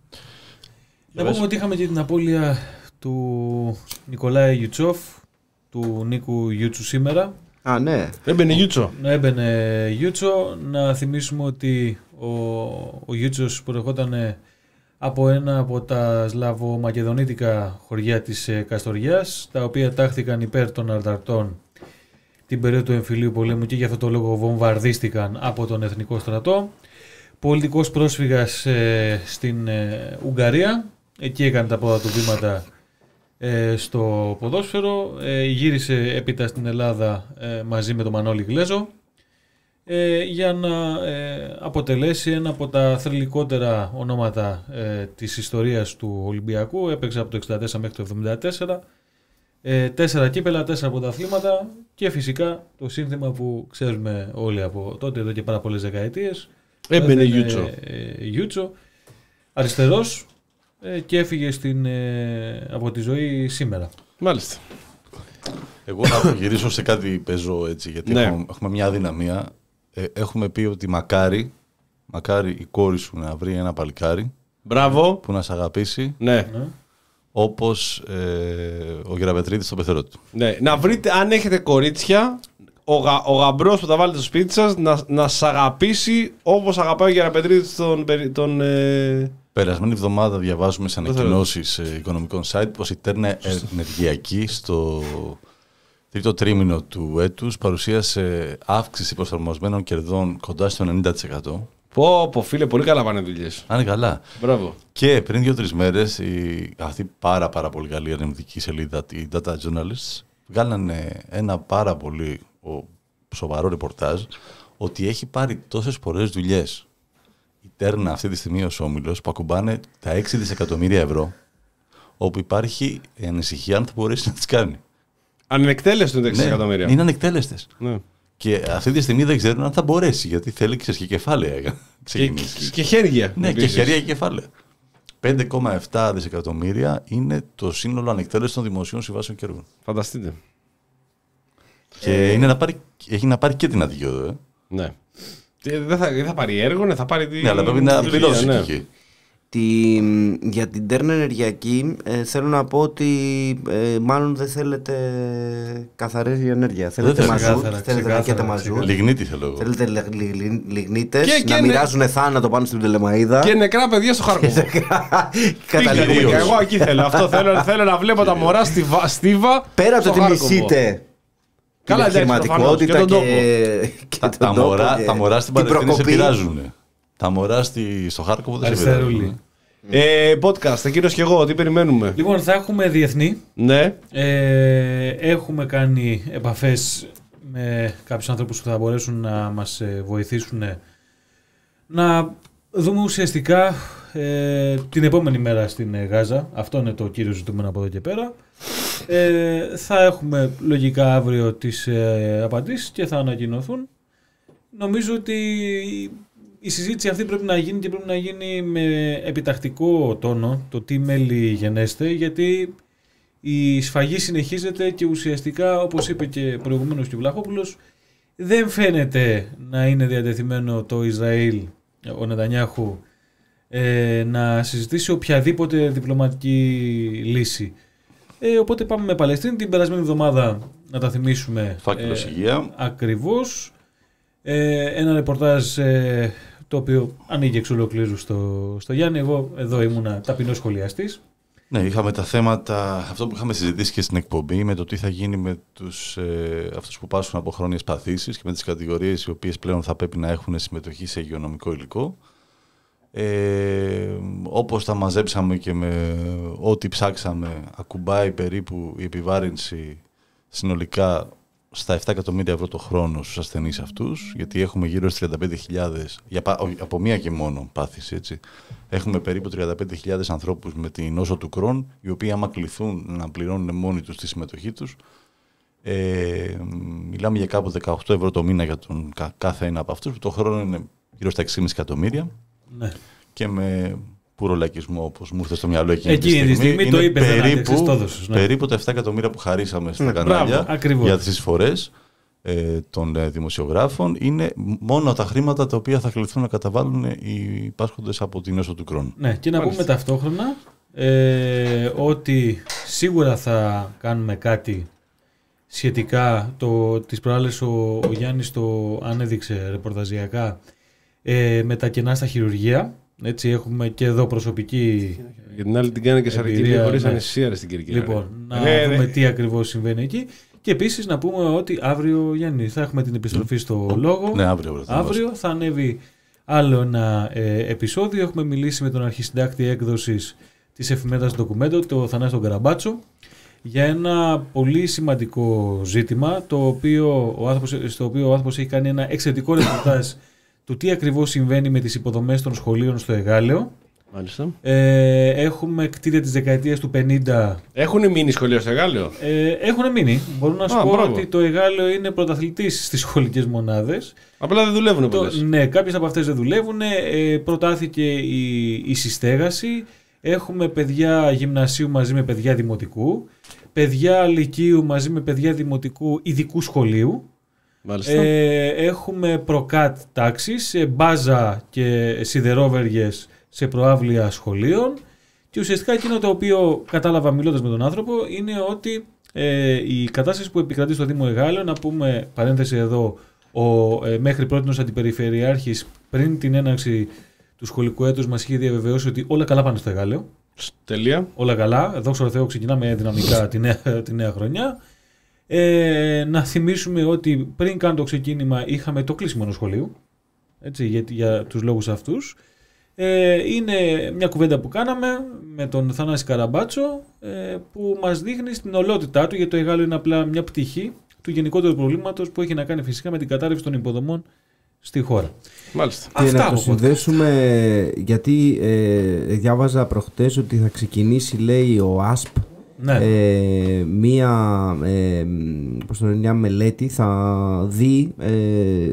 Να πούμε ότι είχαμε και την απώλεια του Νικολάη Γιουτσόφ, του Νίκου Γιούτσου σήμερα. Α, ναι. Έμπαινε Γιούτσο. Να έμπαινε Γιούτσο. Να θυμίσουμε ότι ο, ο Γιούτσος προερχόταν από ένα από τα σλαβομακεδονίτικα χωριά της Καστοριάς, τα οποία τάχθηκαν υπέρ των Αρταρτών την περίοδο του εμφυλίου πολέμου και για αυτό το λόγο βομβαρδίστηκαν από τον Εθνικό Στρατό. Πολιτικός πρόσφυγας ε, στην ε, Ουγγαρία, εκεί έκανε τα πρώτα του βήματα ε, στο ποδόσφαιρο, ε, γύρισε έπειτα στην Ελλάδα ε, μαζί με τον Μανώλη Γλέζο ε, για να ε, αποτελέσει ένα από τα θρυλικότερα ονόματα ε, της ιστορίας του Ολυμπιακού. Έπαιξε από το εξήντα τέσσερα μέχρι το εβδομήντα τέσσερα, ε, τέσσερα κύπελα, τέσσερα πρωταθλήματα και φυσικά το σύνθημα που ξέρουμε όλοι από τότε, εδώ και πάρα πολλές δεκαετίες. Έμπαινε Γιούτσο. Ε, Γιούτσο, αριστερός ε, και έφυγε στην, ε, από τη ζωή σήμερα. Μάλιστα. Εγώ θα γυρίσω σε κάτι παίζω έτσι, γιατί ναι. έχουμε, έχουμε μια αδυναμία. Ε, έχουμε πει ότι μακάρι, μακάρι η κόρη σου να βρει ένα παλικάρι. Μπράβο. Που να σε αγαπήσει. Ναι. Ναι. Όπως ε, ο Γεραπετρίτης στο πεθερό του. Ναι. Να βρείτε, αν έχετε κορίτσια, ο, γα, ο γαμπρός που θα βάλετε στο σπίτι σας να, να σας αγαπήσει όπως αγαπάει ο Γεραπετρίτης τον... τον ε... Περασμένη εβδομάδα διαβάζουμε σε ανακοινώσεις ε, οικονομικών site πως η Τέρνα Ενεργειακή στο τρίτο τρίμηνο του έτους παρουσίασε αύξηση προσαρμοσμένων κερδών κοντά στο ενενήντα τοις εκατό. Πω, πω φίλε, πολύ καλά πάνε δουλειές. Αν είναι καλά. Μπράβο. Και πριν δύο-τρεις μέρες η, αυτή πάρα πάρα πολύ καλή ερευνητική σελίδα, η Data Journalists, βγάλανε ένα πάρα πολύ ο, σοβαρό ρεπορτάζ ότι έχει πάρει τόσες πολλές δουλειές η Τέρνα αυτή τη στιγμή ως όμιλος που ακουμπάνε τα έξι δισεκατομμύρια ευρώ, όπου υπάρχει ανησυχία αν θα μπορέσει να τις κάνει. Ανεκτέλεστο είναι τα έξι εκατομμύρια. Ναι, είναι ανεκτέλεστες. Ναι. Και αυτή τη στιγμή δεν ξέρουν αν θα μπορέσει, γιατί θέλει και κεφάλαια. Και, και, και χέρια. Ναι, επίσης. Και χέρια και κεφάλαια. πέντε κόμμα επτά δισεκατομμύρια είναι το σύνολο ανεκτέλεστων δημοσίων συμβάσεων κερδών. Φανταστείτε. Και ε... είναι να πάρει, έχει να πάρει και την Αντιγιώδο. Ε. Ναι. Δεν θα, θα πάρει έργο, ναι, θα πάρει τη... Ναι, αλλά πρέπει να πληρώσει ναι. εκεί. Τη, για την Τέρνα Ενεργειακή ε, θέλω να πω ότι ε, μάλλον δεν θέλετε καθαρή ενέργεια. Θέλετε μαζού, θέλετε να καίτε μαζού. Λιγνίτη θέλω εγώ. Θέλετε λι, λι, λιγνίτες, και, και να μοιράζουν θάνατο πάνω στην Πτολεμαΐδα. Και νεκρά παιδιά στο Χάρκοβο. Καταλήγουμε. Εγώ εκεί θέλω. Αυτό θέλω, θέλω να βλέπω τα μωρά στη στίβα. Πέρα από το ότι μισείτε την επιχειρηματικότητα και τον τόπο. Τα μωρά στην Παλαιστίνη σε πειράζουν. Τα μωρά στο Χάρκοβο δεν σε πειράζουν. Ε, podcast, εκείνος και εγώ, τι περιμένουμε? Λοιπόν, θα έχουμε διεθνή. Ναι. Ε, έχουμε κάνει επαφές με κάποιους ανθρώπους που θα μπορέσουν να μας βοηθήσουν να δούμε ουσιαστικά ε, την επόμενη μέρα στην Γάζα. Αυτό είναι το κύριο ζητούμενο από εδώ και πέρα. Ε, θα έχουμε λογικά αύριο τις ε, απαντήσεις και θα ανακοινωθούν. Νομίζω ότι η συζήτηση αυτή πρέπει να γίνει και πρέπει να γίνει με επιτακτικό τόνο, το τι μέλη γενέστε, γιατί η σφαγή συνεχίζεται και ουσιαστικά, όπως είπε και προηγουμένως και ο Βλαχόπουλος, δεν φαίνεται να είναι διατεθειμένο το Ισραήλ, ο Νετανιάχου, ε, να συζητήσει οποιαδήποτε διπλωματική λύση. Ε, οπότε πάμε με Παλαιστίνη. Την περασμένη εβδομάδα, να τα θυμίσουμε, Φάκελος ε, υγεία. Ακριβώς. Ε, ένα ρεπορτάζ ε, το οποίο ανοίγει εξ ολοκλήρου στο, στο Γιάννη. Εγώ εδώ ήμουνα ταπεινός σχολιαστής. Ναι, είχαμε τα θέματα, αυτό που είχαμε συζητήσει και στην εκπομπή, με το τι θα γίνει με τους, ε, αυτούς που πάσχουν από χρόνιες παθήσεις και με τις κατηγορίες οι οποίες πλέον θα πρέπει να έχουν συμμετοχή σε υγειονομικό υλικό. Ε, όπως τα μαζέψαμε και με ό,τι ψάξαμε, ακουμπάει περίπου η επιβάρυνση συνολικά στα επτά εκατομμύρια ευρώ το χρόνο στους ασθενείς αυτούς, γιατί έχουμε γύρω στις τριάντα πέντε χιλιάδες, για, από μία και μόνο πάθηση, έτσι. Έχουμε περίπου τριάντα πέντε χιλιάδες ανθρώπους με την νόσο του Κρόν, οι οποίοι άμα κληθούν να πληρώνουν μόνοι τους τη συμμετοχή τους, ε, μιλάμε για κάπου δεκαοκτώ ευρώ το μήνα για τον κάθε ένα από αυτούς, που το χρόνο είναι γύρω στα έξι κόμμα πέντε εκατομμύρια. Ναι. Και με πουρο λαϊκισμό, όπως μου ήρθε στο μυαλό εκείνη, εκείνη τη στιγμή, στιγμή το είπε, περίπου, το έδωσες, ναι. περίπου τα επτά εκατομμύρια που χαρίσαμε στα ναι, κανάλια μπράβο, για τις εισφορές ε, των ε, δημοσιογράφων, είναι μόνο τα χρήματα τα οποία θα κληθούν να καταβάλουν οι πάσχοντες από την νόσο του Κρόν. Ναι, και να Μάλιστα. πούμε ταυτόχρονα ε, ότι σίγουρα θα κάνουμε κάτι σχετικά. Το, τις προάλλες ο, ο Γιάννης το ανέδειξε ρεπορταζιακά ε, με τα κενά στα χειρουργεία. Έτσι, έχουμε και εδώ προσωπική. Για την άλλη την κάνει και Σαρακυρία χωρίς ναι. αναισθησία στην Κυρκυρία. Λοιπόν, να ε, δούμε ε, τι ακριβώς συμβαίνει εκεί. Και επίσης να πούμε ότι αύριο, Γιάννη, θα έχουμε την επιστροφή στο Λόγο. Ναι, αύριο, αύριο θα ανέβει άλλο ένα ε, επεισόδιο. Έχουμε μιλήσει με τον αρχισυντάκτη έκδοσης της εφημερίδας Ντοκουμέντο, το Θανάση Καραμπάτσο, για ένα πολύ σημαντικό ζήτημα, το οποίο ο άνθρωπος, στο οποίο ο άνθρωπος έχει κάνει ένα εξαιρετικό ρεπορτάζ του τι ακριβώς συμβαίνει με τις υποδομές των σχολείων στο Εγάλεο. Μάλιστα. Ε, έχουμε κτίρια της δεκαετίας του πενήντα. Έχουν μείνει σχολεία στο Εγάλεο. Ε, έχουν μείνει. Μπορώ να σου Α, πω μπράβο. ότι το Εγάλεο είναι πρωταθλητής στις σχολικές μονάδες. Απλά δεν δουλεύουν πολλές. Ναι, κάποιες από αυτές δεν δουλεύουν. Ε, προτάθηκε η, η συστέγαση. Έχουμε παιδιά γυμνασίου μαζί με παιδιά δημοτικού. Παιδιά λυκείου μαζί με παιδιά δημοτικού ειδικού σχολείου. Ε, έχουμε προκάτ τάξεις, μπάζα και σιδερόβεργες σε προάβλια σχολείων, και ουσιαστικά εκείνο το οποίο κατάλαβα μιλώντας με τον άνθρωπο είναι ότι ε, η κατάσταση που επικρατεί στο Δήμο Εγάλεο, να πούμε παρένθεση εδώ, ο ε, μέχρι πρότινος αντιπεριφερειάρχης πριν την έναρξη του σχολικού έτους μας είχε διαβεβαιώσει ότι όλα καλά πάνε στο Εγάλεο. Τελεία. Όλα καλά, δόξα τω Θεώ, ξεκινάμε δυναμικά τη νέα, τη νέα χρονιά. Ε, να θυμίσουμε ότι πριν καν το ξεκίνημα είχαμε το κλείσιμο ενός σχολείου, έτσι, για, για τους λόγους αυτούς. Ε, είναι μια κουβέντα που κάναμε με τον Θανάση Καραμπάτσο, ε, που μας δείχνει στην ολότητά του, γιατί το Εγάλεο είναι απλά μια πτυχή του γενικότερου προβλήματος που έχει να κάνει φυσικά με την κατάρρευση των υποδομών στη χώρα. Μάλιστα. Και Αυτά να το συνδέσουμε, γιατί ε, διάβαζα προχτές ότι θα ξεκινήσει, λέει, ο ΑΣΠ, ναι. ε, μία, ε, πώς το λένε, μια μελέτη, θα δει ε,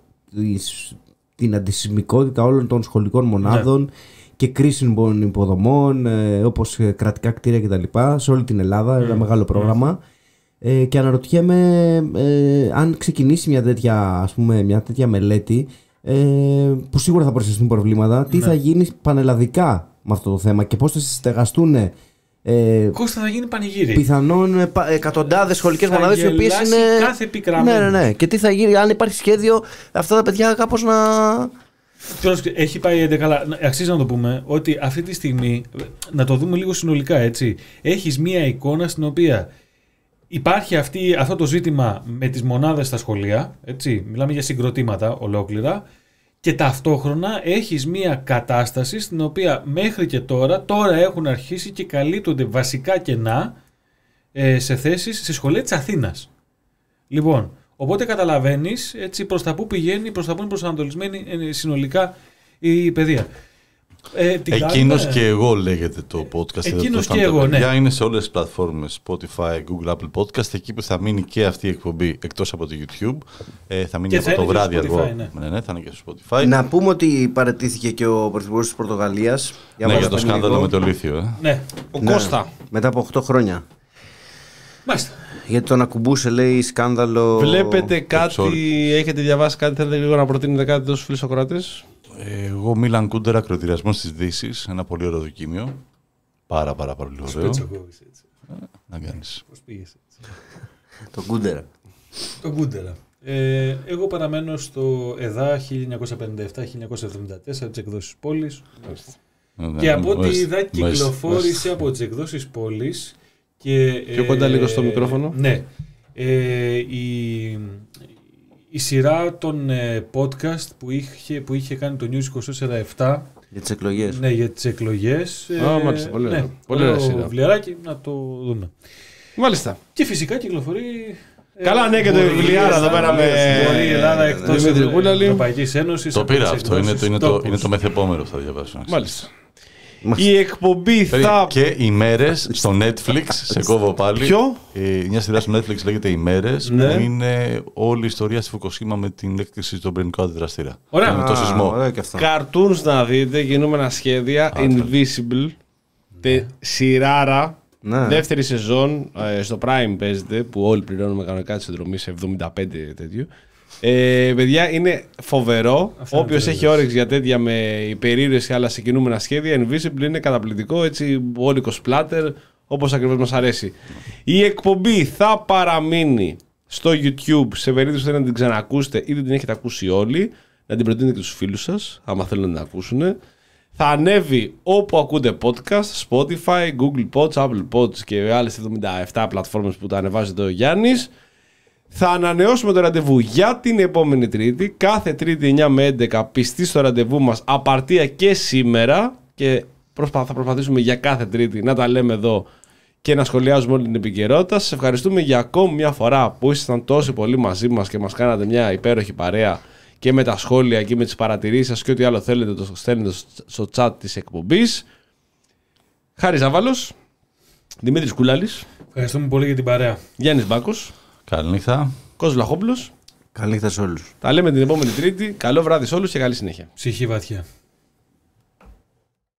την αντισυσμικότητα όλων των σχολικών μονάδων, ναι. και κρίσιμων υποδομών, ε, όπως κρατικά κτίρια κτλ. Σε όλη την Ελλάδα, mm. ένα μεγάλο πρόγραμμα. Mm. Ε, και αναρωτιέμαι ε, αν ξεκινήσει μια τέτοια, ας πούμε, μια τέτοια μελέτη, ε, που σίγουρα θα προσθέσουν προβλήματα, τι ναι. θα γίνει πανελλαδικά με αυτό το θέμα και πώς θα συστεγαστούν. Ε, Κώστα, θα γίνει πανηγύρι. Πιθανόν εκατοντάδες σχολικές μονάδες, οι οποίες είναι. Κάθε επικραμμένο. Ναι, ναι, ναι. Και τι θα γίνει, αν υπάρχει σχέδιο αυτά τα παιδιά κάπως να. Έχει πάει καλά. Αξίζει να το πούμε ότι αυτή τη στιγμή, να το δούμε λίγο συνολικά, έτσι. Έχεις μία εικόνα στην οποία υπάρχει αυτή, αυτό το ζήτημα με τις μονάδες στα σχολεία. Έτσι. Μιλάμε για συγκροτήματα ολόκληρα. Και ταυτόχρονα έχεις μία κατάσταση στην οποία μέχρι και τώρα, τώρα έχουν αρχίσει και καλύπτονται βασικά κενά ε, σε θέσεις σε σχολεία της Αθήνας. Λοιπόν, οπότε καταλαβαίνεις, έτσι, προς τα που πηγαίνει, προς τα που είναι προσανατολισμένη ε, συνολικά η παιδεία. Ε, Εκείνος και εγώ λέγεται το podcast. Εκείνος και εγώ, ναι. Είναι σε όλες τις πλατφόρμες, Spotify, Google, Apple Podcast. Εκεί που θα μείνει και αυτή η εκπομπή, εκτός από το YouTube. Ε, θα μείνει από το βράδυ αργό. Ναι. Ναι, ναι, θα είναι και στο Spotify. Να πούμε ότι παραιτήθηκε και ο Πρωθυπουργός της Πορτογαλίας. Για, ναι, για το σκάνδαλο με το λίθιο. Ε. Ναι, ο ναι, Κώστα. Μετά από οκτώ χρόνια. Μάλιστα. Γιατί τον ακουμπούσε, λέει, σκάνδαλο. Βλέπετε κάτι, έχετε διαβάσει κάτι, θέλετε λίγο να προτείνετε κάτι στους φίλους ακροατές? Εγώ Μίλαν Κούντερα, ακροτηριασμός της Δύσης, ένα πολύ ωραίο δοκίμιο. Πάρα πάρα πολύ ωραίο. Να κάνεις. Πώς πήγες έτσι? Το Κούντερα. Το Κούντερα. Ε, εγώ παραμένω στο ΕΔΑ χίλια εννιακόσια πενήντα επτά χίλια εννιακόσια εβδομήντα τέσσερα της εκδόσης Πόλης. Και από ό,τι είδα κυκλοφόρησε από τις εκδόσεις Πόλης. Πιο κοντά λίγο στο μικρόφωνο. Ναι. Ε, η, η σειρά των ε, podcast που είχε, που είχε κάνει το News είκοσι τέσσερα επτά για τις εκλογές. Ναι, για τις εκλογές. Α, ε, μάλιστα, πολύ ωραία. Ναι, πολύ ωραία σειρά. Βιβλιαράκι, να το δούμε. Μάλιστα. Και φυσικά κυκλοφορεί Καλά, ναι, και το βιβλιάρα εδώ πέρα με. Μπορεί η Ελλάδα εκτός της Ευρωπαϊκής Ένωσης. Το πήρα αυτό. Είναι το μεθεπόμενο που θα διαβάσω. Μάλιστα. Η εκπομπή θα. Και ημέρες στο Netflix, σε κόβω πάλι. Ποιο? Μια σειρά στο Netflix λέγεται Ημέρες, Ναι. που είναι όλη η ιστορία στη Φουκουσίμα με την έκρηξη στον πυρηνικό αντιδραστήρα. Ωραία. Με το σεισμό. Cartoons να δείτε, κινούμενα σχέδια. Invisible. Τε, σειράρα. Ναι. Δεύτερη σεζόν. ε, Στο Prime παίζεται, που όλοι πληρώνουμε κανονικά τη συνδρομή σε εβδομήντα πέντε τέτοιο. Ε, παιδιά, είναι φοβερό. Όποιος έχει όρεξη για τέτοια με υπερήρεση αλλά σε κινούμενα σχέδια, Invisible είναι καταπληκτικό. Έτσι, μπόλικο splatter, όπως ακριβώς μας αρέσει. Η εκπομπή θα παραμείνει στο YouTube σε περίπτωση που θέλετε να την ξανακούσετε ή δεν την έχετε ακούσει όλοι. Να την προτείνετε και στους φίλους σας, άμα θέλουν να την ακούσουν. Θα ανέβει όπου ακούτε podcast, Spotify, Google Pods, Apple Pods και άλλες εβδομήντα επτά πλατφόρμες που τα ανεβάζει εδώ ο Γιάννης. Θα ανανεώσουμε το ραντεβού για την επόμενη Τρίτη. Κάθε Τρίτη εννιά με έντεκα πιστοί στο ραντεβού μας, απαρτία και σήμερα. Και προσπα... θα προσπαθήσουμε για κάθε Τρίτη να τα λέμε εδώ και να σχολιάζουμε όλη την επικαιρότητα. Σας ευχαριστούμε για ακόμη μια φορά που ήσασταν τόσο πολύ μαζί μας και μας κάνατε μια υπέροχη παρέα και με τα σχόλια και με τις παρατηρήσεις σας και ό,τι άλλο θέλετε το στέλνετε στο chat της εκπομπής. Χάρης Ζάβαλος, Δημήτρης Κούλαλης. Ευχαριστούμε πολύ για την παρέα. Γιάννης Μπάκος. Καληνύχτα. Κώστας Βλαχόπουλος. Καληνύχτα σε όλους. Τα λέμε την επόμενη Τρίτη. Καλό βράδυ σε όλους και καλή συνέχεια. Ψυχή βαθιά.